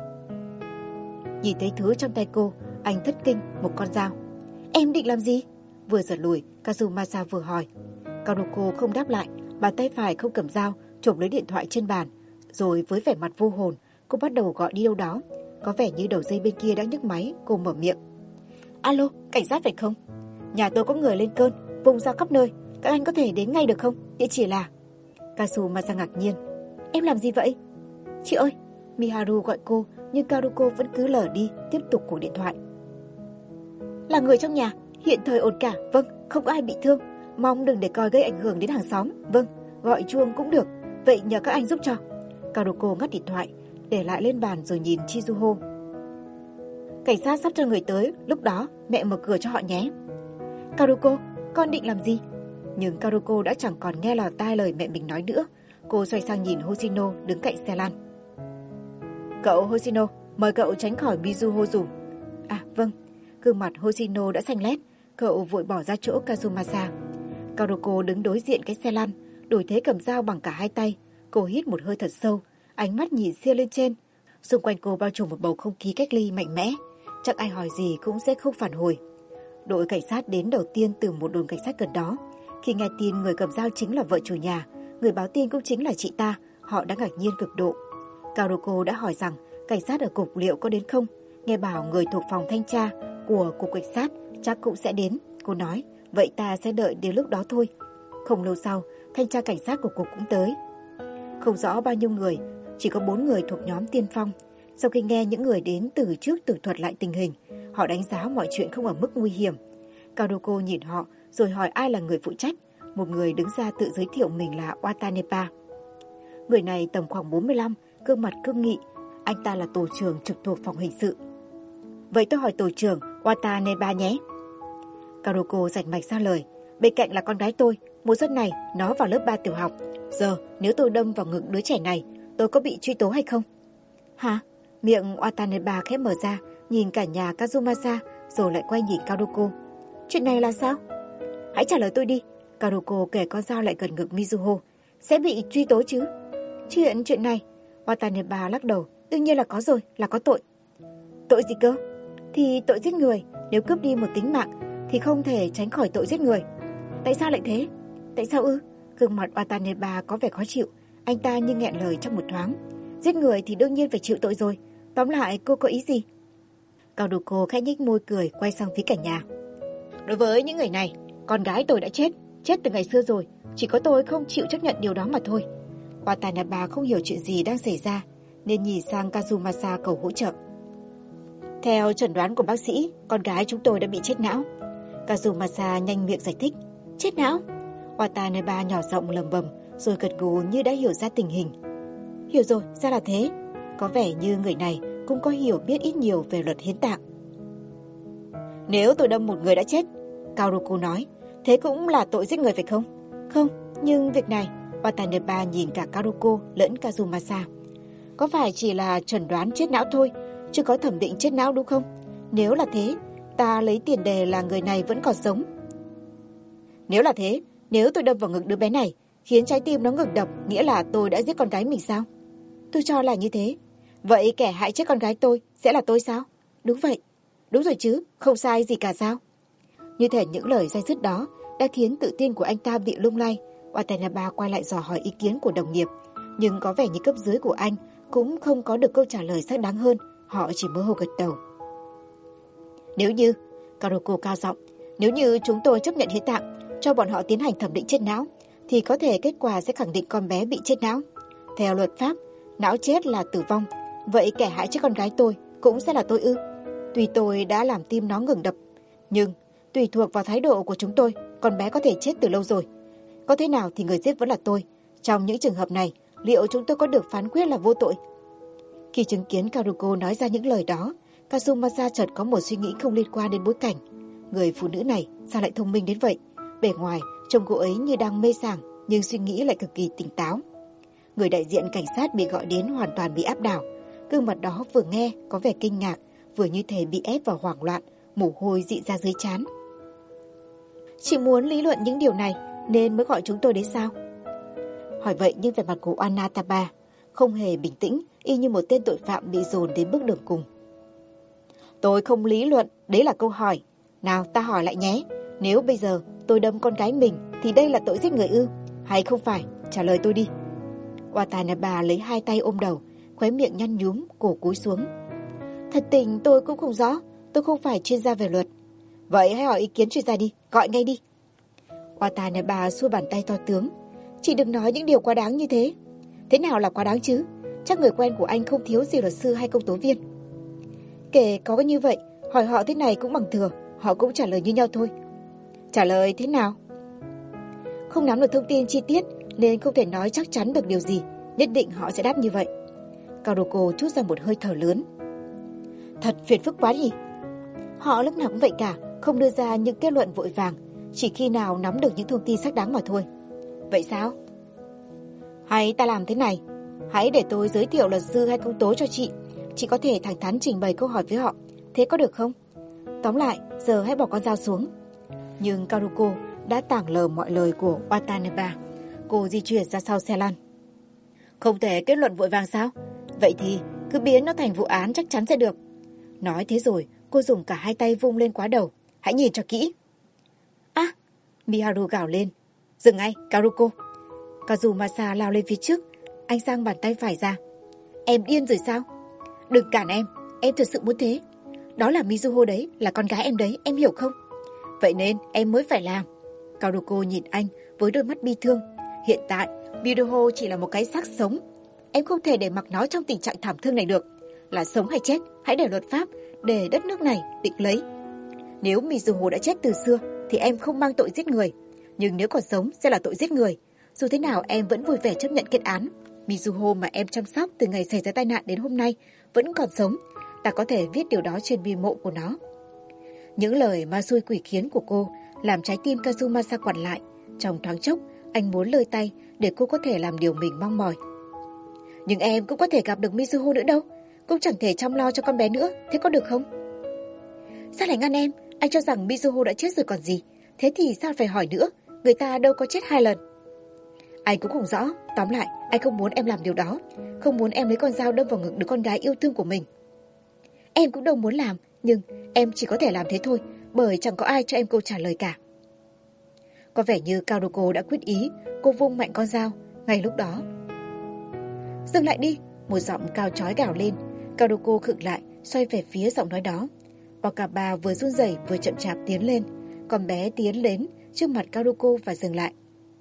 Speaker 1: Nhìn thấy thứ trong tay cô, anh thất kinh, một con dao. Em định làm gì? Vừa giật lùi, Kazumasa vừa hỏi. Karoko không đáp lại, bàn tay phải không cầm dao, chộp lấy điện thoại trên bàn. Rồi với vẻ mặt vô hồn, cô bắt đầu gọi đi đâu đó. Có vẻ như đầu dây bên kia đã nhấc máy, cô mở miệng. Alo, cảnh sát phải không? Nhà tôi có người lên cơn, vùng ra khắp nơi. Các anh có thể đến ngay được không? Địa chỉ là... Kazumasa ngạc nhiên. Em làm gì vậy? Chị ơi, Miharu gọi cô, nhưng Karoko vẫn cứ lờ đi, tiếp tục cuộc điện thoại. Là người trong nhà, hiện thời ổn cả, vâng, không có ai bị thương. Mong đừng để coi gây ảnh hưởng đến hàng xóm, vâng, gọi chuông cũng được. Vậy nhờ các anh giúp cho. Karuko ngắt điện thoại, để lại lên bàn rồi nhìn Chizuho. Cảnh sát sắp cho người tới, lúc đó mẹ mở cửa cho họ nhé. Karuko, con định làm gì? Nhưng Karuko đã chẳng còn nghe lọt tai lời mẹ mình nói nữa. Cô xoay sang nhìn Hoshino đứng cạnh xe lăn. Cậu Hoshino, mời cậu tránh khỏi Mizuho dùm. À vâng. Gương mặt Hoshino đã xanh lét. Cậu vội bỏ ra chỗ Kazumasa. Karuko đứng đối diện cái xe lăn, đổi thế cầm dao bằng cả hai tay. Cô hít một hơi thật sâu, ánh mắt nhìn xia lên trên. Xung quanh cô bao trùm một bầu không khí cách ly mạnh mẽ. Chắc ai hỏi gì cũng sẽ không phản hồi. Đội cảnh sát đến đầu tiên từ một đồn cảnh sát gần đó. Khi nghe tin người cầm dao chính là vợ chủ nhà, người báo tin cũng chính là chị ta, họ đã ngạc nhiên cực độ. Karuko đã hỏi rằng cảnh sát ở cục liệu có đến không. Nghe bảo người thuộc phòng thanh tra của cục cảnh sát chắc cũng sẽ đến. Cô nói, vậy ta sẽ đợi đến lúc đó thôi. Không lâu sau, thanh tra cảnh sát của cục cũng tới. Không rõ bao nhiêu người, chỉ có 4 người thuộc nhóm tiên phong. Sau khi nghe những người đến từ trước tường thuật lại tình hình, họ đánh giá mọi chuyện không ở mức nguy hiểm. Karuko nhìn họ rồi hỏi ai là người phụ trách. Một người đứng ra tự giới thiệu mình là Watanepa. Người này tầm khoảng 45, gương mặt cương nghị. Anh ta là tổ trưởng trực thuộc phòng hình sự. Vậy tôi hỏi tổ trưởng Watanepa nhé. Karuko rạch mạch ra lời. Bên cạnh là con gái tôi, mùa xuân này nó vào lớp 3 tiểu học. Giờ nếu tôi đâm vào ngực đứa trẻ này, tôi có bị truy tố hay không? Hả? Miệng Watanepa khẽ mở ra, nhìn cả nhà Kazumasa rồi lại quay nhìn Karuko. Chuyện này là sao? Hãy trả lời tôi đi. Karuko kề con dao lại gần ngực Mizuho. Sẽ bị truy tố chứ? Chuyện này. Watanepa lắc đầu. Đương nhiên là có rồi, là có tội. Tội gì cơ? Thì tội giết người. Nếu cướp đi một tính mạng thì không thể tránh khỏi tội giết người. Tại sao lại thế? Tại sao ư? Gương mặt Watanepa có vẻ khó chịu. Anh ta như nghẹn lời trong một thoáng. Giết người thì đương nhiên phải chịu tội rồi. Tóm lại cô có ý gì? Karuko khẽ nhếch môi cười, quay sang phía cả nhà. Đối với những người này, con gái tôi đã chết từ ngày xưa rồi. Chỉ có tôi không chịu chấp nhận điều đó mà thôi. Watanepa không hiểu chuyện gì đang xảy ra nên nhìn sang Kazumasa cầu hỗ trợ. Theo chẩn đoán của bác sĩ, con gái chúng tôi đã bị chết não. Kazumasa nhanh miệng giải thích. Chết não? Watanepa nhỏ giọng lầm bầm rồi gật gù như đã hiểu ra tình hình. Hiểu rồi, ra là thế. Có vẻ như người này cũng có hiểu biết ít nhiều về luật hiến tạng. Nếu tôi đâm một người đã chết, Karuko nói, thế cũng là tội giết người phải không? Không, nhưng việc này, Watanepa nhìn cả Karuko lẫn Kazumasa. Có phải chỉ là chẩn đoán chết não thôi, chưa có thẩm định chết não đúng không? Nếu là thế, ta lấy tiền đề là người này vẫn còn sống. Nếu là thế, nếu tôi đâm vào ngực đứa bé này, khiến trái tim nó ngừng đập, nghĩa là tôi đã giết con gái mình sao? Tôi cho là như thế. Vậy kẻ hại chết con gái tôi sẽ là tôi sao? Đúng vậy. Đúng rồi chứ, không sai gì cả sao? Như thể những lời day dứt đó đã khiến tự tin của anh ta bị lung lay. Watanepa quay lại dò hỏi ý kiến của đồng nghiệp, nhưng có vẻ như cấp dưới của anh cũng không có được câu trả lời xác đáng hơn. Họ chỉ mơ hồ gật đầu. Nếu như, Karuko cao giọng, nếu như chúng tôi chấp nhận hiến tạng, cho bọn họ tiến hành thẩm định chết não, thì có thể kết quả sẽ khẳng định con bé bị chết não. Theo luật pháp, não chết là tử vong. Vậy kẻ hại chết con gái tôi cũng sẽ là tôi ư? Tuy tôi đã làm tim nó ngừng đập, nhưng tùy thuộc vào thái độ của chúng tôi, con bé có thể chết từ lâu rồi. Có thế nào thì người giết vẫn là tôi. Trong những trường hợp này, liệu chúng tôi có được phán quyết là vô tội? Khi chứng kiến Karuko nói ra những lời đó, Kazumasa chợt có một suy nghĩ không liên quan đến bối cảnh. Người phụ nữ này sao lại thông minh đến vậy? Bề ngoài trông cô ấy như đang mê sảng, nhưng suy nghĩ lại cực kỳ tỉnh táo. Người đại diện cảnh sát bị gọi đến hoàn toàn bị áp đảo. Gương mặt đó vừa nghe có vẻ kinh ngạc, vừa như thể bị ép vào hoảng loạn, mồ hôi rị ra dưới trán. Chị muốn lý luận những điều này nên mới gọi chúng tôi đến sao? Hỏi vậy nhưng vẻ mặt của Watanepa không hề bình tĩnh, y như một tên tội phạm bị dồn đến bước đường cùng. Tôi không lý luận, đấy là câu hỏi. Nào ta hỏi lại nhé, nếu bây giờ tôi đâm con gái mình thì đây là tội giết người ư? Hay không phải? Trả lời tôi đi. Watanepa lấy hai tay ôm đầu, khóe miệng nhăn nhúm, cổ cúi xuống. Thật tình tôi cũng không rõ, tôi không phải chuyên gia về luật. Vậy hãy hỏi ý kiến chuyên gia đi, gọi ngay đi. Watanepa xua bàn tay to tướng. Chị đừng nói những điều quá đáng như thế. Thế nào là quá đáng chứ? Chắc người quen của anh không thiếu gì luật sư hay công tố viên. Kể có như vậy, hỏi họ thế này cũng bằng thừa, họ cũng trả lời như nhau thôi. Trả lời thế nào? Không nắm được thông tin chi tiết nên không thể nói chắc chắn được điều gì. Nhất định họ sẽ đáp như vậy. Karuko trút ra một hơi thở lớn. Thật phiền phức quá nhỉ. Họ lúc nào cũng vậy cả, không đưa ra những kết luận vội vàng, chỉ khi nào nắm được những thông tin xác đáng mà thôi. Vậy sao? Hay ta làm thế này, hãy để tôi giới thiệu luật sư hay công tố cho chị. Chị có thể thẳng thắn trình bày câu hỏi với họ. Thế có được không? Tóm lại, giờ hãy bỏ con dao xuống. Nhưng Karuko đã tảng lờ mọi lời của Watanabe. Cô di chuyển ra sau xe lăn. Không thể kết luận vội vàng sao? Vậy thì cứ biến nó thành vụ án chắc chắn sẽ được. Nói thế rồi, cô dùng cả hai tay vung lên quá đầu. Hãy nhìn cho kỹ. À! Miharu gào lên. Dừng ngay, Karuko. Kazumasa lao lên phía trước. Anh giang bàn tay phải ra. Em điên rồi sao? Đừng cản em thật sự muốn thế. Đó là Mizuho đấy, là con gái em đấy, em hiểu không? Vậy nên em mới phải làm. Karuko nhìn anh với đôi mắt bi thương. Hiện tại, Mizuho chỉ là một cái xác sống. Em không thể để mặc nó trong tình trạng thảm thương này được. Là sống hay chết, hãy để luật pháp, để đất nước này định lấy. Nếu Mizuho đã chết từ xưa, thì em không mang tội giết người. Nhưng nếu còn sống, sẽ là tội giết người. Dù thế nào em vẫn vui vẻ chấp nhận kết án. Mizuho mà em chăm sóc từ ngày xảy ra tai nạn đến hôm nay vẫn còn sống. Ta có thể viết điều đó trên bia mộ của nó. Những lời ma xui quỷ khiến của cô làm trái tim Kazumasa quặn lại. Trong thoáng chốc, anh muốn lơi tay để cô có thể làm điều mình mong mỏi. Nhưng em cũng có thể gặp được Mizuho nữa đâu. Cũng chẳng thể chăm lo cho con bé nữa. Thế có được không? Sao lại ngăn em? Anh cho rằng Mizuho đã chết rồi còn gì. Thế thì sao phải hỏi nữa? Người ta đâu có chết 2 lần. Anh cũng không rõ. Tóm lại, anh không muốn em làm điều đó. Không muốn em lấy con dao đâm vào ngực đứa con gái yêu thương của mình. Em cũng đâu muốn làm. Nhưng em chỉ có thể làm thế thôi. Bởi chẳng có ai cho em câu trả lời cả. Có vẻ như Karuko đã quyết ý. Cô vung mạnh con dao. Ngay lúc đó. Dừng lại đi. Một giọng cao chói gào lên. Karuko khựng lại, xoay về phía giọng nói đó. Wakaba vừa run rẩy vừa chậm chạp tiến lên. Con bé tiến đến trước mặt Karuko và dừng lại.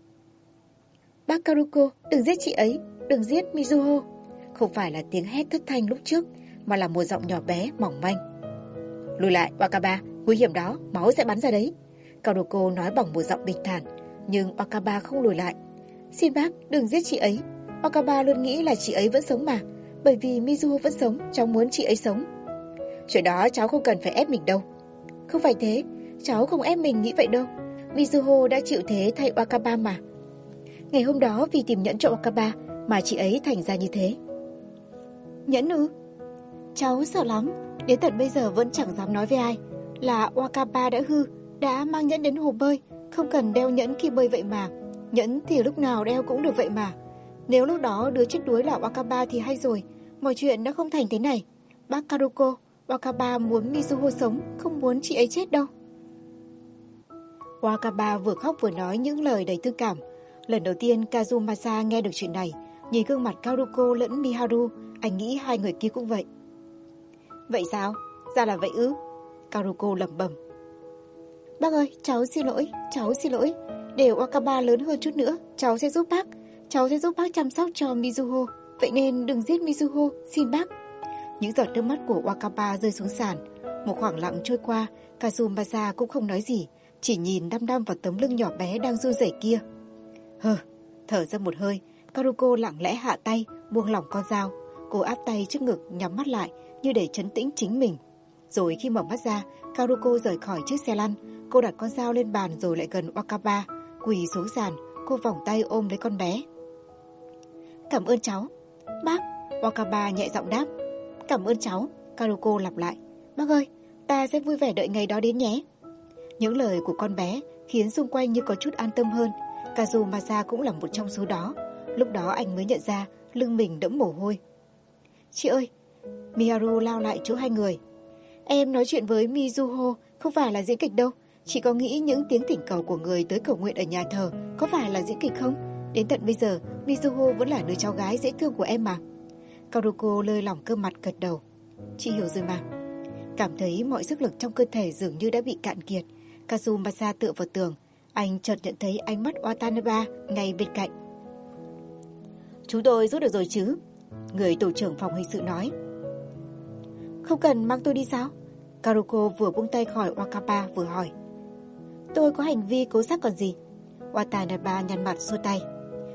Speaker 1: Bác Karuko, đừng giết chị ấy, đừng giết Mizuho. Không phải là tiếng hét thất thanh lúc trước, mà là một giọng nhỏ bé, mỏng manh. Lùi lại, Wakaba, nguy hiểm đó, máu sẽ bắn ra đấy. Karuko nói bằng một giọng bình thản, nhưng Wakaba không lùi lại. Xin bác, đừng giết chị ấy. Wakaba luôn nghĩ là chị ấy vẫn sống mà. Bởi vì Mizuho vẫn sống, cháu muốn chị ấy sống. Chuyện đó cháu không cần phải ép mình đâu. Không phải thế, cháu không ép mình nghĩ vậy đâu. Mizuho đã chịu thế thay Wakaba mà. Ngày hôm đó vì tìm nhẫn cho Wakaba mà chị ấy thành ra như thế. Nhẫn ư? Cháu sợ lắm, đến tận bây giờ vẫn chẳng dám nói với ai. Là Wakaba đã hư, đã mang nhẫn đến hồ bơi, không cần đeo nhẫn khi bơi vậy mà. Nhẫn thì lúc nào đeo cũng được vậy mà. Nếu lúc đó đứa chết đuối là Wakaba thì hay rồi, mọi chuyện đã không thành thế này. Bác Karuko, Wakaba muốn Mizuho sống, không muốn chị ấy chết đâu. Wakaba vừa khóc vừa nói những lời đầy thương cảm. Lần đầu tiên Kazumasa nghe được chuyện này, nhìn gương mặt Karuko lẫn Miharu, anh nghĩ hai người kia cũng vậy. Vậy sao? Ra là vậy ư? Karuko lẩm bẩm. Bác ơi, cháu xin lỗi. Để Wakaba lớn hơn chút nữa, cháu sẽ giúp bác chăm sóc cho Mizuho. Vậy nên đừng giết Mizuho, xin bác. Những giọt nước mắt của Wakaba rơi xuống sàn. Một khoảng lặng trôi qua, Kazumasa cũng không nói gì, chỉ nhìn đăm đăm vào tấm lưng nhỏ bé đang run rẩy kia. Thở ra một hơi, Karuko lặng lẽ hạ tay, buông lỏng con dao. Cô áp tay trước ngực, nhắm mắt lại như để trấn tĩnh chính mình. Rồi khi mở mắt ra, Karuko rời khỏi chiếc xe lăn. Cô đặt con dao lên bàn rồi lại gần Wakaba, quỳ xuống sàn. Cô vòng tay ôm lấy con bé. Cảm ơn cháu. Bác, Wakaba nhẹ giọng đáp. Cảm ơn cháu, Karuko lặp lại. Bác ơi, ta sẽ vui vẻ đợi ngày đó đến nhé. Những lời của con bé khiến xung quanh như có chút an tâm hơn. Kazumasa cũng là một trong số đó. Lúc đó anh mới nhận ra lưng mình đẫm mồ hôi. Chị ơi, Miharu lao lại chỗ hai người. Em nói chuyện với Mizuho không phải là diễn kịch đâu. Chị có nghĩ những tiếng thỉnh cầu của người tới cầu nguyện ở nhà thờ có phải là diễn kịch không? Đến tận bây giờ, Mizuho vẫn là đứa cháu gái dễ thương của em mà. Karuko lơi lỏng cơ mặt gật đầu. Chị hiểu rồi mà. Cảm thấy mọi sức lực trong cơ thể dường như đã bị cạn kiệt, Kazumasa tựa vào tường. Anh chợt nhận thấy ánh mắt Watanabe ngay bên cạnh. Chúng tôi rút được rồi chứ? Người tổ trưởng phòng hình sự nói. Không cần mang tôi đi sao? Karuko vừa buông tay khỏi Wakaba vừa hỏi. Tôi có hành vi cố xác còn gì? Watanabe nhăn mặt xua tay.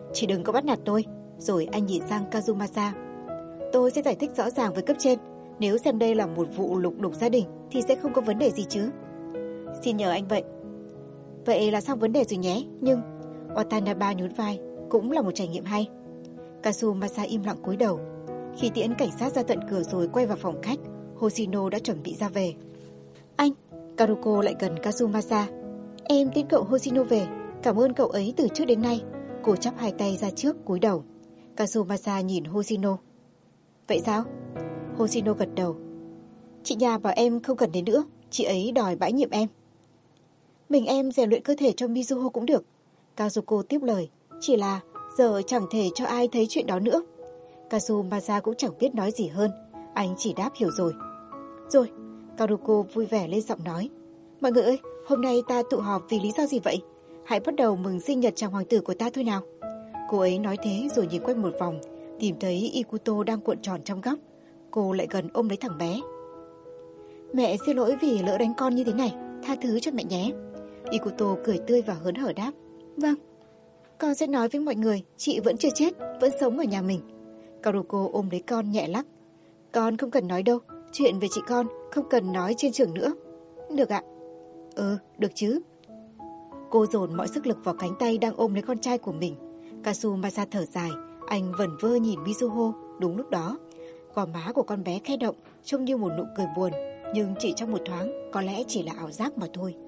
Speaker 1: Chỉ đừng có bắt nạt tôi. Rồi anh nhìn sang Kazumasa. Tôi sẽ giải thích rõ ràng với cấp trên. Nếu xem đây là một vụ lục đục gia đình thì sẽ không có vấn đề gì chứ. Xin nhờ anh vậy. Vậy là xong vấn đề rồi nhé. Nhưng Watanabe nhún vai, cũng là một trải nghiệm hay. Kazumasa im lặng cúi đầu. Khi tiễn cảnh sát ra tận cửa rồi quay vào phòng khách, Hoshino đã chuẩn bị ra về. Anh, Karuko lại gần Kazumasa. Em tiễn cậu Hoshino về. Cảm ơn cậu ấy từ trước đến nay. Cô chắp hai tay ra trước cúi đầu. Kazumasa nhìn Hoshino. Vậy sao? Hoshino gật đầu. Chị nhà bảo em không cần đến nữa. Chị ấy đòi bãi nhiệm em. Mình em rèn luyện cơ thể cho Mizuho cũng được. Kazuko tiếp lời. Chỉ là giờ chẳng thể cho ai thấy chuyện đó nữa. Kazumasa cũng chẳng biết nói gì hơn. Anh chỉ đáp hiểu rồi. Rồi, Karuko vui vẻ lên giọng nói. Mọi người ơi, hôm nay ta tụ họp vì lý do gì vậy? Hãy bắt đầu mừng sinh nhật chàng hoàng tử của ta thôi nào. Cô ấy nói thế rồi nhìn quanh một vòng, tìm thấy Ikuto đang cuộn tròn trong góc. Cô lại gần ôm lấy thằng bé. Mẹ xin lỗi vì lỡ đánh con như thế này, tha thứ cho mẹ nhé. Ikuto cười tươi và hớn hở đáp. Vâng, con sẽ nói với mọi người chị vẫn chưa chết, vẫn sống ở nhà mình. Karuko ôm lấy con nhẹ lắc. Con không cần nói đâu, chuyện về chị con không cần nói trên trường nữa. Được ạ. Được chứ. Cô dồn mọi sức lực vào cánh tay đang ôm lấy con trai của mình. Kazumasa thở dài, anh vẩn vơ nhìn Mizuho. Đúng lúc đó, gò má của con bé khẽ động, trông như một nụ cười buồn, nhưng chỉ trong một thoáng, có lẽ chỉ là ảo giác mà thôi.